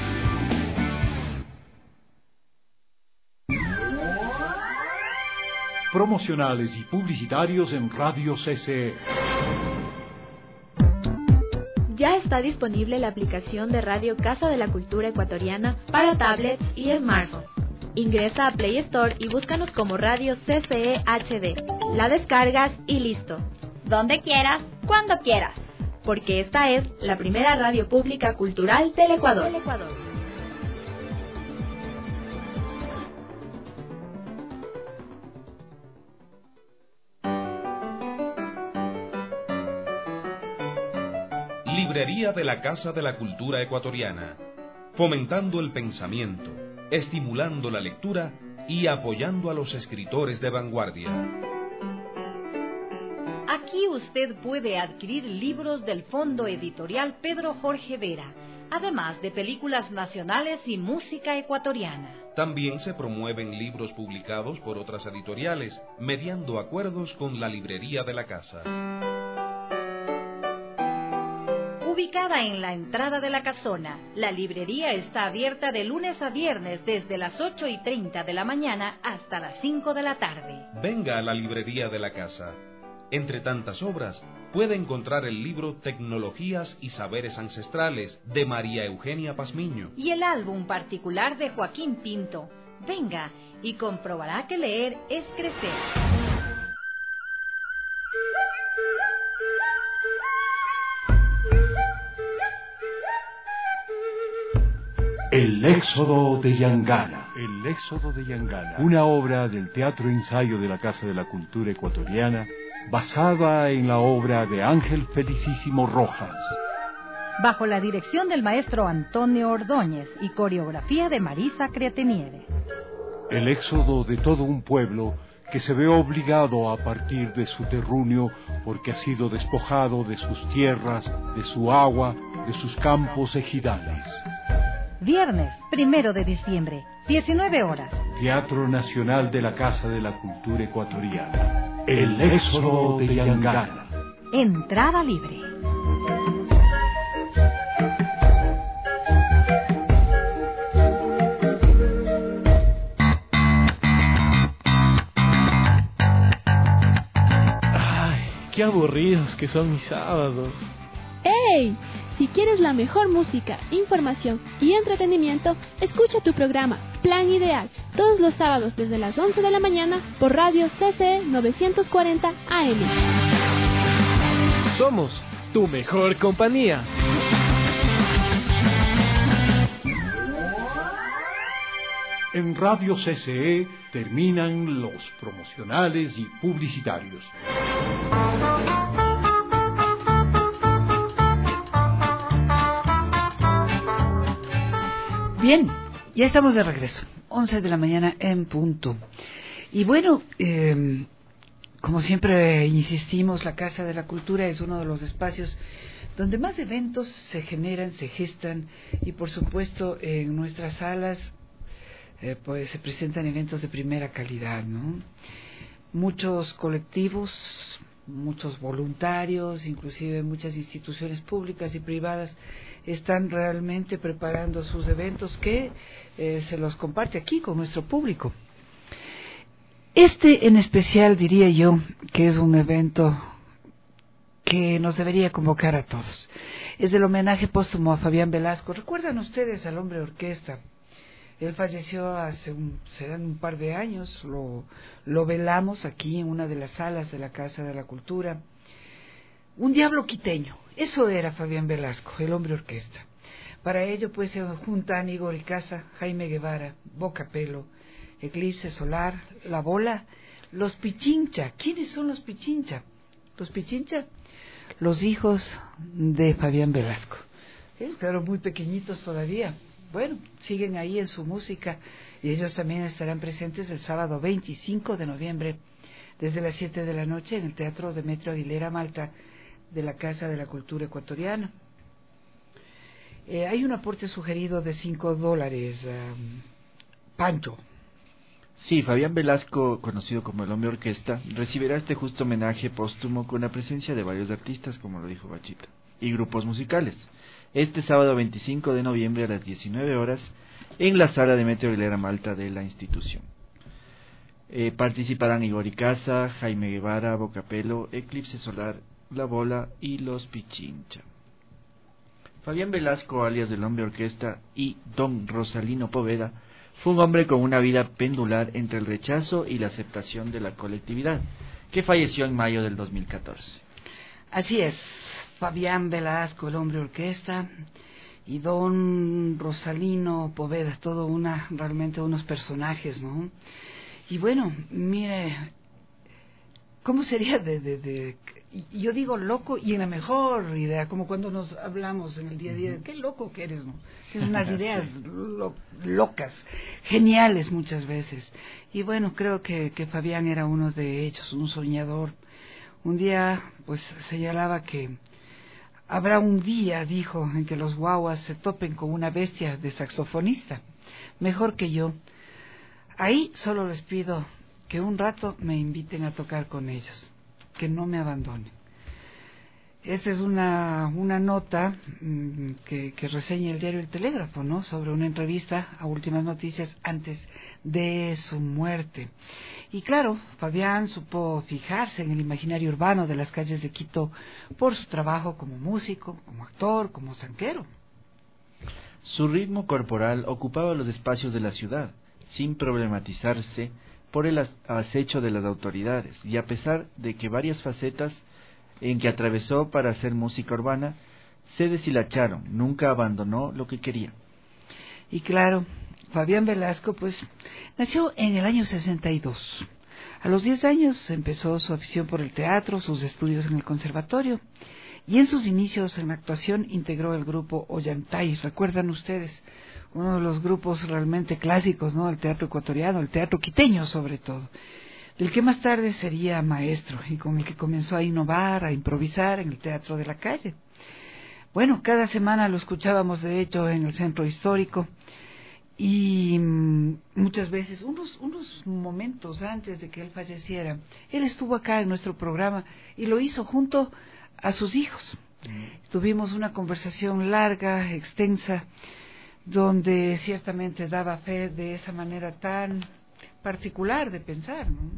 Promocionales y publicitarios en Radio CCE. Ya está disponible la aplicación de Radio Casa de la Cultura Ecuatoriana para tablets y smartphones. Ingresa a Play Store y búscanos como Radio CCE HD. La descargas y listo. Donde quieras, cuando quieras. Porque esta es la primera radio pública cultural del Ecuador. Librería de la Casa de la Cultura Ecuatoriana, fomentando el pensamiento, estimulando la lectura y apoyando a los escritores de vanguardia. Aquí usted puede adquirir libros del Fondo Editorial Pedro Jorge Vera, además de películas nacionales y música ecuatoriana. También se promueven libros publicados por otras editoriales, mediando acuerdos con la Librería de la Casa. Ubicada en la entrada de la casona, la librería está abierta de lunes a viernes desde las 8:30 de la mañana hasta las 5 de la tarde. Venga a la Librería de la Casa. Entre tantas obras, puede encontrar el libro Tecnologías y Saberes Ancestrales, de María Eugenia Pazmiño. Y el álbum particular de Joaquín Pinto. Venga y comprobará que leer es crecer. El Éxodo de Yangana. El Éxodo de Yangana. Una obra del Teatro Ensayo de la Casa de la Cultura Ecuatoriana, basada en la obra de Ángel Felicísimo Rojas. Bajo la dirección del maestro Antonio Ordóñez y coreografía de Marisa Criateniere. El éxodo de todo un pueblo que se ve obligado a partir de su terruño porque ha sido despojado de sus tierras, de su agua, de sus campos ejidales. Viernes 1 de diciembre, 19 horas. Teatro Nacional de la Casa de la Cultura Ecuatoriana. El Éxodo de Yangana. Entrada libre. Ay, qué aburridos que son mis sábados. ¡Ey! Si quieres la mejor música, información y entretenimiento, escucha tu programa Plan Ideal todos los sábados desde las 11 de la mañana por Radio CCE 940 AM. Somos tu mejor compañía. En Radio CCE terminan los promocionales y publicitarios. Bien, ya estamos de regreso, 11 de la mañana en punto. Y bueno, como siempre insistimos, la Casa de la Cultura es uno de los espacios donde más eventos se generan, se gestan, y por supuesto en nuestras salas pues se presentan eventos de primera calidad, ¿no? Muchos colectivos, muchos voluntarios, inclusive muchas instituciones públicas y privadas están realmente preparando sus eventos que se los comparte aquí con nuestro público. Este en especial diría yo que es un evento que nos debería convocar a todos. Es el homenaje póstumo a Fabián Velasco. ¿Recuerdan ustedes al hombre orquesta? Él falleció serán un par de años, lo velamos aquí en una de las salas de la Casa de la Cultura. Un diablo quiteño, eso era Fabián Velasco, el hombre orquesta. Para ello pues se juntan Igor Icaza, Jaime Guevara, Boca Pelo, Eclipse Solar, La Bola, los Pichincha. ¿Quiénes son los Pichincha? Los Pichincha, los hijos de Fabián Velasco. Ellos quedaron muy pequeñitos todavía. Bueno, siguen ahí en su música y ellos también estarán presentes el sábado 25 de noviembre desde las 7 de la noche en el Teatro Demetrio Aguilera Malta de la Casa de la Cultura Ecuatoriana. Hay un aporte sugerido de $5. Pancho. Sí, Fabián Velasco, conocido como el hombre orquesta, recibirá este justo homenaje póstumo con la presencia de varios artistas, como lo dijo Bachita, y grupos musicales. Este sábado 25 de noviembre a las 19 horas en la sala de Metro Aguilera Malta de la institución. Participarán Igor Icaza, Jaime Guevara, Bocapelo, Eclipse Solar, La Bola y Los Pichincha. Fabián Velasco, alias del hombre orquesta, y don Rosalino Poveda, fue un hombre con una vida pendular entre el rechazo y la aceptación de la colectividad, que falleció en mayo del 2014. Así es, Fabián Velasco, el hombre orquesta, y don Rosalino Poveda, realmente unos personajes, ¿no? Y bueno, mire, ¿cómo sería yo digo loco y en la mejor idea, como cuando nos hablamos en el día a día, qué loco que eres, ¿no? Tienes unas ideas locas, geniales muchas veces. Y bueno, creo que Fabián era uno de ellos, un soñador. Un día, pues, señalaba que habrá un día, dijo, en que los guaguas se topen con una bestia de saxofonista, mejor que yo. Ahí solo les pido que un rato me inviten a tocar con ellos, que no me abandonen. Esta es una nota que reseña el diario El Telégrafo, ¿no? Sobre una entrevista a Últimas Noticias antes de su muerte. Y claro, Fabián supo fijarse en el imaginario urbano de las calles de Quito por su trabajo como músico, como actor, como zanquero. Su ritmo corporal ocupaba los espacios de la ciudad, sin problematizarse por el acecho de las autoridades, y a pesar de que varias facetas en que atravesó para hacer música urbana se deshilacharon, nunca abandonó lo que quería. Y claro, Fabián Velasco pues nació en el año 62. A los 10 años empezó su afición por el teatro, sus estudios en el conservatorio, y en sus inicios en la actuación integró el grupo Ollantay. ¿Recuerdan ustedes? Uno de los grupos realmente clásicos, ¿no? El teatro ecuatoriano, el teatro quiteño sobre todo, del que más tarde sería maestro y con el que comenzó a innovar, a improvisar en el teatro de la calle. Bueno, cada semana lo escuchábamos de hecho en el centro histórico y muchas veces, unos momentos antes de que él falleciera, él estuvo acá en nuestro programa y lo hizo junto a sus hijos. Tuvimos una conversación larga, extensa, donde ciertamente daba fe de esa manera tan particular de pensar, ¿no?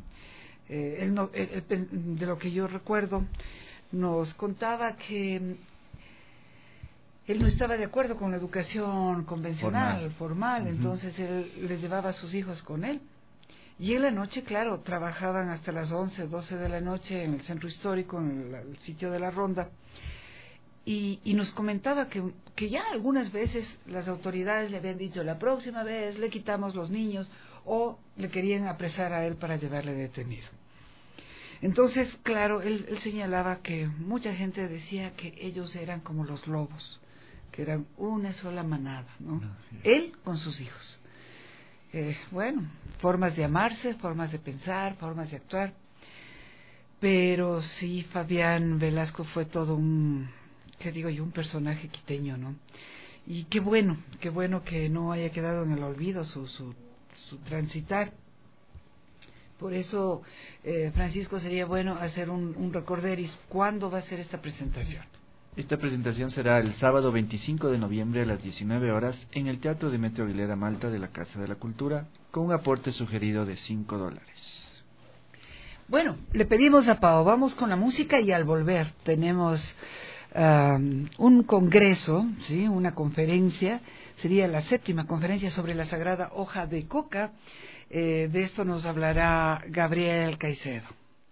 De lo que yo recuerdo, nos contaba que él no estaba de acuerdo con la educación convencional, formal, entonces él les llevaba a sus hijos con él. Y en la noche, claro, trabajaban hasta las 11, 12 de la noche en el centro histórico, en el sitio de la Ronda. Y nos comentaba que ya algunas veces las autoridades le habían dicho, la próxima vez le quitamos los niños, o le querían apresar a él para llevarle detenido. Entonces, claro, él señalaba que mucha gente decía que ellos eran como los lobos, que eran una sola manada, ¿no? Él con sus hijos. Bueno, formas de amarse, formas de pensar, formas de actuar. Pero sí, Fabián Velasco fue todo un personaje quiteño, ¿no? Y qué bueno que no haya quedado en el olvido su transitar. Por eso, Francisco, sería bueno hacer un recorderis. ¿Cuándo va a ser esta presentación? Esta presentación será el sábado 25 de noviembre a las 19 horas en el Teatro Demetrio Aguilera Malta de la Casa de la Cultura, con un aporte sugerido de $5. Bueno, le pedimos a Pao, vamos con la música y al volver tenemos un congreso, ¿sí? Una conferencia, sería la 7ª conferencia sobre la Sagrada Hoja de Coca. De esto nos hablará Gabriel Caicedo.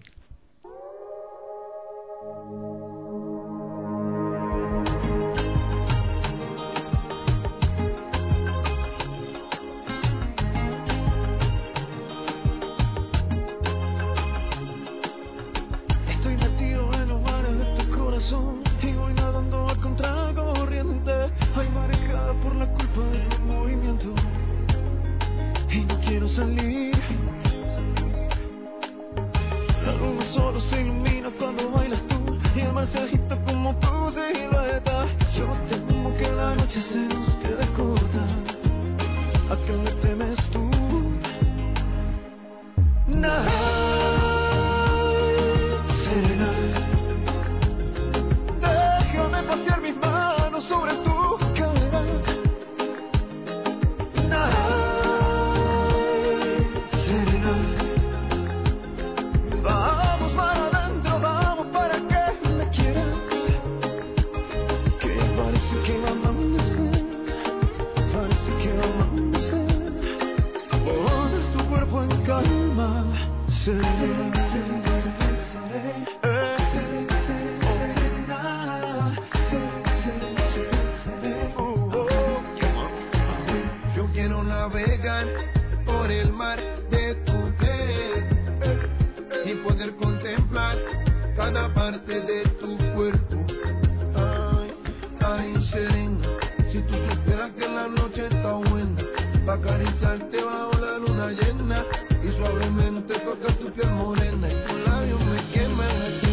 Estoy metido en los mares de tu corazón y voy nadando a contracorriente. Hay marejada por la culpa de tu movimiento y no quiero salir. La luna solo se ilumina cuando bailas tú y el mar se agita como tu silueta. Yo temo que la noche se nos quede corta. ¿A qué le temes tú? Serena, déjame pasear mis manos sobre tu cadera. Serena, vamos para adentro, vamos para que me quieras. Que parece que va a amanecer, parece que va a amanecer. Pon tu cuerpo en calma, serena. Yo quiero navegar por el mar de tu piel y poder contemplar cada parte de tu cuerpo. Ay, ay, serena, si tú supieras que la noche está buena, pa' acariciarte bajo la luna llena y suavemente tocar tu piel morena y tus labios me queman así.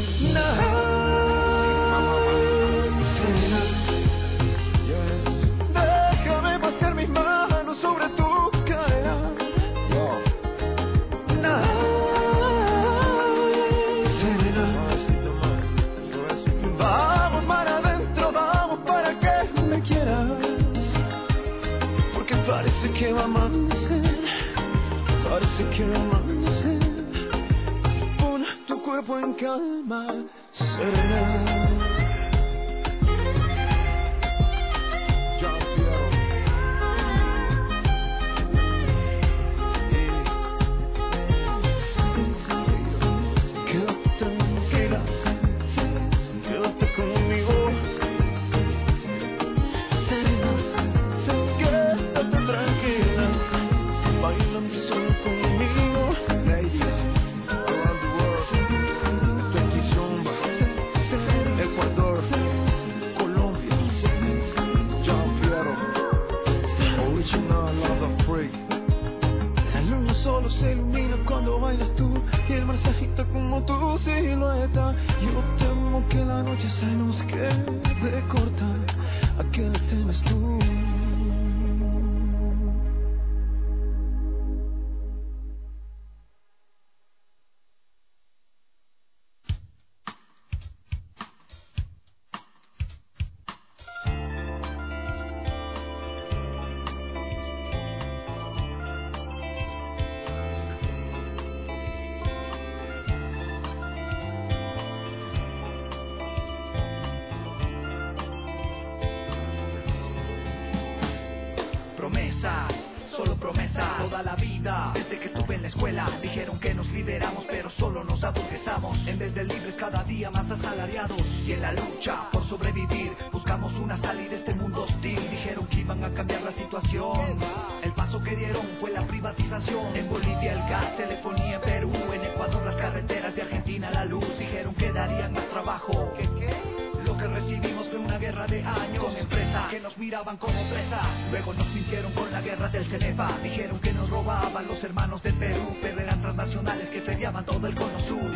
Déjame pasear mis manos sobre tu cadera. Serena, vamos para adentro, vamos para que me quieras. Porque parece que va a amanecer, parece que va a amanecer. Pon tu cuerpo en calma, serena. Solo se ilumina cuando bailas tú y el mar se agita como tu silueta. Yo temo que la noche se nos quede corta. ¿A qué le temes tú? Solo promesas, toda la vida, desde que estuve en la escuela. Dijeron que nos liberamos, pero solo nos aburguesamos. En vez de libres, cada día más asalariados. Y en la lucha por sobrevivir, buscamos una salida de este mundo hostil. Dijeron que iban a cambiar la situación. El paso que dieron fue la privatización. En Bolivia el gas, telefonía en Perú. En Ecuador las carreteras, de Argentina la luz. Dijeron que darían más trabajo. Lo que recibimos fue una guerra de años, con empresas que nos miraban como presas. Luego nos mintieron con la guerra del Cenepa. Dijeron que nos robaban los hermanos del Perú, pero eran transnacionales que feriaban todo el cono sur.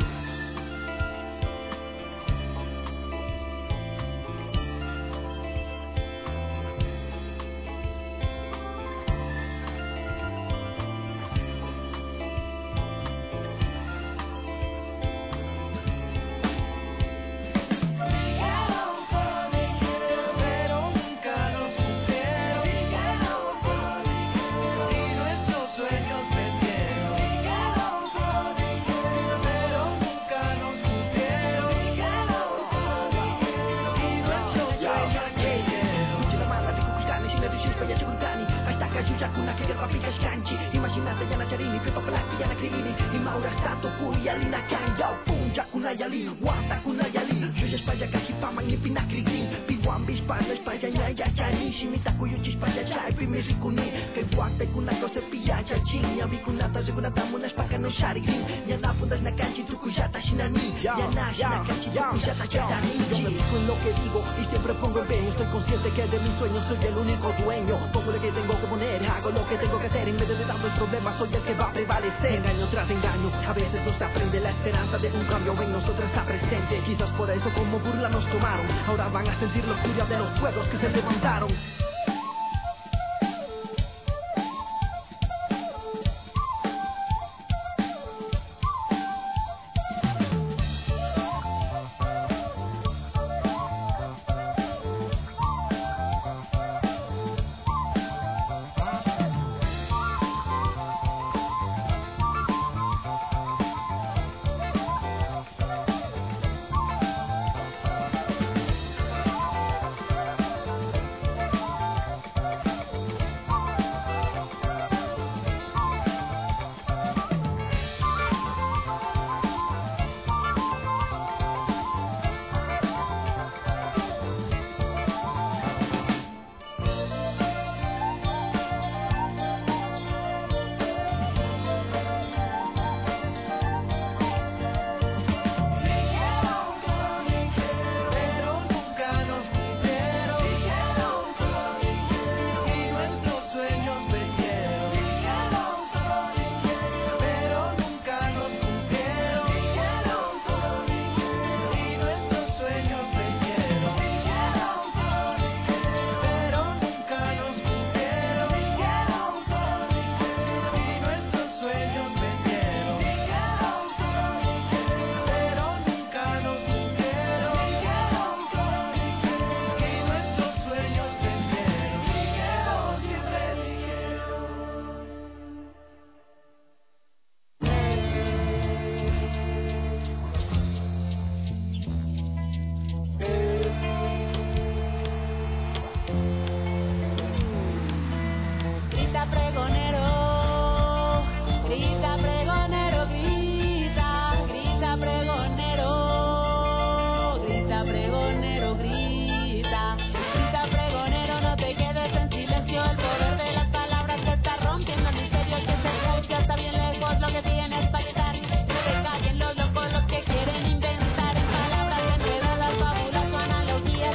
Yo me fijo en lo que digo y siempre pongo empeño. Estoy consciente que de mis sueños soy el único dueño. Pongo lo que tengo que poner, hago lo que tengo que hacer. En medio de tanto el problema soy el que va a prevalecer. Engaño tras engaño, a veces no se aprende. La esperanza de un cambio en nosotros está presente. Quizás por eso como burla nos tomaron. Ahora van a sentir la furia de los pueblos que se levantaron.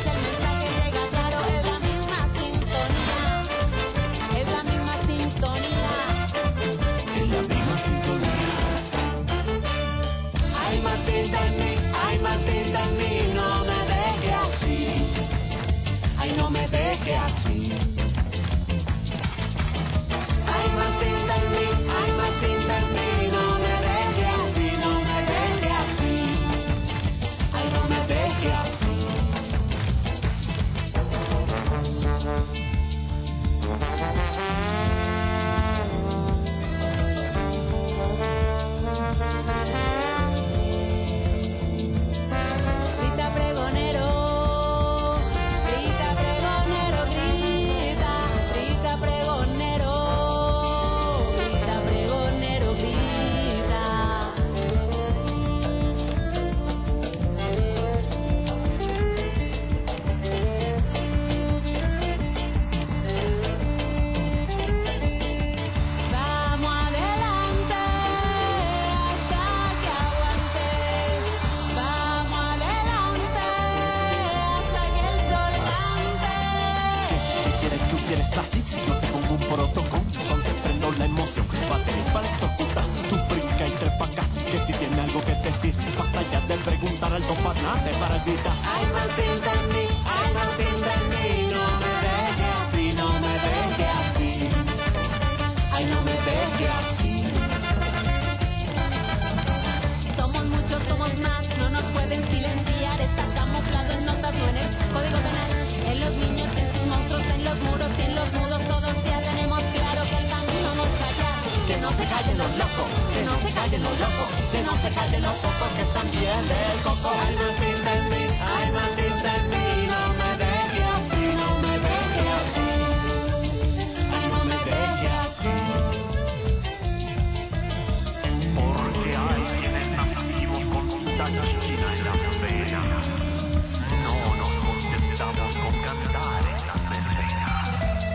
Sintonía. no se callen los locos, que no se callen los locos, que no se callen los locos que están bien del coco. Ay, mamita en mí, ay, mamita en mí, no me dejes así, no me dejes así, ay, no me dejes así. Porque hay quienes nacimos con montañas chinas en la feria. No nos contentamos con cantar en las verbenas.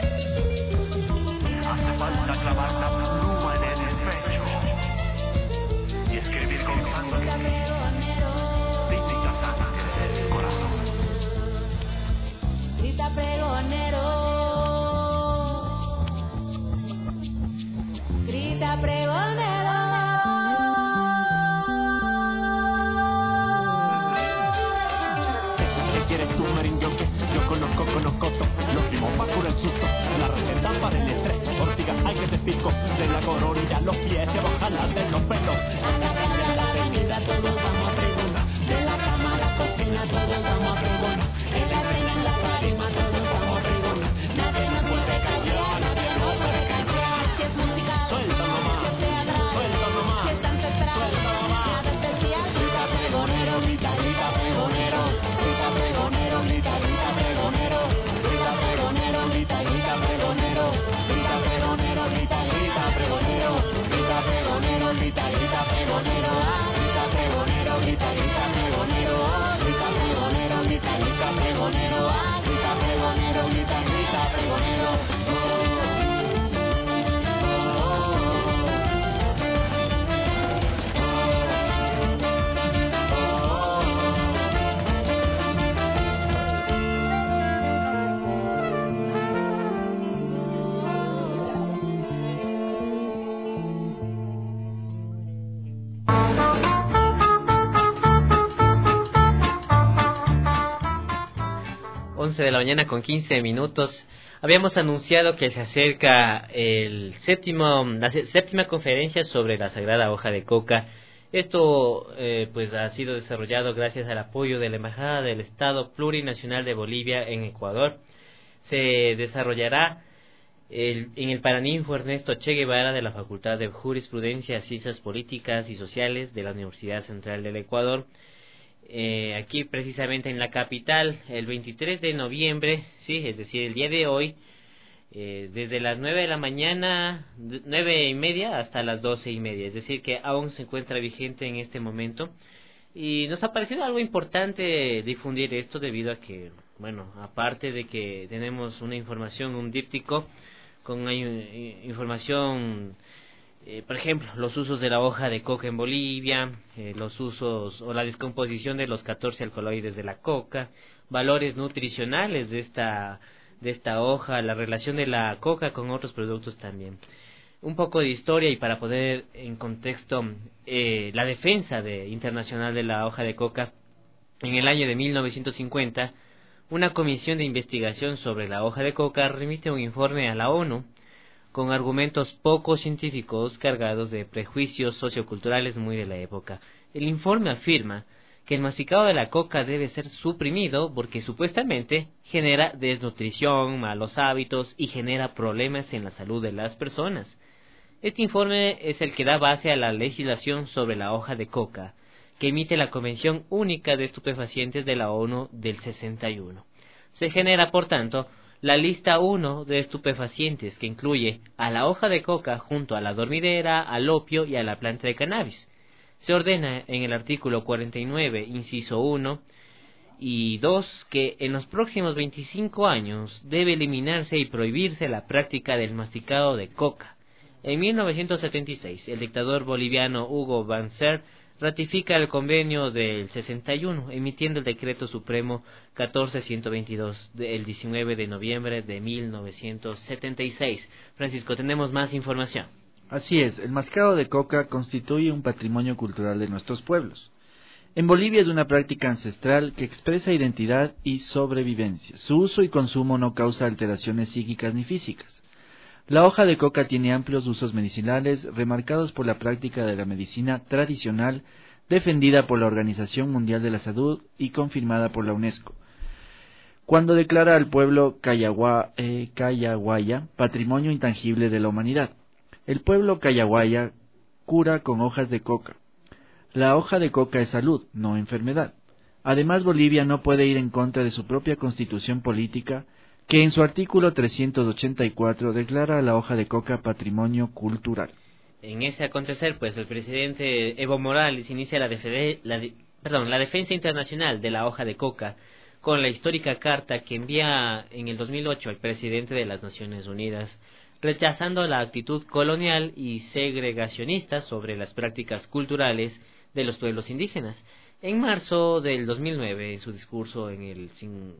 Hace falta clavar la pluma en el pecho y escribir con sangre típica sangre del corazón. Grita pregonero, grita pregonero. ¿Qué quieres tú, merengue? Yo conozco todo, los rimos pa' curar el susto, la receta para el estrés, ortiga hay que te pico, de la coronilla los pies se bajan las de los pelos. A la calle, a la avenida, todos vamos a pregonar, de la cama a la cocina, todos vamos a pregonar, en la arena, en la tarima, todos vamos a pregonar, nadie nos puede callar, nadie nos puede callar. Si es música, Suelta nomás, si es teatral, suelta nomás, si es ancestral, suelta nomás. nada especial. Grita pregonero, grita, grita pregonero, grita pregonero, grita, grita pregonero, grita pregonero, grita, grita pregonero, grita pregonero, grita, grita pregonero, grita pregonero, grita, grita pregonero, grita pregonero, grita, grita pregonero, grita pregonero, grita, grita pregonero, grita pregonero, grita, grita pregonero. 11 de la mañana con 15 minutos. Habíamos anunciado que se acerca la séptima conferencia sobre la Sagrada Hoja de Coca. Esto pues ha sido desarrollado gracias al apoyo de la Embajada del Estado Plurinacional de Bolivia en Ecuador. Se desarrollará en el Paraninfo Ernesto Che Guevara de la Facultad de Jurisprudencia, Ciencias Políticas y Sociales de la Universidad Central del Ecuador. Aquí precisamente en la capital, el 23 de noviembre, sí, es decir, el día de hoy, desde las 9 de la mañana, 9:30 hasta las 12:30, es decir, que aún se encuentra vigente en este momento. Y nos ha parecido algo importante difundir esto debido a que, bueno, aparte de que tenemos una información, un díptico, con una información, por ejemplo, los usos de la hoja de coca en Bolivia, los usos o la descomposición de los 14 alcaloides de la coca, valores nutricionales de esta hoja, la relación de la coca con otros productos también. Un poco de historia y para poner en contexto la defensa internacional de la hoja de coca. En el año de 1950, una comisión de investigación sobre la hoja de coca remite un informe a la ONU con argumentos poco científicos cargados de prejuicios socioculturales muy de la época. El informe afirma que el masticado de la coca debe ser suprimido porque supuestamente genera desnutrición, malos hábitos y genera problemas en la salud de las personas. Este informe es el que da base a la legislación sobre la hoja de coca, que emite la Convención Única de Estupefacientes de la ONU del 61. Se genera, por tanto, la lista 1 de estupefacientes, que incluye a la hoja de coca junto a la dormidera, al opio y a la planta de cannabis. Se ordena en el artículo 49, inciso 1 y 2, que en los próximos 25 años debe eliminarse y prohibirse la práctica del masticado de coca. En 1976, el dictador boliviano Hugo Banzer ratifica el convenio del 61, emitiendo el decreto supremo 14122 del 19 de noviembre de 1976. Francisco, tenemos más información. Así es, el mascado de coca constituye un patrimonio cultural de nuestros pueblos. En Bolivia es una práctica ancestral que expresa identidad y sobrevivencia. Su uso y consumo no causa alteraciones psíquicas ni físicas. La hoja de coca tiene amplios usos medicinales, remarcados por la práctica de la medicina tradicional, defendida por la Organización Mundial de la Salud y confirmada por la UNESCO, cuando declara al pueblo Cayaguaya Patrimonio Intangible de la Humanidad. El pueblo Cayaguaya cura con hojas de coca. La hoja de coca es salud, no enfermedad. Además, Bolivia no puede ir en contra de su propia constitución política, que en su artículo 384 declara a la hoja de coca patrimonio cultural. En ese acontecer, pues, el presidente Evo Morales inicia la defensa internacional de la hoja de coca con la histórica carta que envía en el 2008 al presidente de las Naciones Unidas, rechazando la actitud colonial y segregacionista sobre las prácticas culturales de los pueblos indígenas. En marzo del 2009, en su discurso en el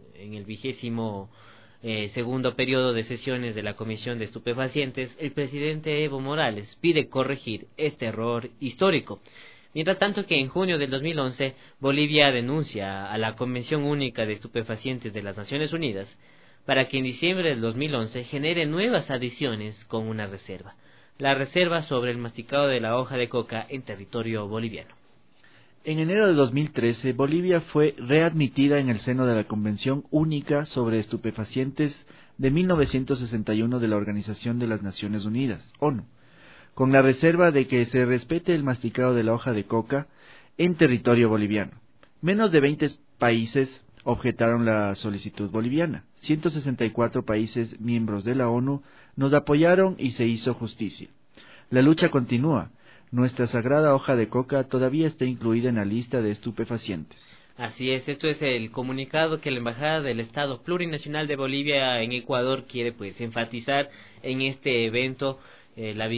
22º segundo periodo de sesiones de la Comisión de Estupefacientes, el presidente Evo Morales pide corregir este error histórico. Mientras tanto que en junio del 2011, Bolivia denuncia a la Convención Única de Estupefacientes de las Naciones Unidas para que en diciembre del 2011 genere nuevas adiciones con una reserva. La reserva sobre el masticado de la hoja de coca en territorio boliviano. En enero de 2013, Bolivia fue readmitida en el seno de la Convención Única sobre Estupefacientes de 1961 de la Organización de las Naciones Unidas, ONU, con la reserva de que se respete el masticado de la hoja de coca en territorio boliviano. Menos de 20 países objetaron la solicitud boliviana. 164 países miembros de la ONU nos apoyaron y se hizo justicia. La lucha continúa. Nuestra sagrada hoja de coca todavía está incluida en la lista de estupefacientes. Así es, esto es el comunicado que la Embajada del Estado Plurinacional de Bolivia en Ecuador quiere pues enfatizar en este evento, la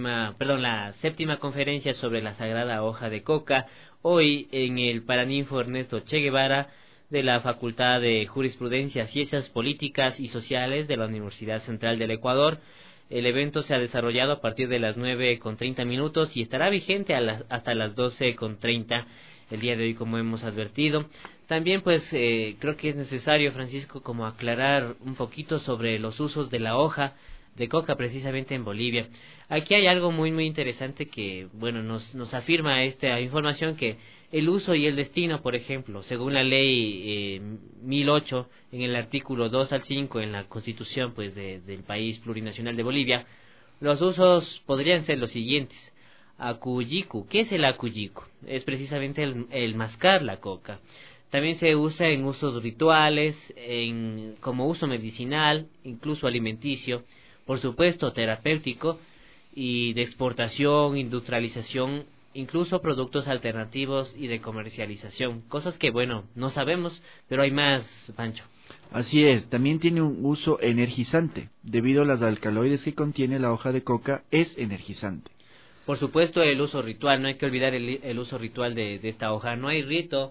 7ª conferencia sobre la sagrada hoja de coca, hoy en el Paraninfo Ernesto Che Guevara de la Facultad de Jurisprudencia, Ciencias Políticas y Sociales de la Universidad Central del Ecuador. El evento se ha desarrollado a partir de las 9:30 y estará vigente hasta las 12:30 el día de hoy, como hemos advertido. También pues creo que es necesario, Francisco, como aclarar un poquito sobre los usos de la hoja de coca precisamente en Bolivia. Aquí hay algo muy muy interesante que bueno nos afirma esta información, que el uso y el destino, por ejemplo, según la ley 1008, en el artículo 2 al 5 en la Constitución pues del país plurinacional de Bolivia, los usos podrían ser los siguientes. Acuyicu, ¿qué es el acuyicu? Es precisamente el mascar la coca. También se usa en usos rituales, como uso medicinal, incluso alimenticio, por supuesto terapéutico, y de exportación, industrialización, incluso productos alternativos y de comercialización, cosas que bueno, no sabemos, pero hay más, Pancho. Así es, también tiene un uso energizante, debido a los alcaloides que contiene la hoja de coca, es energizante. Por supuesto el uso ritual, no hay que olvidar el uso ritual de esta hoja, no hay rito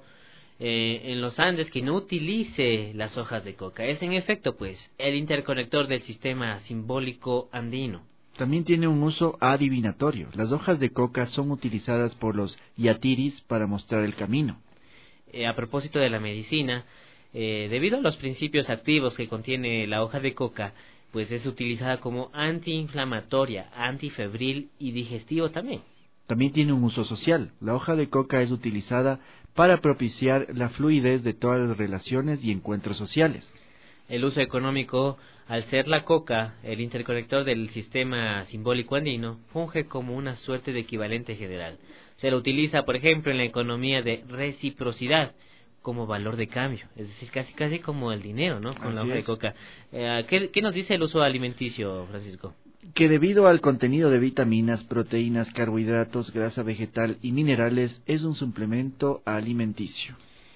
en los Andes que no utilice las hojas de coca, es en efecto pues el interconector del sistema simbólico andino. También tiene un uso adivinatorio. Las hojas de coca son utilizadas por los yatiris para mostrar el camino. A propósito de la medicina, debido a los principios activos que contiene la hoja de coca, pues es utilizada como antiinflamatoria, antifebril y digestivo también. También tiene un uso social. La hoja de coca es utilizada para propiciar la fluidez de todas las relaciones y encuentros sociales. El uso económico, al ser la coca el interconector del sistema simbólico andino, funge como una suerte de equivalente general. Se lo utiliza, por ejemplo, en la economía de reciprocidad como valor de cambio, es decir, casi como el dinero, ¿no? Con la hoja de coca. ¿Qué nos dice el uso alimenticio, Francisco? Que debido al contenido de vitaminas, proteínas, carbohidratos, grasa vegetal y minerales, es un suplemento alimenticio.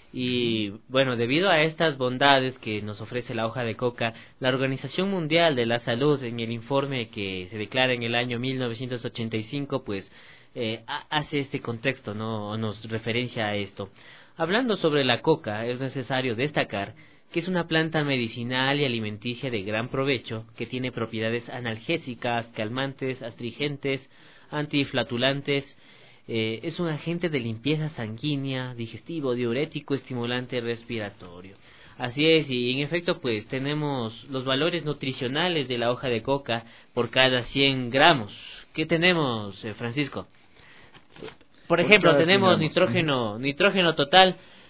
Y bueno, debido a estas bondades que nos ofrece la hoja de coca, la Organización Mundial de la Salud, en el informe que se declara en el año 1985, pues hace este contexto, ¿no? Nos referencia a esto. Hablando sobre la coca, es necesario destacar que es una planta medicinal y alimenticia de gran provecho, que tiene propiedades analgésicas, calmantes, astringentes, antiflatulantes. Es un agente de limpieza sanguínea, digestivo, diurético, estimulante respiratorio. Así es, y en efecto pues tenemos los valores nutricionales de la hoja de coca por cada 100 gramos. ¿Qué tenemos, Francisco? Por ejemplo, tenemos nitrógeno total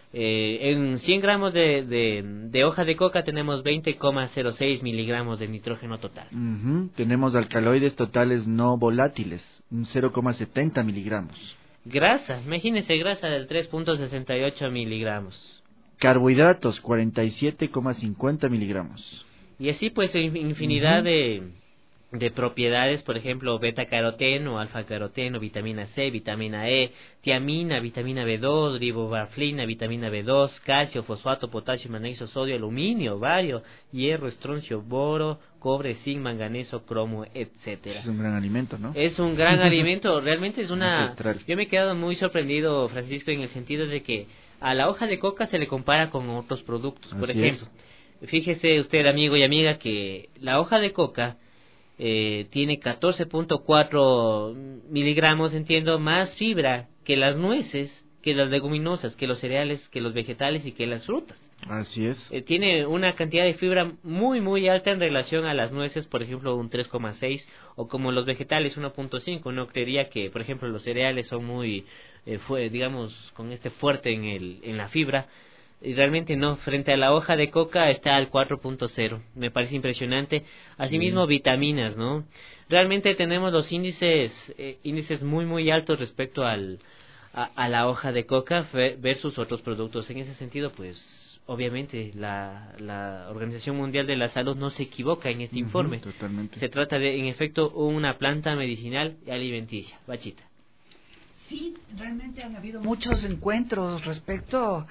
En 100 gramos de hoja de coca tenemos 20,06 miligramos de nitrógeno total. Tenemos alcaloides totales no volátiles, 0,70 miligramos. Grasa, imagínense, grasa del 3,68 miligramos. Carbohidratos, 47,50 miligramos. Y así pues infinidad de propiedades, por ejemplo, beta-caroteno, alfa-caroteno, vitamina C, vitamina E, tiamina, vitamina B2, riboflavina, vitamina B2, calcio, fosfato, potasio, magnesio, sodio, aluminio, bario, hierro, estroncio, boro, cobre, zinc, manganeso, cromo, etcétera. Es un gran alimento, ¿no? Es un gran alimento, realmente es una... Ancestral. Yo me he quedado muy sorprendido, Francisco, en el sentido de que a la hoja de coca se le compara con otros productos. Por ejemplo, fíjese usted, amigo y amiga, que la hoja de coca tiene 14,4 miligramos, entiendo, más fibra que las nueces, que las leguminosas, que los cereales, que los vegetales y que las frutas. Así es. Tiene una cantidad de fibra muy, muy alta en relación a las nueces, por ejemplo, un 3,6, o como los vegetales, 1,5. Uno creería que, por ejemplo, los cereales son muy, digamos, con fuerte en la fibra. Y realmente no, frente a la hoja de coca está al 4.0, me parece impresionante. Asimismo, vitaminas, ¿no? Realmente tenemos los índices muy, muy altos respecto a la hoja de coca versus otros productos. En ese sentido, pues, obviamente, la Organización Mundial de la Salud no se equivoca en este informe. Totalmente. Se trata de, en efecto, una planta medicinal y alimenticia. Bachita. Sí, realmente han habido muchos encuentros respecto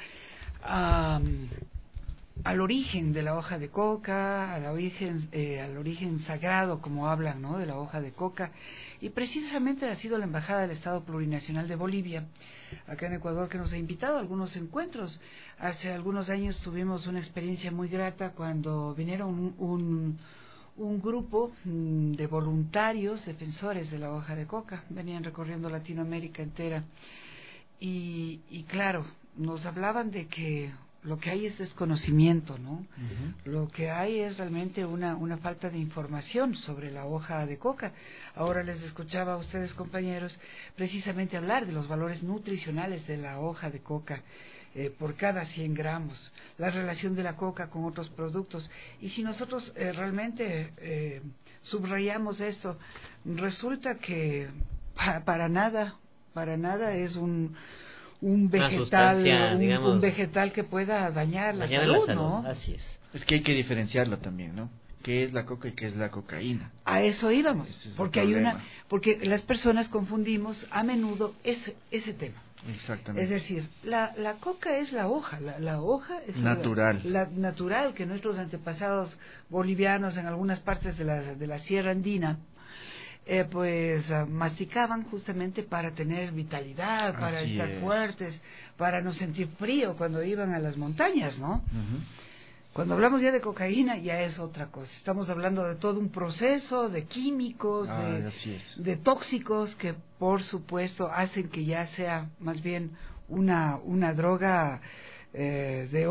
al origen de la hoja de coca, al origen sagrado, como hablan, ¿no?, de la hoja de coca. Y precisamente ha sido la Embajada del Estado Plurinacional de Bolivia, acá en Ecuador, que nos ha invitado a algunos encuentros. Hace algunos años tuvimos una experiencia muy grata cuando vinieron un grupo de voluntarios defensores de la hoja de coca. Venían recorriendo Latinoamérica entera. Y claro, nos hablaban de que lo que hay es desconocimiento, ¿no? Lo que hay es realmente una falta de información sobre la hoja de coca. Ahora les escuchaba a ustedes, compañeros, precisamente hablar de los valores nutricionales de la hoja de coca por cada 100 gramos, la relación de la coca con otros productos. Y si nosotros realmente subrayamos esto, resulta que para nada es un vegetal, un vegetal que pueda dañar la salud, ¿no? Así es. Es que hay que diferenciarlo también, ¿no? ¿Qué es la coca y qué es la cocaína? A eso íbamos, porque las personas confundimos a menudo ese tema. Exactamente. Es decir, la coca es la hoja, la hoja es natural. La natural que nuestros antepasados bolivianos en algunas partes de la Sierra Andina masticaban justamente para tener vitalidad, para estar fuertes, para no sentir frío cuando iban a las montañas, ¿no? Cuando hablamos ya de cocaína ya es otra cosa. Estamos hablando de todo un proceso de químicos, de tóxicos que por supuesto hacen que ya sea más bien una droga de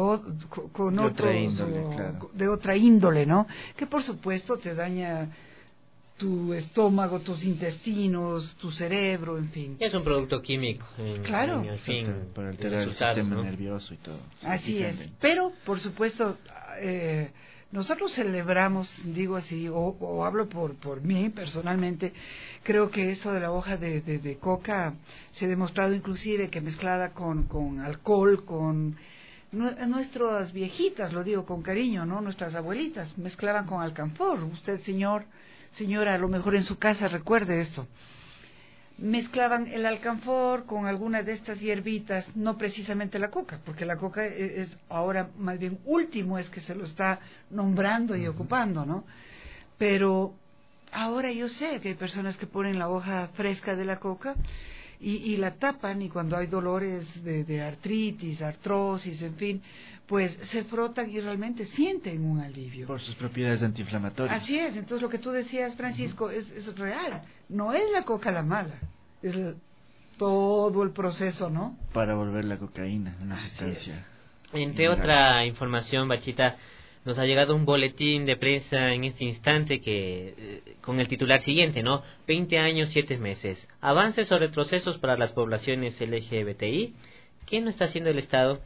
otra índole, ¿no? Que por supuesto te daña tu estómago, tus intestinos, tu cerebro, en fin. Es un producto químico. Claro. Para alterar el sistema nervioso y todo. Así es. Pero, por supuesto, nosotros celebramos, digo así, o hablo por mí personalmente, creo que esto de la hoja de coca se ha demostrado inclusive que mezclada con alcohol, con nuestras viejitas, lo digo con cariño, ¿no? Nuestras abuelitas mezclaban con alcanfor. Usted, señora, a lo mejor en su casa recuerde esto. Mezclaban el alcanfor con alguna de estas hierbitas, no precisamente la coca, porque la coca es ahora más bien último, es que se lo está nombrando y ocupando, ¿no? Pero ahora yo sé que hay personas que ponen la hoja fresca de la coca y la tapan, y cuando hay dolores de artritis, artrosis, en fin, pues se frotan y realmente sienten un alivio. Por sus propiedades antiinflamatorias. Así es, entonces lo que tú decías, Francisco, es real. No es la coca la mala, es todo el proceso, ¿no? Para volver la cocaína una sustancia. Entre otra información, Bachita, nos ha llegado un boletín de prensa en este instante que con el titular siguiente, ¿no? 20 años, 7 meses. Avances o retrocesos para las poblaciones LGBTI. ¿Qué no está haciendo el Estado?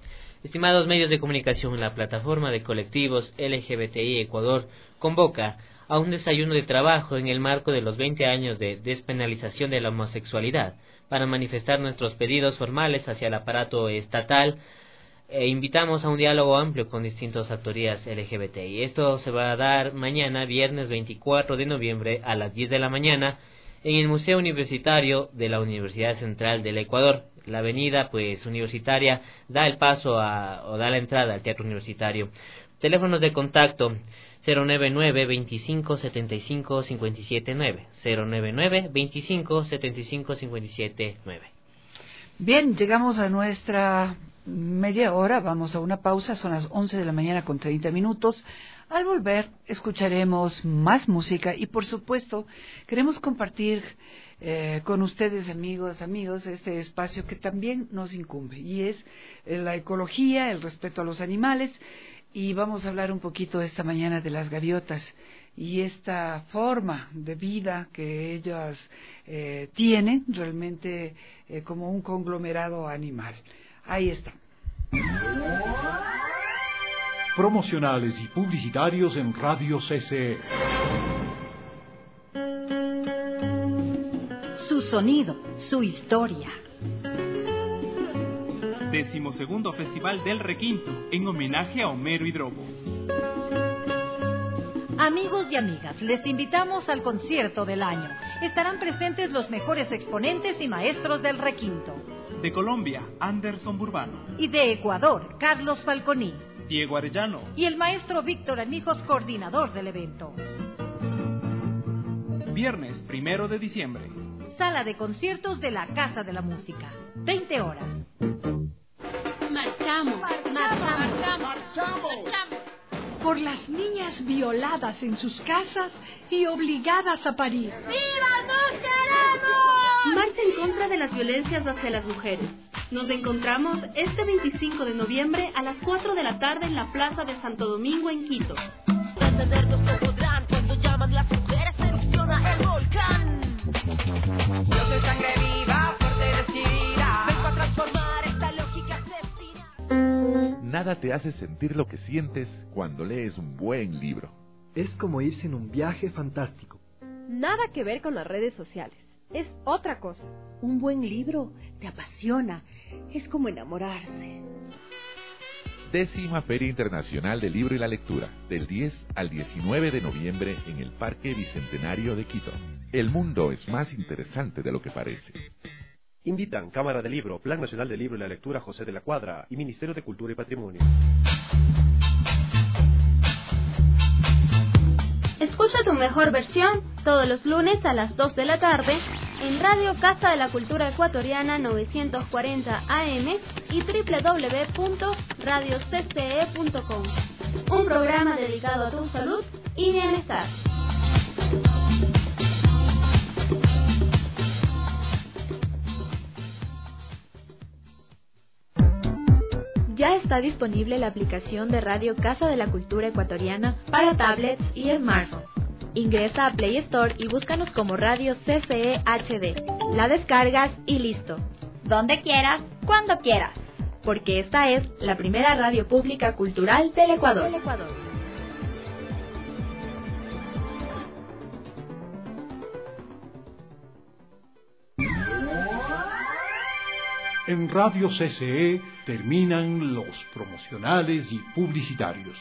Estimados medios de comunicación, la plataforma de colectivos LGBTI Ecuador convoca a un desayuno de trabajo en el marco de los 20 años de despenalización de la homosexualidad para manifestar nuestros pedidos formales hacia el aparato estatal. Invitamos a un diálogo amplio con distintas autoridades LGBTI. Esto se va a dar mañana, viernes 24 de noviembre a las 10 de la mañana en el Museo Universitario de la Universidad Central del Ecuador. La avenida universitaria da el paso o da la entrada al Teatro Universitario. Teléfonos de contacto 099 25 75 57 9, 099 25 75 57 9. Bien, llegamos a nuestra media hora, vamos a una pausa, son las 11 de la mañana con 30 minutos. Al volver escucharemos más música y por supuesto queremos compartir con ustedes, amigos, este espacio que también nos incumbe y es la ecología, el respeto a los animales, y vamos a hablar un poquito esta mañana de las gaviotas y esta forma de vida que ellas tienen realmente como un conglomerado animal. Ahí está. Promocionales y publicitarios en Radio CCE. Su sonido, su historia. 12º Festival del Requinto, en homenaje a Homero Hidrobo. Amigos y amigas, les invitamos al concierto del año. Estarán presentes los mejores exponentes y maestros del requinto. De Colombia, Anderson Burbano. Y de Ecuador, Carlos Falconi. Diego Arellano. Y el maestro Víctor Armijos, coordinador del evento. Viernes 1 de diciembre. Sala de conciertos de la Casa de la Música. 20 horas. Marchamos. Por las niñas violadas en sus casas y obligadas a parir. ¡Viva, no queremos! Marcha en contra de las violencias hacia las mujeres. Nos encontramos este 25 de noviembre a las 4 de la tarde en la Plaza de Santo Domingo en Quito. Cuando llaman las mujeres erupciona el volcán. Yo soy sangre viva, fuerte y decidida. Vengo a transformar esta lógica asesina. Nada te hace sentir lo que sientes cuando lees un buen libro. Es como irse en un viaje fantástico. Nada que ver con las redes sociales. Es otra cosa. Un buen libro te apasiona. Es como enamorarse. 10ª Feria Internacional del Libro y la Lectura, del 10 al 19 de noviembre en el Parque Bicentenario de Quito. El mundo es más interesante de lo que parece. Invitan Cámara de Libro, Plan Nacional del Libro y la Lectura José de la Cuadra y Ministerio de Cultura y Patrimonio. Escucha tu mejor versión todos los lunes a las 2 de la tarde en Radio Casa de la Cultura Ecuatoriana 940 AM y www.radiocce.com. Un programa dedicado a tu salud y bienestar. Ya está disponible la aplicación de Radio Casa de la Cultura Ecuatoriana para tablets y smartphones. Ingresa a Play Store y búscanos como Radio CCE HD. La descargas y listo. Donde quieras, cuando quieras. Porque esta es la primera radio pública cultural del Ecuador. En Radio CCE terminan los promocionales y publicitarios.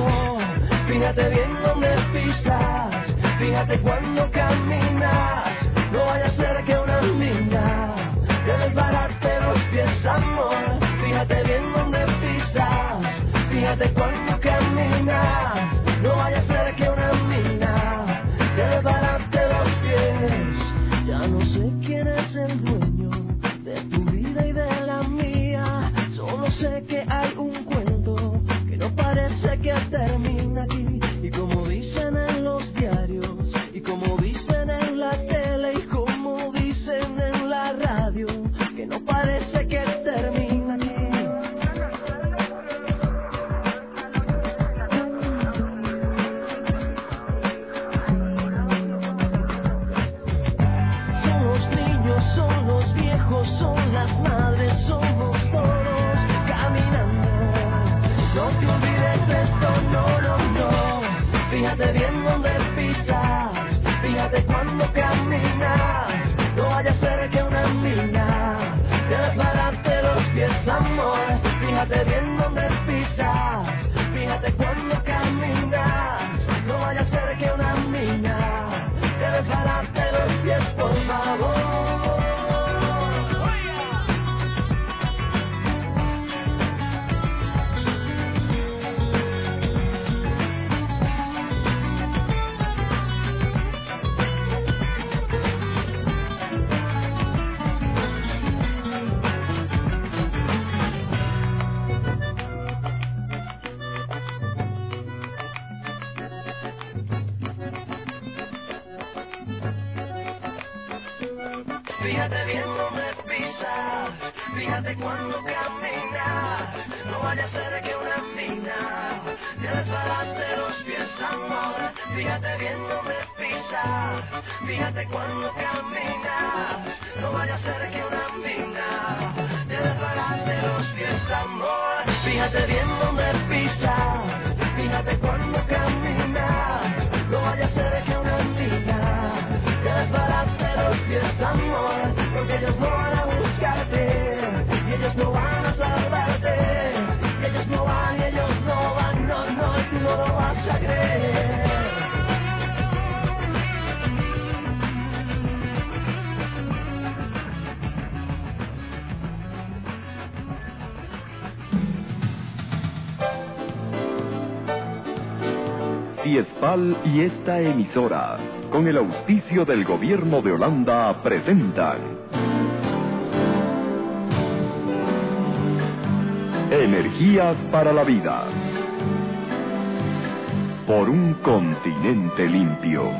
Fíjate bien donde pisas, fíjate cuando caminas. Fíjate cuando caminas, no vaya a ser que una mina te desbarate los pies. Ya no sé quién es el dueño de tu vida y de la mía. Solo sé que hay un cuento que no parece que termina aquí. Y como dicen en los diarios, y como dicen en la tele, y como dicen en la radio, que no parece que termina aquí. Son los niños, son los viejos, son las madres, somos todos caminando. No te olvides de esto, no, no, no. Fíjate bien dónde pisas, fíjate cuando caminas. No vaya a ser que una mina te desbarate los pies, amor. Fíjate bien dónde pisas, fíjate cuando caminas. No vaya a ser que una mina te desbarate los pies, por favor. Fíjate bien dónde pisas, fíjate cuando caminas. No vaya a ser que una mina te desbarate los pies, amor. Fíjate bien dónde pisas, fíjate cuando caminas. No vaya a ser que una mina te desbarate los pies, amor. Fíjate bien dónde pisas, fíjate cuando caminas. No vaya a ser que una mina te desbarate los pies, amor. Porque ellos no van a buscarte, y ellos no van a salvarte. Y ellos no van, y ellos no van, no, no, y tú no lo vas a creer. Diespal y esta emisora, con el auspicio del Gobierno de Holanda, presentan Energías para la Vida, por un continente limpio.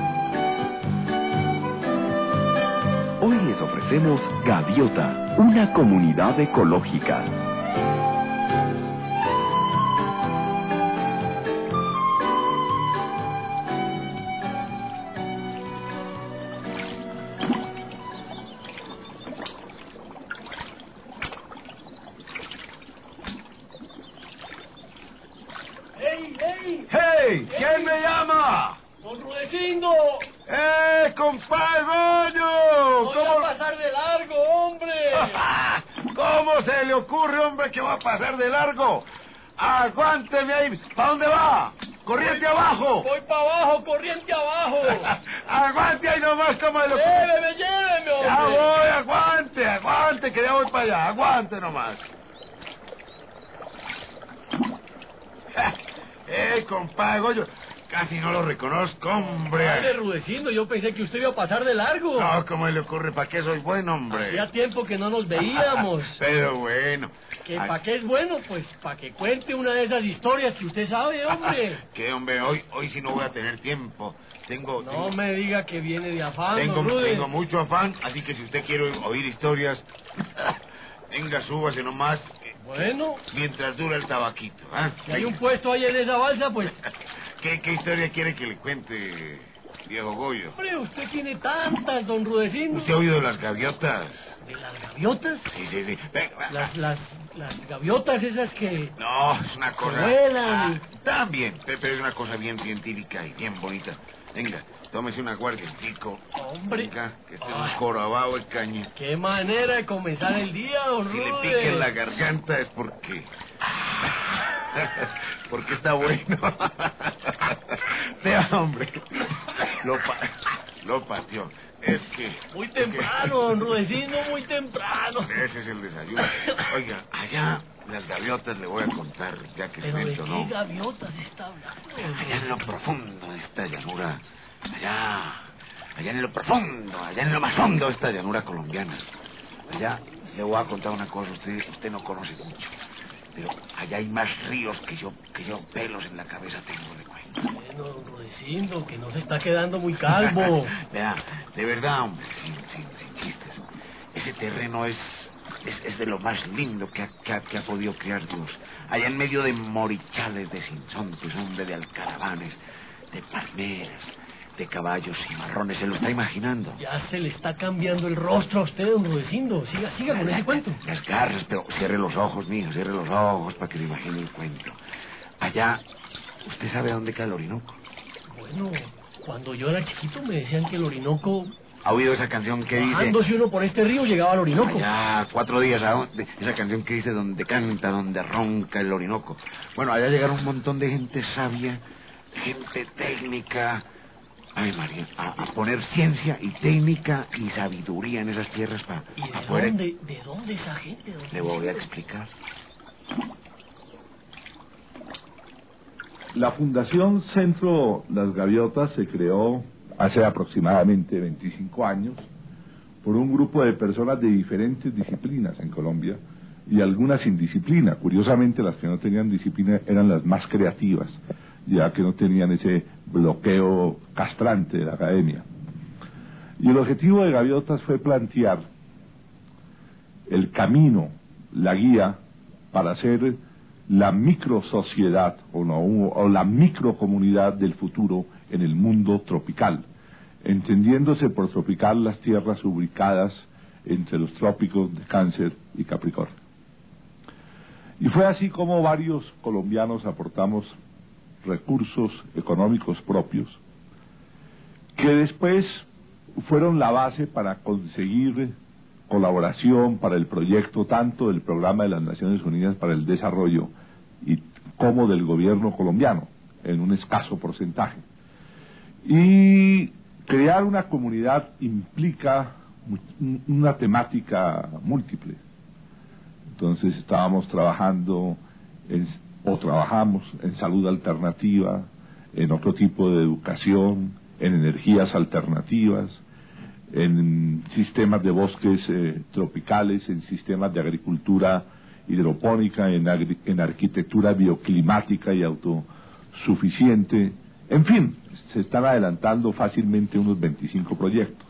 Hoy les ofrecemos Gaviota, una comunidad ecológica. ¡Hey! ¿Quién me llama? ¡Don Rudecindo! ¡Compadre Goño! ¡Voy a pasar de largo, hombre! ¿Cómo se le ocurre, hombre, que va a pasar de largo? ¡Aguánteme ahí! ¿Para dónde va? ¡Corriente abajo! Voy para abajo, corriente abajo. ¡Aguante ahí nomás, como lo Lléveme, hombre. Ya voy, aguante, que ya voy para allá. Aguante nomás. Compadre Goyo, casi no lo reconozco, hombre. Padre Rudecindo, yo pensé que usted iba a pasar de largo. No, ¿cómo le ocurre? ¿Para qué soy bueno, hombre? Hacía tiempo que no nos veíamos. Pero bueno. ¿Que para qué es bueno? Pues para que cuente una de esas historias que usted sabe, hombre. ¿Qué, hombre? Hoy sí no voy a tener tiempo. No me diga que viene de afán, tengo Rude. mucho afán, así que si usted quiere oír historias, venga, súbase nomás. Bueno. Mientras dura el tabaquito, ¿eh? Si hay un puesto ahí en esa balsa, pues... ¿Qué historia quiere que le cuente, viejo Goyo? Hombre, usted tiene tantas, don Rudecindo. ¿Usted ha oído de las gaviotas? ¿De las gaviotas? Sí. Las gaviotas esas que... No, es una cosa... Que vuelan. También, pero es una cosa bien científica y bien bonita. Venga, tómese un aguardientico. Hombre. Venga, que esté un jorobado el caño. Qué manera de comenzar el día, don Rude. Si le pica en la garganta es porque... porque está bueno. Vea, hombre. Lo pateó. Es que... Muy temprano, don Rudecindo, muy temprano. Ese es el desayuno. Oiga, allá las gaviotas le voy a contar, ya que se ¿Pero de ¿no? qué gaviotas está hablando? Allá en lo profundo de esta llanura, allá en lo profundo, allá en lo más hondo de esta llanura colombiana. Allá le voy a contar una cosa, usted no conoce mucho, pero allá hay más ríos que yo pelos en la cabeza tengo, le cuento. Bueno, Rudecindo, que no se está quedando muy calvo. Vea, de verdad, hombre, sin chistes. Ese terreno es de lo más lindo que ha podido crear Dios. Allá en medio de morichales, de sinsontes, hombre, de alcaravanes, de palmeras, de caballos y marrones. ¿Se lo está imaginando? Ya se le está cambiando el rostro a usted, don Rudecindo. Siga con ese cuento. Las garras, pero cierre los ojos, mijo, cierre los ojos para que se imagine el cuento. Allá, ¿usted sabe dónde queda el Orinoco? Bueno, cuando yo era chiquito me decían que el Orinoco... ¿Ha oído esa canción que dice? Bajándose uno por este río llegaba al Orinoco. Allá, 4 días, esa canción que dice donde canta, donde ronca el Orinoco. Bueno, allá llegaron un montón de gente sabia, gente técnica... Ay, María, a poner ciencia y técnica y sabiduría en esas tierras para... ¿Y de dónde esa gente? Le voy a explicar. La Fundación Centro Las Gaviotas se creó hace aproximadamente 25 años por un grupo de personas de diferentes disciplinas en Colombia y algunas sin disciplina. Curiosamente, las que no tenían disciplina eran las más creativas, ya que no tenían ese bloqueo castrante de la academia. Y el objetivo de Gaviotas fue plantear el camino, la guía, para hacer la microsociedad o la microcomunidad del futuro en el mundo tropical, entendiéndose por tropical las tierras ubicadas entre los trópicos de Cáncer y Capricornio. Y fue así como varios colombianos aportamos recursos económicos propios, que después fueron la base para conseguir colaboración para el proyecto tanto del Programa de las Naciones Unidas para el Desarrollo como del gobierno colombiano, en un escaso porcentaje. Y crear una comunidad implica una temática múltiple. Entonces estábamos trabajamos en salud alternativa, en otro tipo de educación, en energías alternativas, en sistemas de bosques tropicales, en sistemas de agricultura hidropónica, en arquitectura bioclimática y autosuficiente. En fin, se están adelantando fácilmente unos 25 proyectos.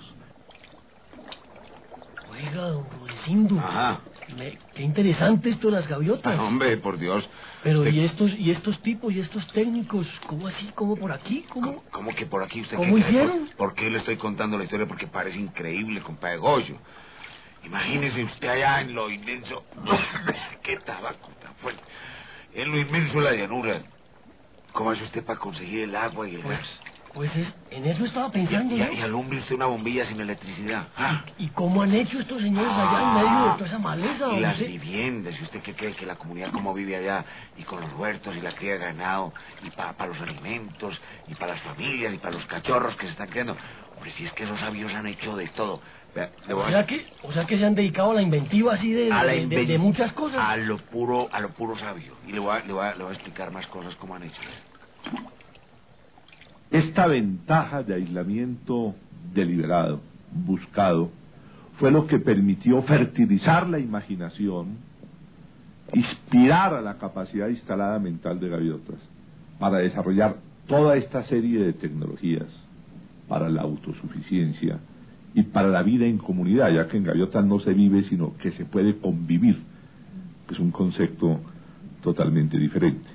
Oiga, don Rudecindo, qué interesante esto de las gaviotas. Hombre, por Dios. Pero ¿y estos tipos y estos técnicos? ¿Cómo así? ¿Cómo por aquí? ¿Cómo que por aquí? ¿Usted ¿Cómo hicieron? ¿Por qué le estoy contando la historia? Porque parece increíble, compadre Goyo. Imagínese usted allá en lo inmenso... ¡Qué tabaco tan fuerte! En lo inmenso de la llanura. ¿Cómo hace usted para conseguir el agua y el gas? Pues en eso estaba pensando yo. Y alumbre usted una bombilla sin electricidad. ¿Y cómo han hecho estos señores allá en medio de toda esa maleza? Y las viviendas, ¿y usted qué cree que la comunidad cómo vive allá? Y con los huertos y la cría de ganado, y para los alimentos, y para las familias, y para los cachorros que se están criando. Hombre, si es que esos sabios han hecho de todo. Vea, o sea que se han dedicado a la inventiva así de muchas cosas. A lo puro sabio. Y le voy a explicar más cosas cómo han hecho esto. Esta ventaja de aislamiento deliberado, buscado, fue lo que permitió fertilizar la imaginación, inspirar a la capacidad instalada mental de Gaviotas para desarrollar toda esta serie de tecnologías para la autosuficiencia y para la vida en comunidad, ya que en Gaviotas no se vive, sino que se puede convivir, que es un concepto totalmente diferente.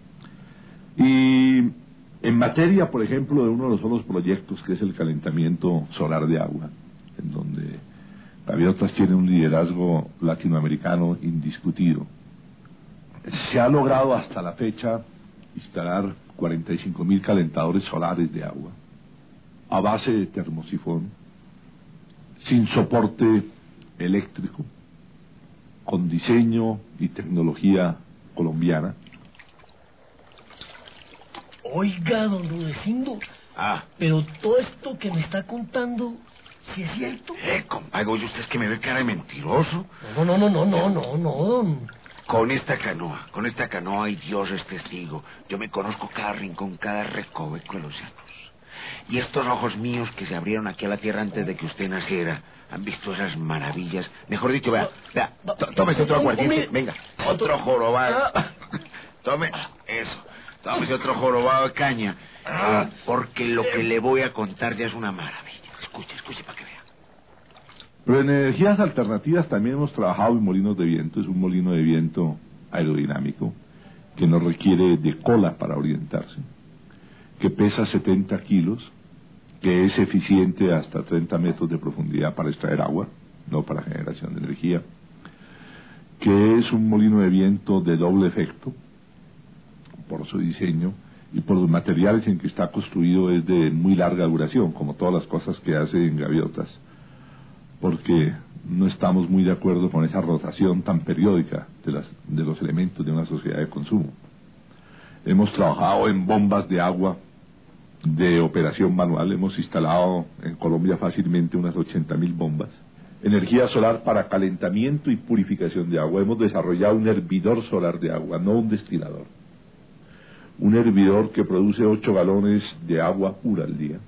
Y en materia, por ejemplo, de uno de los solos proyectos, que es el calentamiento solar de agua, en donde Gaviotas tiene un liderazgo latinoamericano indiscutido, se ha logrado hasta la fecha instalar 45.000 calentadores solares de agua a base de termosifón, sin soporte eléctrico, con diseño y tecnología colombiana. Oiga, don Rudecindo, pero todo esto que me está contando ¿Sí es cierto? Compadre, oye, usted es que me ve cara de mentiroso. No. Con esta canoa, y Dios es testigo, yo me conozco cada rincón, cada recoveco de los llanos. Y estos ojos míos que se abrieron aquí a la tierra antes de que usted naciera, han visto esas maravillas. Mejor dicho, vea, tómese otro aguardiente, venga, otro jorobado. Tome, eso, tómese otro jorobado de caña, porque lo que le voy a contar ya es una maravilla. Escuche para que vea. Pero en energías alternativas también hemos trabajado en molinos de viento. Es un molino de viento aerodinámico que no requiere de cola para orientarse, que pesa 70 kilos, que es eficiente hasta 30 metros de profundidad para extraer agua, no para generación de energía, que es un molino de viento de doble efecto por su diseño y por los materiales en que está construido. Es de muy larga duración, como todas las cosas que hace en Gaviotas, porque no estamos muy de acuerdo con esa rotación tan periódica de los elementos de una sociedad de consumo. Hemos trabajado en bombas de agua de operación manual. Hemos instalado en Colombia fácilmente unas 80.000 bombas. Energía solar para calentamiento y purificación de agua. Hemos desarrollado un hervidor solar de agua, no un destilador. Un hervidor que produce 8 galones de agua pura al día.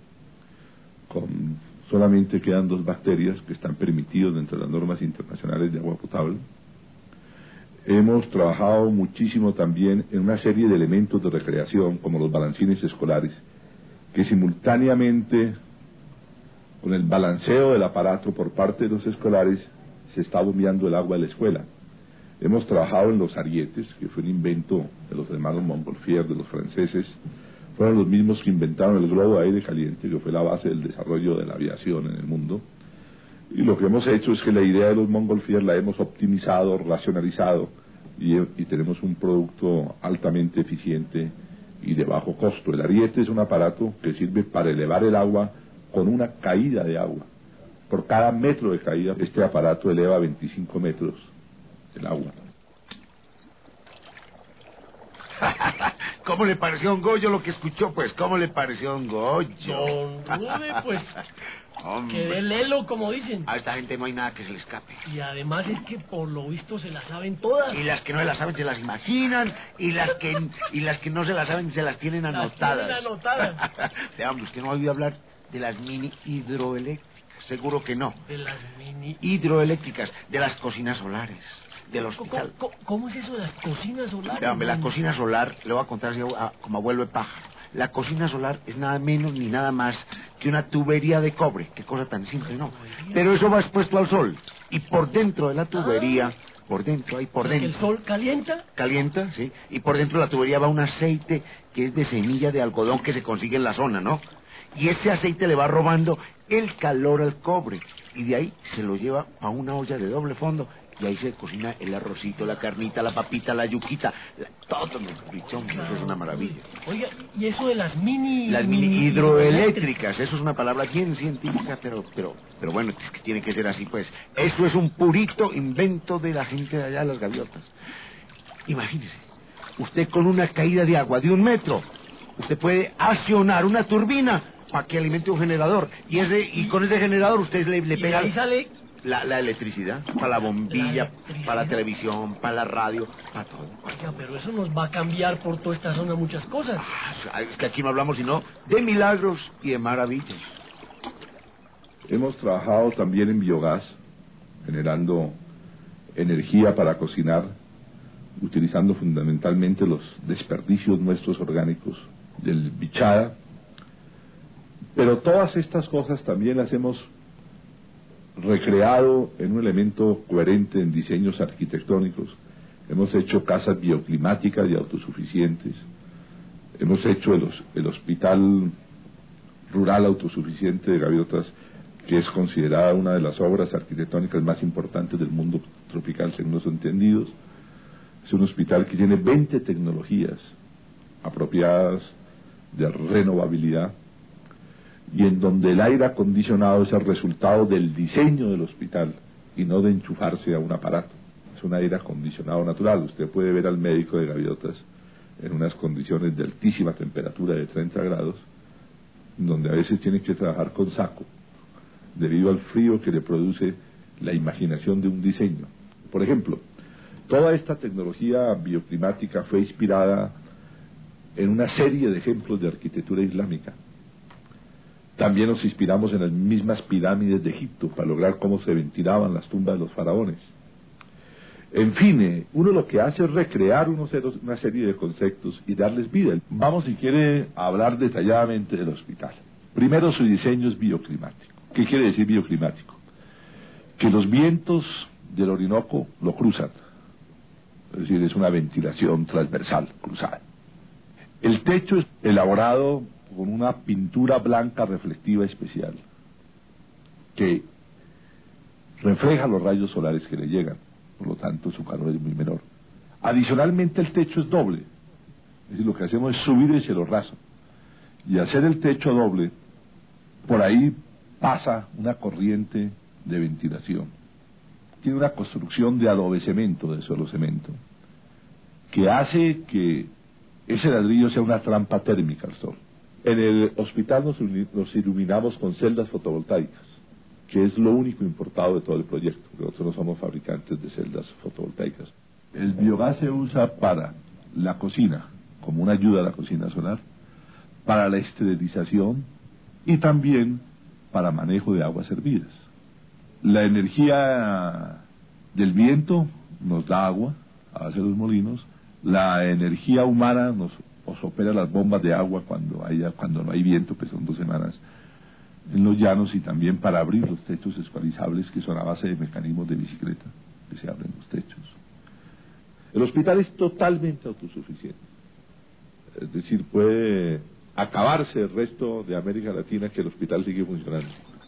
Solamente quedan 2 bacterias que están permitidos dentro de las normas internacionales de agua potable. Hemos trabajado muchísimo también en una serie de elementos de recreación, como los balancines escolares, que simultáneamente con el balanceo del aparato por parte de los escolares se está bombeando el agua de la escuela. Hemos trabajado en los arietes, que fue un invento de los hermanos Montgolfier, de los franceses. Fueron los mismos que inventaron el globo de aire caliente, que fue la base del desarrollo de la aviación en el mundo. Y lo que hemos hecho es que la idea de los Montgolfier la hemos optimizado, racionalizado, y tenemos un producto altamente eficiente y de bajo costo. El ariete es un aparato que sirve para elevar el agua con una caída de agua. Por cada metro de caída, este aparato eleva 25 metros el agua. ¿Cómo le pareció a don Goyo lo que escuchó, pues? ¿Cómo le pareció a don Goyo? Don Rude, pues, quedé lelo, como dicen. A esta gente no hay nada que se le escape. Y además es que por lo visto se las saben todas. Y las que no se las saben se las imaginan, y las que no se las saben se las tienen anotadas. Las tienen anotadas. Vea, hombre, ¿usted no ha oído hablar de las mini hidroeléctricas? Seguro que no. De las mini hidroeléctricas, de las cocinas solares. Del hospital. ¿Cómo es eso de las cocinas solares? Véame, la cocina solar, le voy a contar así como abuelo de pájaro. La cocina solar es nada menos ni nada más que una tubería de cobre. Qué cosa tan simple, ¿no? Pero eso va expuesto al sol. Y por dentro de la tubería, por dentro. ¿El sol calienta? Calienta, sí. Y por dentro de la tubería va un aceite que es de semilla de algodón que se consigue en la zona, ¿no? Y ese aceite le va robando el calor al cobre. Y de ahí se lo lleva a una olla de doble fondo. Y ahí se cocina el arrocito, la carnita, la papita, la yuquita, todo, bichón, eso es una maravilla. Oiga, ¿y eso de las mini hidroeléctricas? Eso es una palabra bien científica, pero bueno, es que tiene que ser así, pues. Eso es un purito invento de la gente de allá de las gaviotas. Imagínese, usted con una caída de agua de 1 metro, usted puede accionar una turbina para que alimente un generador. Y con ese generador usted le pega... Y ahí sale... La electricidad, para la bombilla, para la televisión, para la radio, para todo. Oiga, pero eso nos va a cambiar por toda esta zona muchas cosas. Es que aquí no hablamos sino de milagros y de maravillas. Hemos trabajado también en biogás, generando energía para cocinar, utilizando fundamentalmente los desperdicios nuestros orgánicos del bichada. Pero todas estas cosas también las hemos recreado en un elemento coherente en diseños arquitectónicos. Hemos hecho casas bioclimáticas y autosuficientes. Hemos hecho el hospital rural autosuficiente de Gaviotas, que es considerada una de las obras arquitectónicas más importantes del mundo tropical, según los entendidos. Es un hospital que tiene 20 tecnologías apropiadas de renovabilidad, y en donde el aire acondicionado es el resultado del diseño del hospital y no de enchufarse a un aparato. Es un aire acondicionado natural. Usted puede ver al médico de Gaviotas en unas condiciones de altísima temperatura de 30 grados, donde a veces tiene que trabajar con saco debido al frío que le produce la imaginación de un diseño. Por ejemplo, toda esta tecnología bioclimática fue inspirada en una serie de ejemplos de arquitectura islámica. También nos inspiramos en las mismas pirámides de Egipto para lograr cómo se ventilaban las tumbas de los faraones. En fin, uno lo que hace es recrear una serie de conceptos y darles vida. Vamos, si quiere, a hablar detalladamente del hospital. Primero, su diseño es bioclimático. ¿Qué quiere decir bioclimático? Que los vientos del Orinoco lo cruzan. Es decir, es una ventilación transversal, cruzada. El techo es elaborado con una pintura blanca reflectiva especial que refleja los rayos solares que le llegan, por lo tanto su calor es muy menor. Adicionalmente, el techo es doble, es decir, lo que hacemos es subir el cielo raso y hacer el techo doble. Por ahí pasa una corriente de ventilación. Tiene una construcción de adobe cemento, de suelo cemento, que hace que ese ladrillo sea una trampa térmica al sol. En el hospital nos iluminamos con celdas fotovoltaicas, que es lo único importado de todo el proyecto. Nosotros no somos fabricantes de celdas fotovoltaicas. El biogás se usa para la cocina, como una ayuda a la cocina solar, para la esterilización y también para manejo de aguas hervidas. La energía del viento nos da agua a base de los molinos. La energía humana nos opera las bombas de agua cuando no hay viento, que son 2 semanas en los llanos, y también para abrir los techos escualizables, que son a base de mecanismos de bicicleta que se abren los techos. El hospital es totalmente autosuficiente, es decir, puede acabarse el resto de América Latina que el hospital sigue funcionando.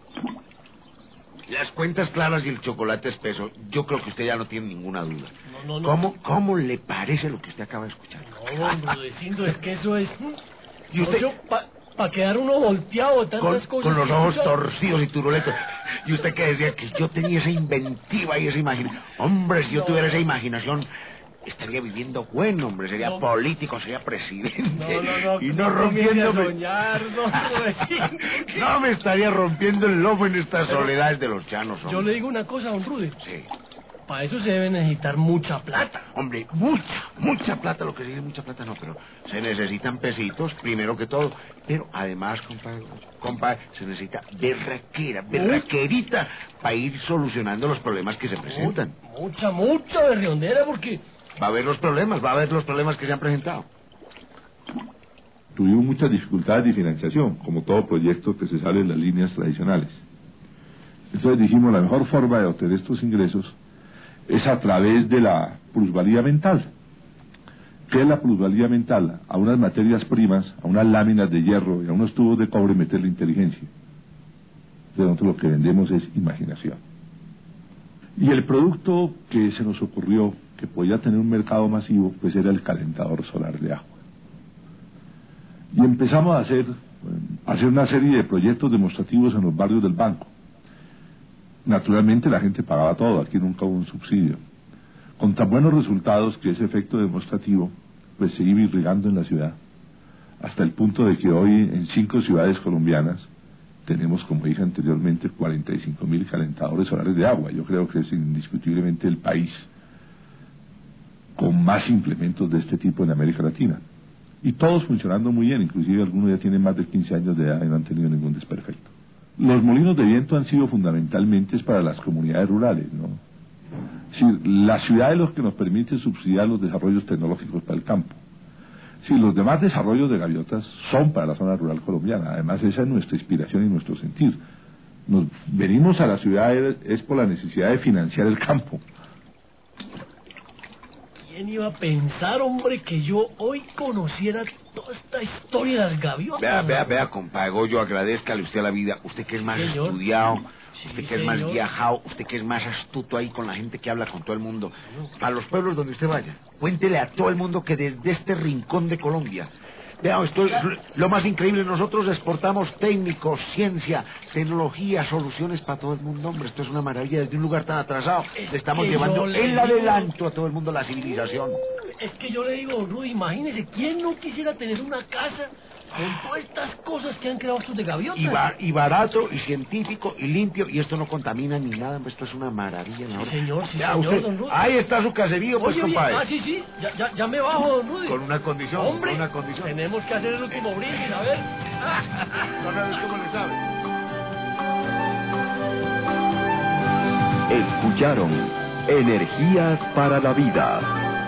Las cuentas claras y el chocolate espeso, yo creo que usted ya no tiene ninguna duda. No. ¿Cómo le parece lo que usted acaba de escuchar? No, Rudecindo, es que eso es... ¿Y usted? Para quedar uno volteado de tantas cosas... Con los ojos torcidos y turuletos. Y usted que decía que yo tenía esa inventiva y esa imaginación. Hombre, si yo tuviera esa imaginación, estaría viviendo bueno, hombre. Sería político, sería presidente. No. Y no rompiéndome... Soñar, No me estaría rompiendo el lomo en estas soledades de los llanos, hombre. Yo le digo una cosa, don Rude. Sí. Para eso se debe necesitar mucha plata. Hombre, mucha plata. Lo que se dice mucha plata no, pero se necesitan pesitos, primero que todo. Pero además, compadre, se necesita berraquerita para ir solucionando los problemas que se presentan. Mucha berriondera, porque... Va a haber los problemas que se han presentado. Tuvimos muchas dificultades de financiación, como todo proyecto que se sale en las líneas tradicionales. Entonces dijimos, la mejor forma de obtener estos ingresos es a través de la plusvalía mental. ¿Qué es la plusvalía mental? A unas materias primas, a unas láminas de hierro y a unos tubos de cobre meterle inteligencia. Entonces nosotros lo que vendemos es imaginación. Y el producto que se nos ocurrió, que podía tener un mercado masivo, pues era el calentador solar de agua. Y empezamos a hacer una serie de proyectos demostrativos en los barrios del banco. Naturalmente la gente pagaba todo, aquí nunca hubo un subsidio. Con tan buenos resultados que ese efecto demostrativo pues se iba irrigando en la ciudad, hasta el punto de que hoy en 5 ciudades colombianas tenemos, como dije anteriormente, 45.000 calentadores solares de agua. Yo creo que es indiscutiblemente el país con más implementos de este tipo en América Latina. Y todos funcionando muy bien, inclusive algunos ya tienen más de 15 años de edad y no han tenido ningún desperfecto. Los molinos de viento han sido fundamentalmente para las comunidades rurales, ¿no? Es decir, la ciudad es lo que nos permite subsidiar los desarrollos tecnológicos para el campo. Sí, los demás desarrollos de gaviotas son para la zona rural colombiana. Además, esa es nuestra inspiración y nuestro sentir. Nos venimos a la ciudad es por la necesidad de financiar el campo. ¿Quién iba a pensar, hombre, que yo hoy conociera toda esta historia de las gaviotas? Vea, compadre Goyo, agradézcale usted a la vida. Usted que es más estudiado, usted que es más viajado, usted que es más astuto ahí con la gente que habla con todo el mundo. A los pueblos donde usted vaya, cuéntele a todo el mundo que desde este rincón de Colombia... Vea, esto es lo más increíble. Nosotros exportamos técnicos, ciencia, tecnología, soluciones para todo el mundo, hombre. Esto es una maravilla. Desde un lugar tan atrasado le estamos llevando el adelanto a todo el mundo, la civilización. Es que yo le digo, Rudy, imagínese, ¿quién no quisiera tener una casa Con todas estas cosas que han creado estos de gaviotas. Y barato, y científico, y limpio, y esto no contamina ni nada, esto es una maravilla. Sí, señor, don Rudy. Ahí está su caserío, pues, compadre. Sí, ya me bajo, don Rudy. Con una condición, hombre, con una condición. Tenemos que hacer el último brindis, a ver. No sabes cómo le sabe. Escucharon Energías para la Vida.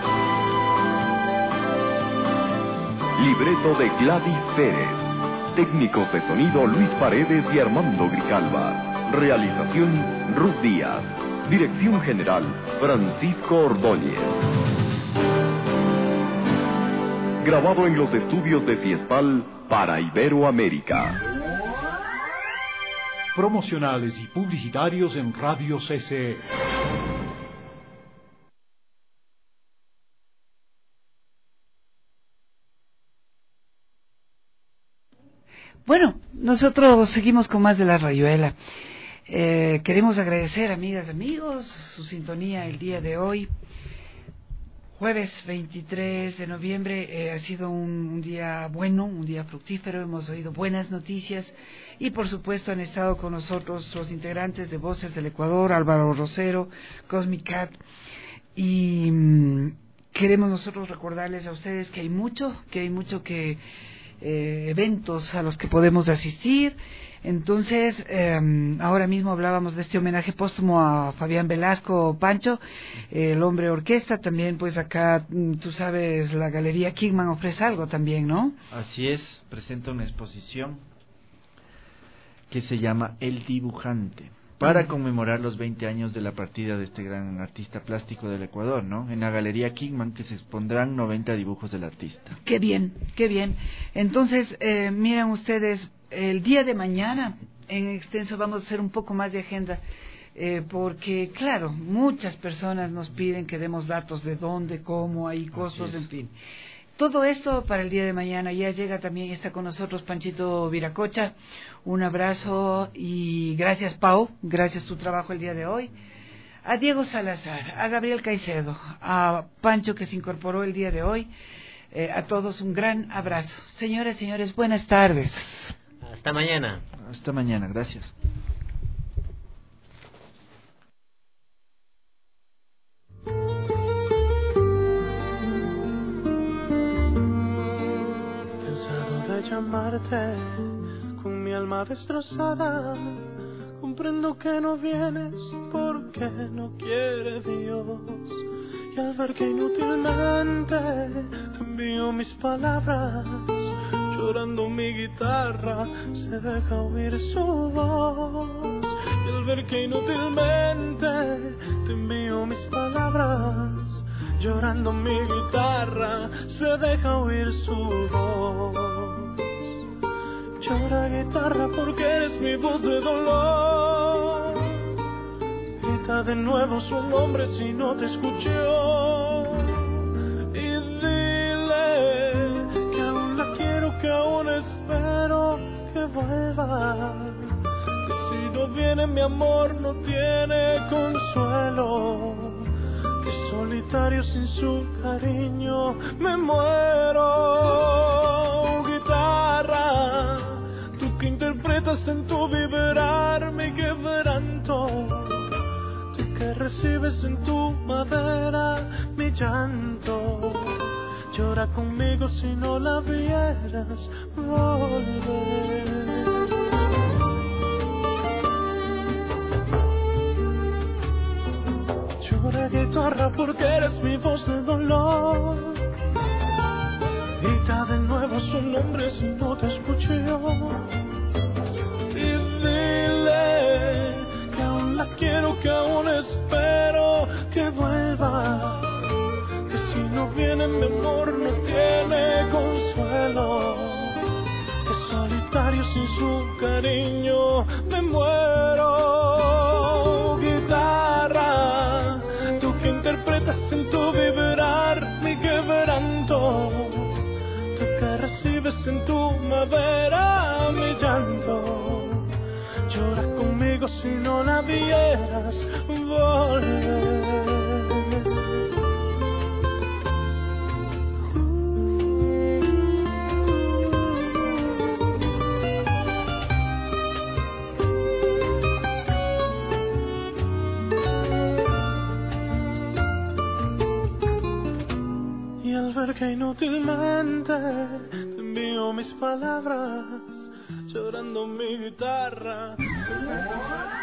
Libreto de Gladys Pérez. Técnicos de sonido Luis Paredes y Armando Grijalva. Realización Ruth Díaz. Dirección General Francisco Ordóñez. Grabado en los estudios de Fiespal para Iberoamérica. Promocionales y publicitarios en Radio CCE. Bueno, nosotros seguimos con más de La Rayuela. Queremos agradecer, amigas, amigos, su sintonía el día de hoy. Jueves 23 de noviembre ha sido un día bueno, un día fructífero, hemos oído buenas noticias y por supuesto han estado con nosotros los integrantes de Voces del Ecuador, Álvaro Rosero, Cosmic Cat, y queremos nosotros recordarles a ustedes que hay mucho eventos a los que podemos asistir. Entonces, ahora mismo hablábamos de este homenaje póstumo a Fabián Velasco Pancho, el hombre orquesta. También, pues acá, tú sabes, la Galería Kingman ofrece algo también, ¿no? Así es, presenta una exposición que se llama El Dibujante, para conmemorar los 20 años de la partida de este gran artista plástico del Ecuador, ¿no? En la Galería Kingman, que se expondrán 90 dibujos del artista. Qué bien, qué bien. Entonces, miren ustedes, el día de mañana, en extenso, vamos a hacer un poco más de agenda, porque, claro, muchas personas nos piden que demos datos de dónde, cómo, hay costos, en fin. Todo esto para el día de mañana. Ya llega también, está con nosotros Panchito Viracocha. Un abrazo y gracias, Pau, gracias tu trabajo el día de hoy. A Diego Salazar, a Gabriel Caicedo, a Pancho que se incorporó el día de hoy. A todos un gran abrazo. Señoras y señores, buenas tardes. Hasta mañana. Hasta mañana, gracias. Cansado de llamarte con mi alma destrozada, comprendo que no vienes porque no quiere Dios. Y al ver que inútilmente te envío mis palabras, llorando mi guitarra se deja oír su voz. Y al ver que inútilmente te envío mis palabras, llorando mi guitarra se deja oír su voz. Llora guitarra porque eres mi voz de dolor. Grita de nuevo su nombre si no te escuchó. Y dile que aún la quiero, que aún espero que vuelva. Que si no viene mi amor no tiene consuelo. Que solitario sin su cariño me muero. Guitarra, tú que interpretas en tu vibrar mi quebranto, tú que recibes en tu madera mi llanto, llora conmigo si no la vieras volver. Llora guitarra porque eres mi voz de dolor. Grita de nuevo su nombre si no te escucho. Y dile que aún la quiero, que aún espero que vuelva. Que si no viene mi amor no tiene consuelo. Que solitario sin su cariño me muero. Guitarra, tú que interpretas en tu vibrar mi quebranto, tú que recibes en tu madera mi llanto, llora conmigo si no la vieras volver. que inútilmente te envío mis palabras, llorando mi guitarra.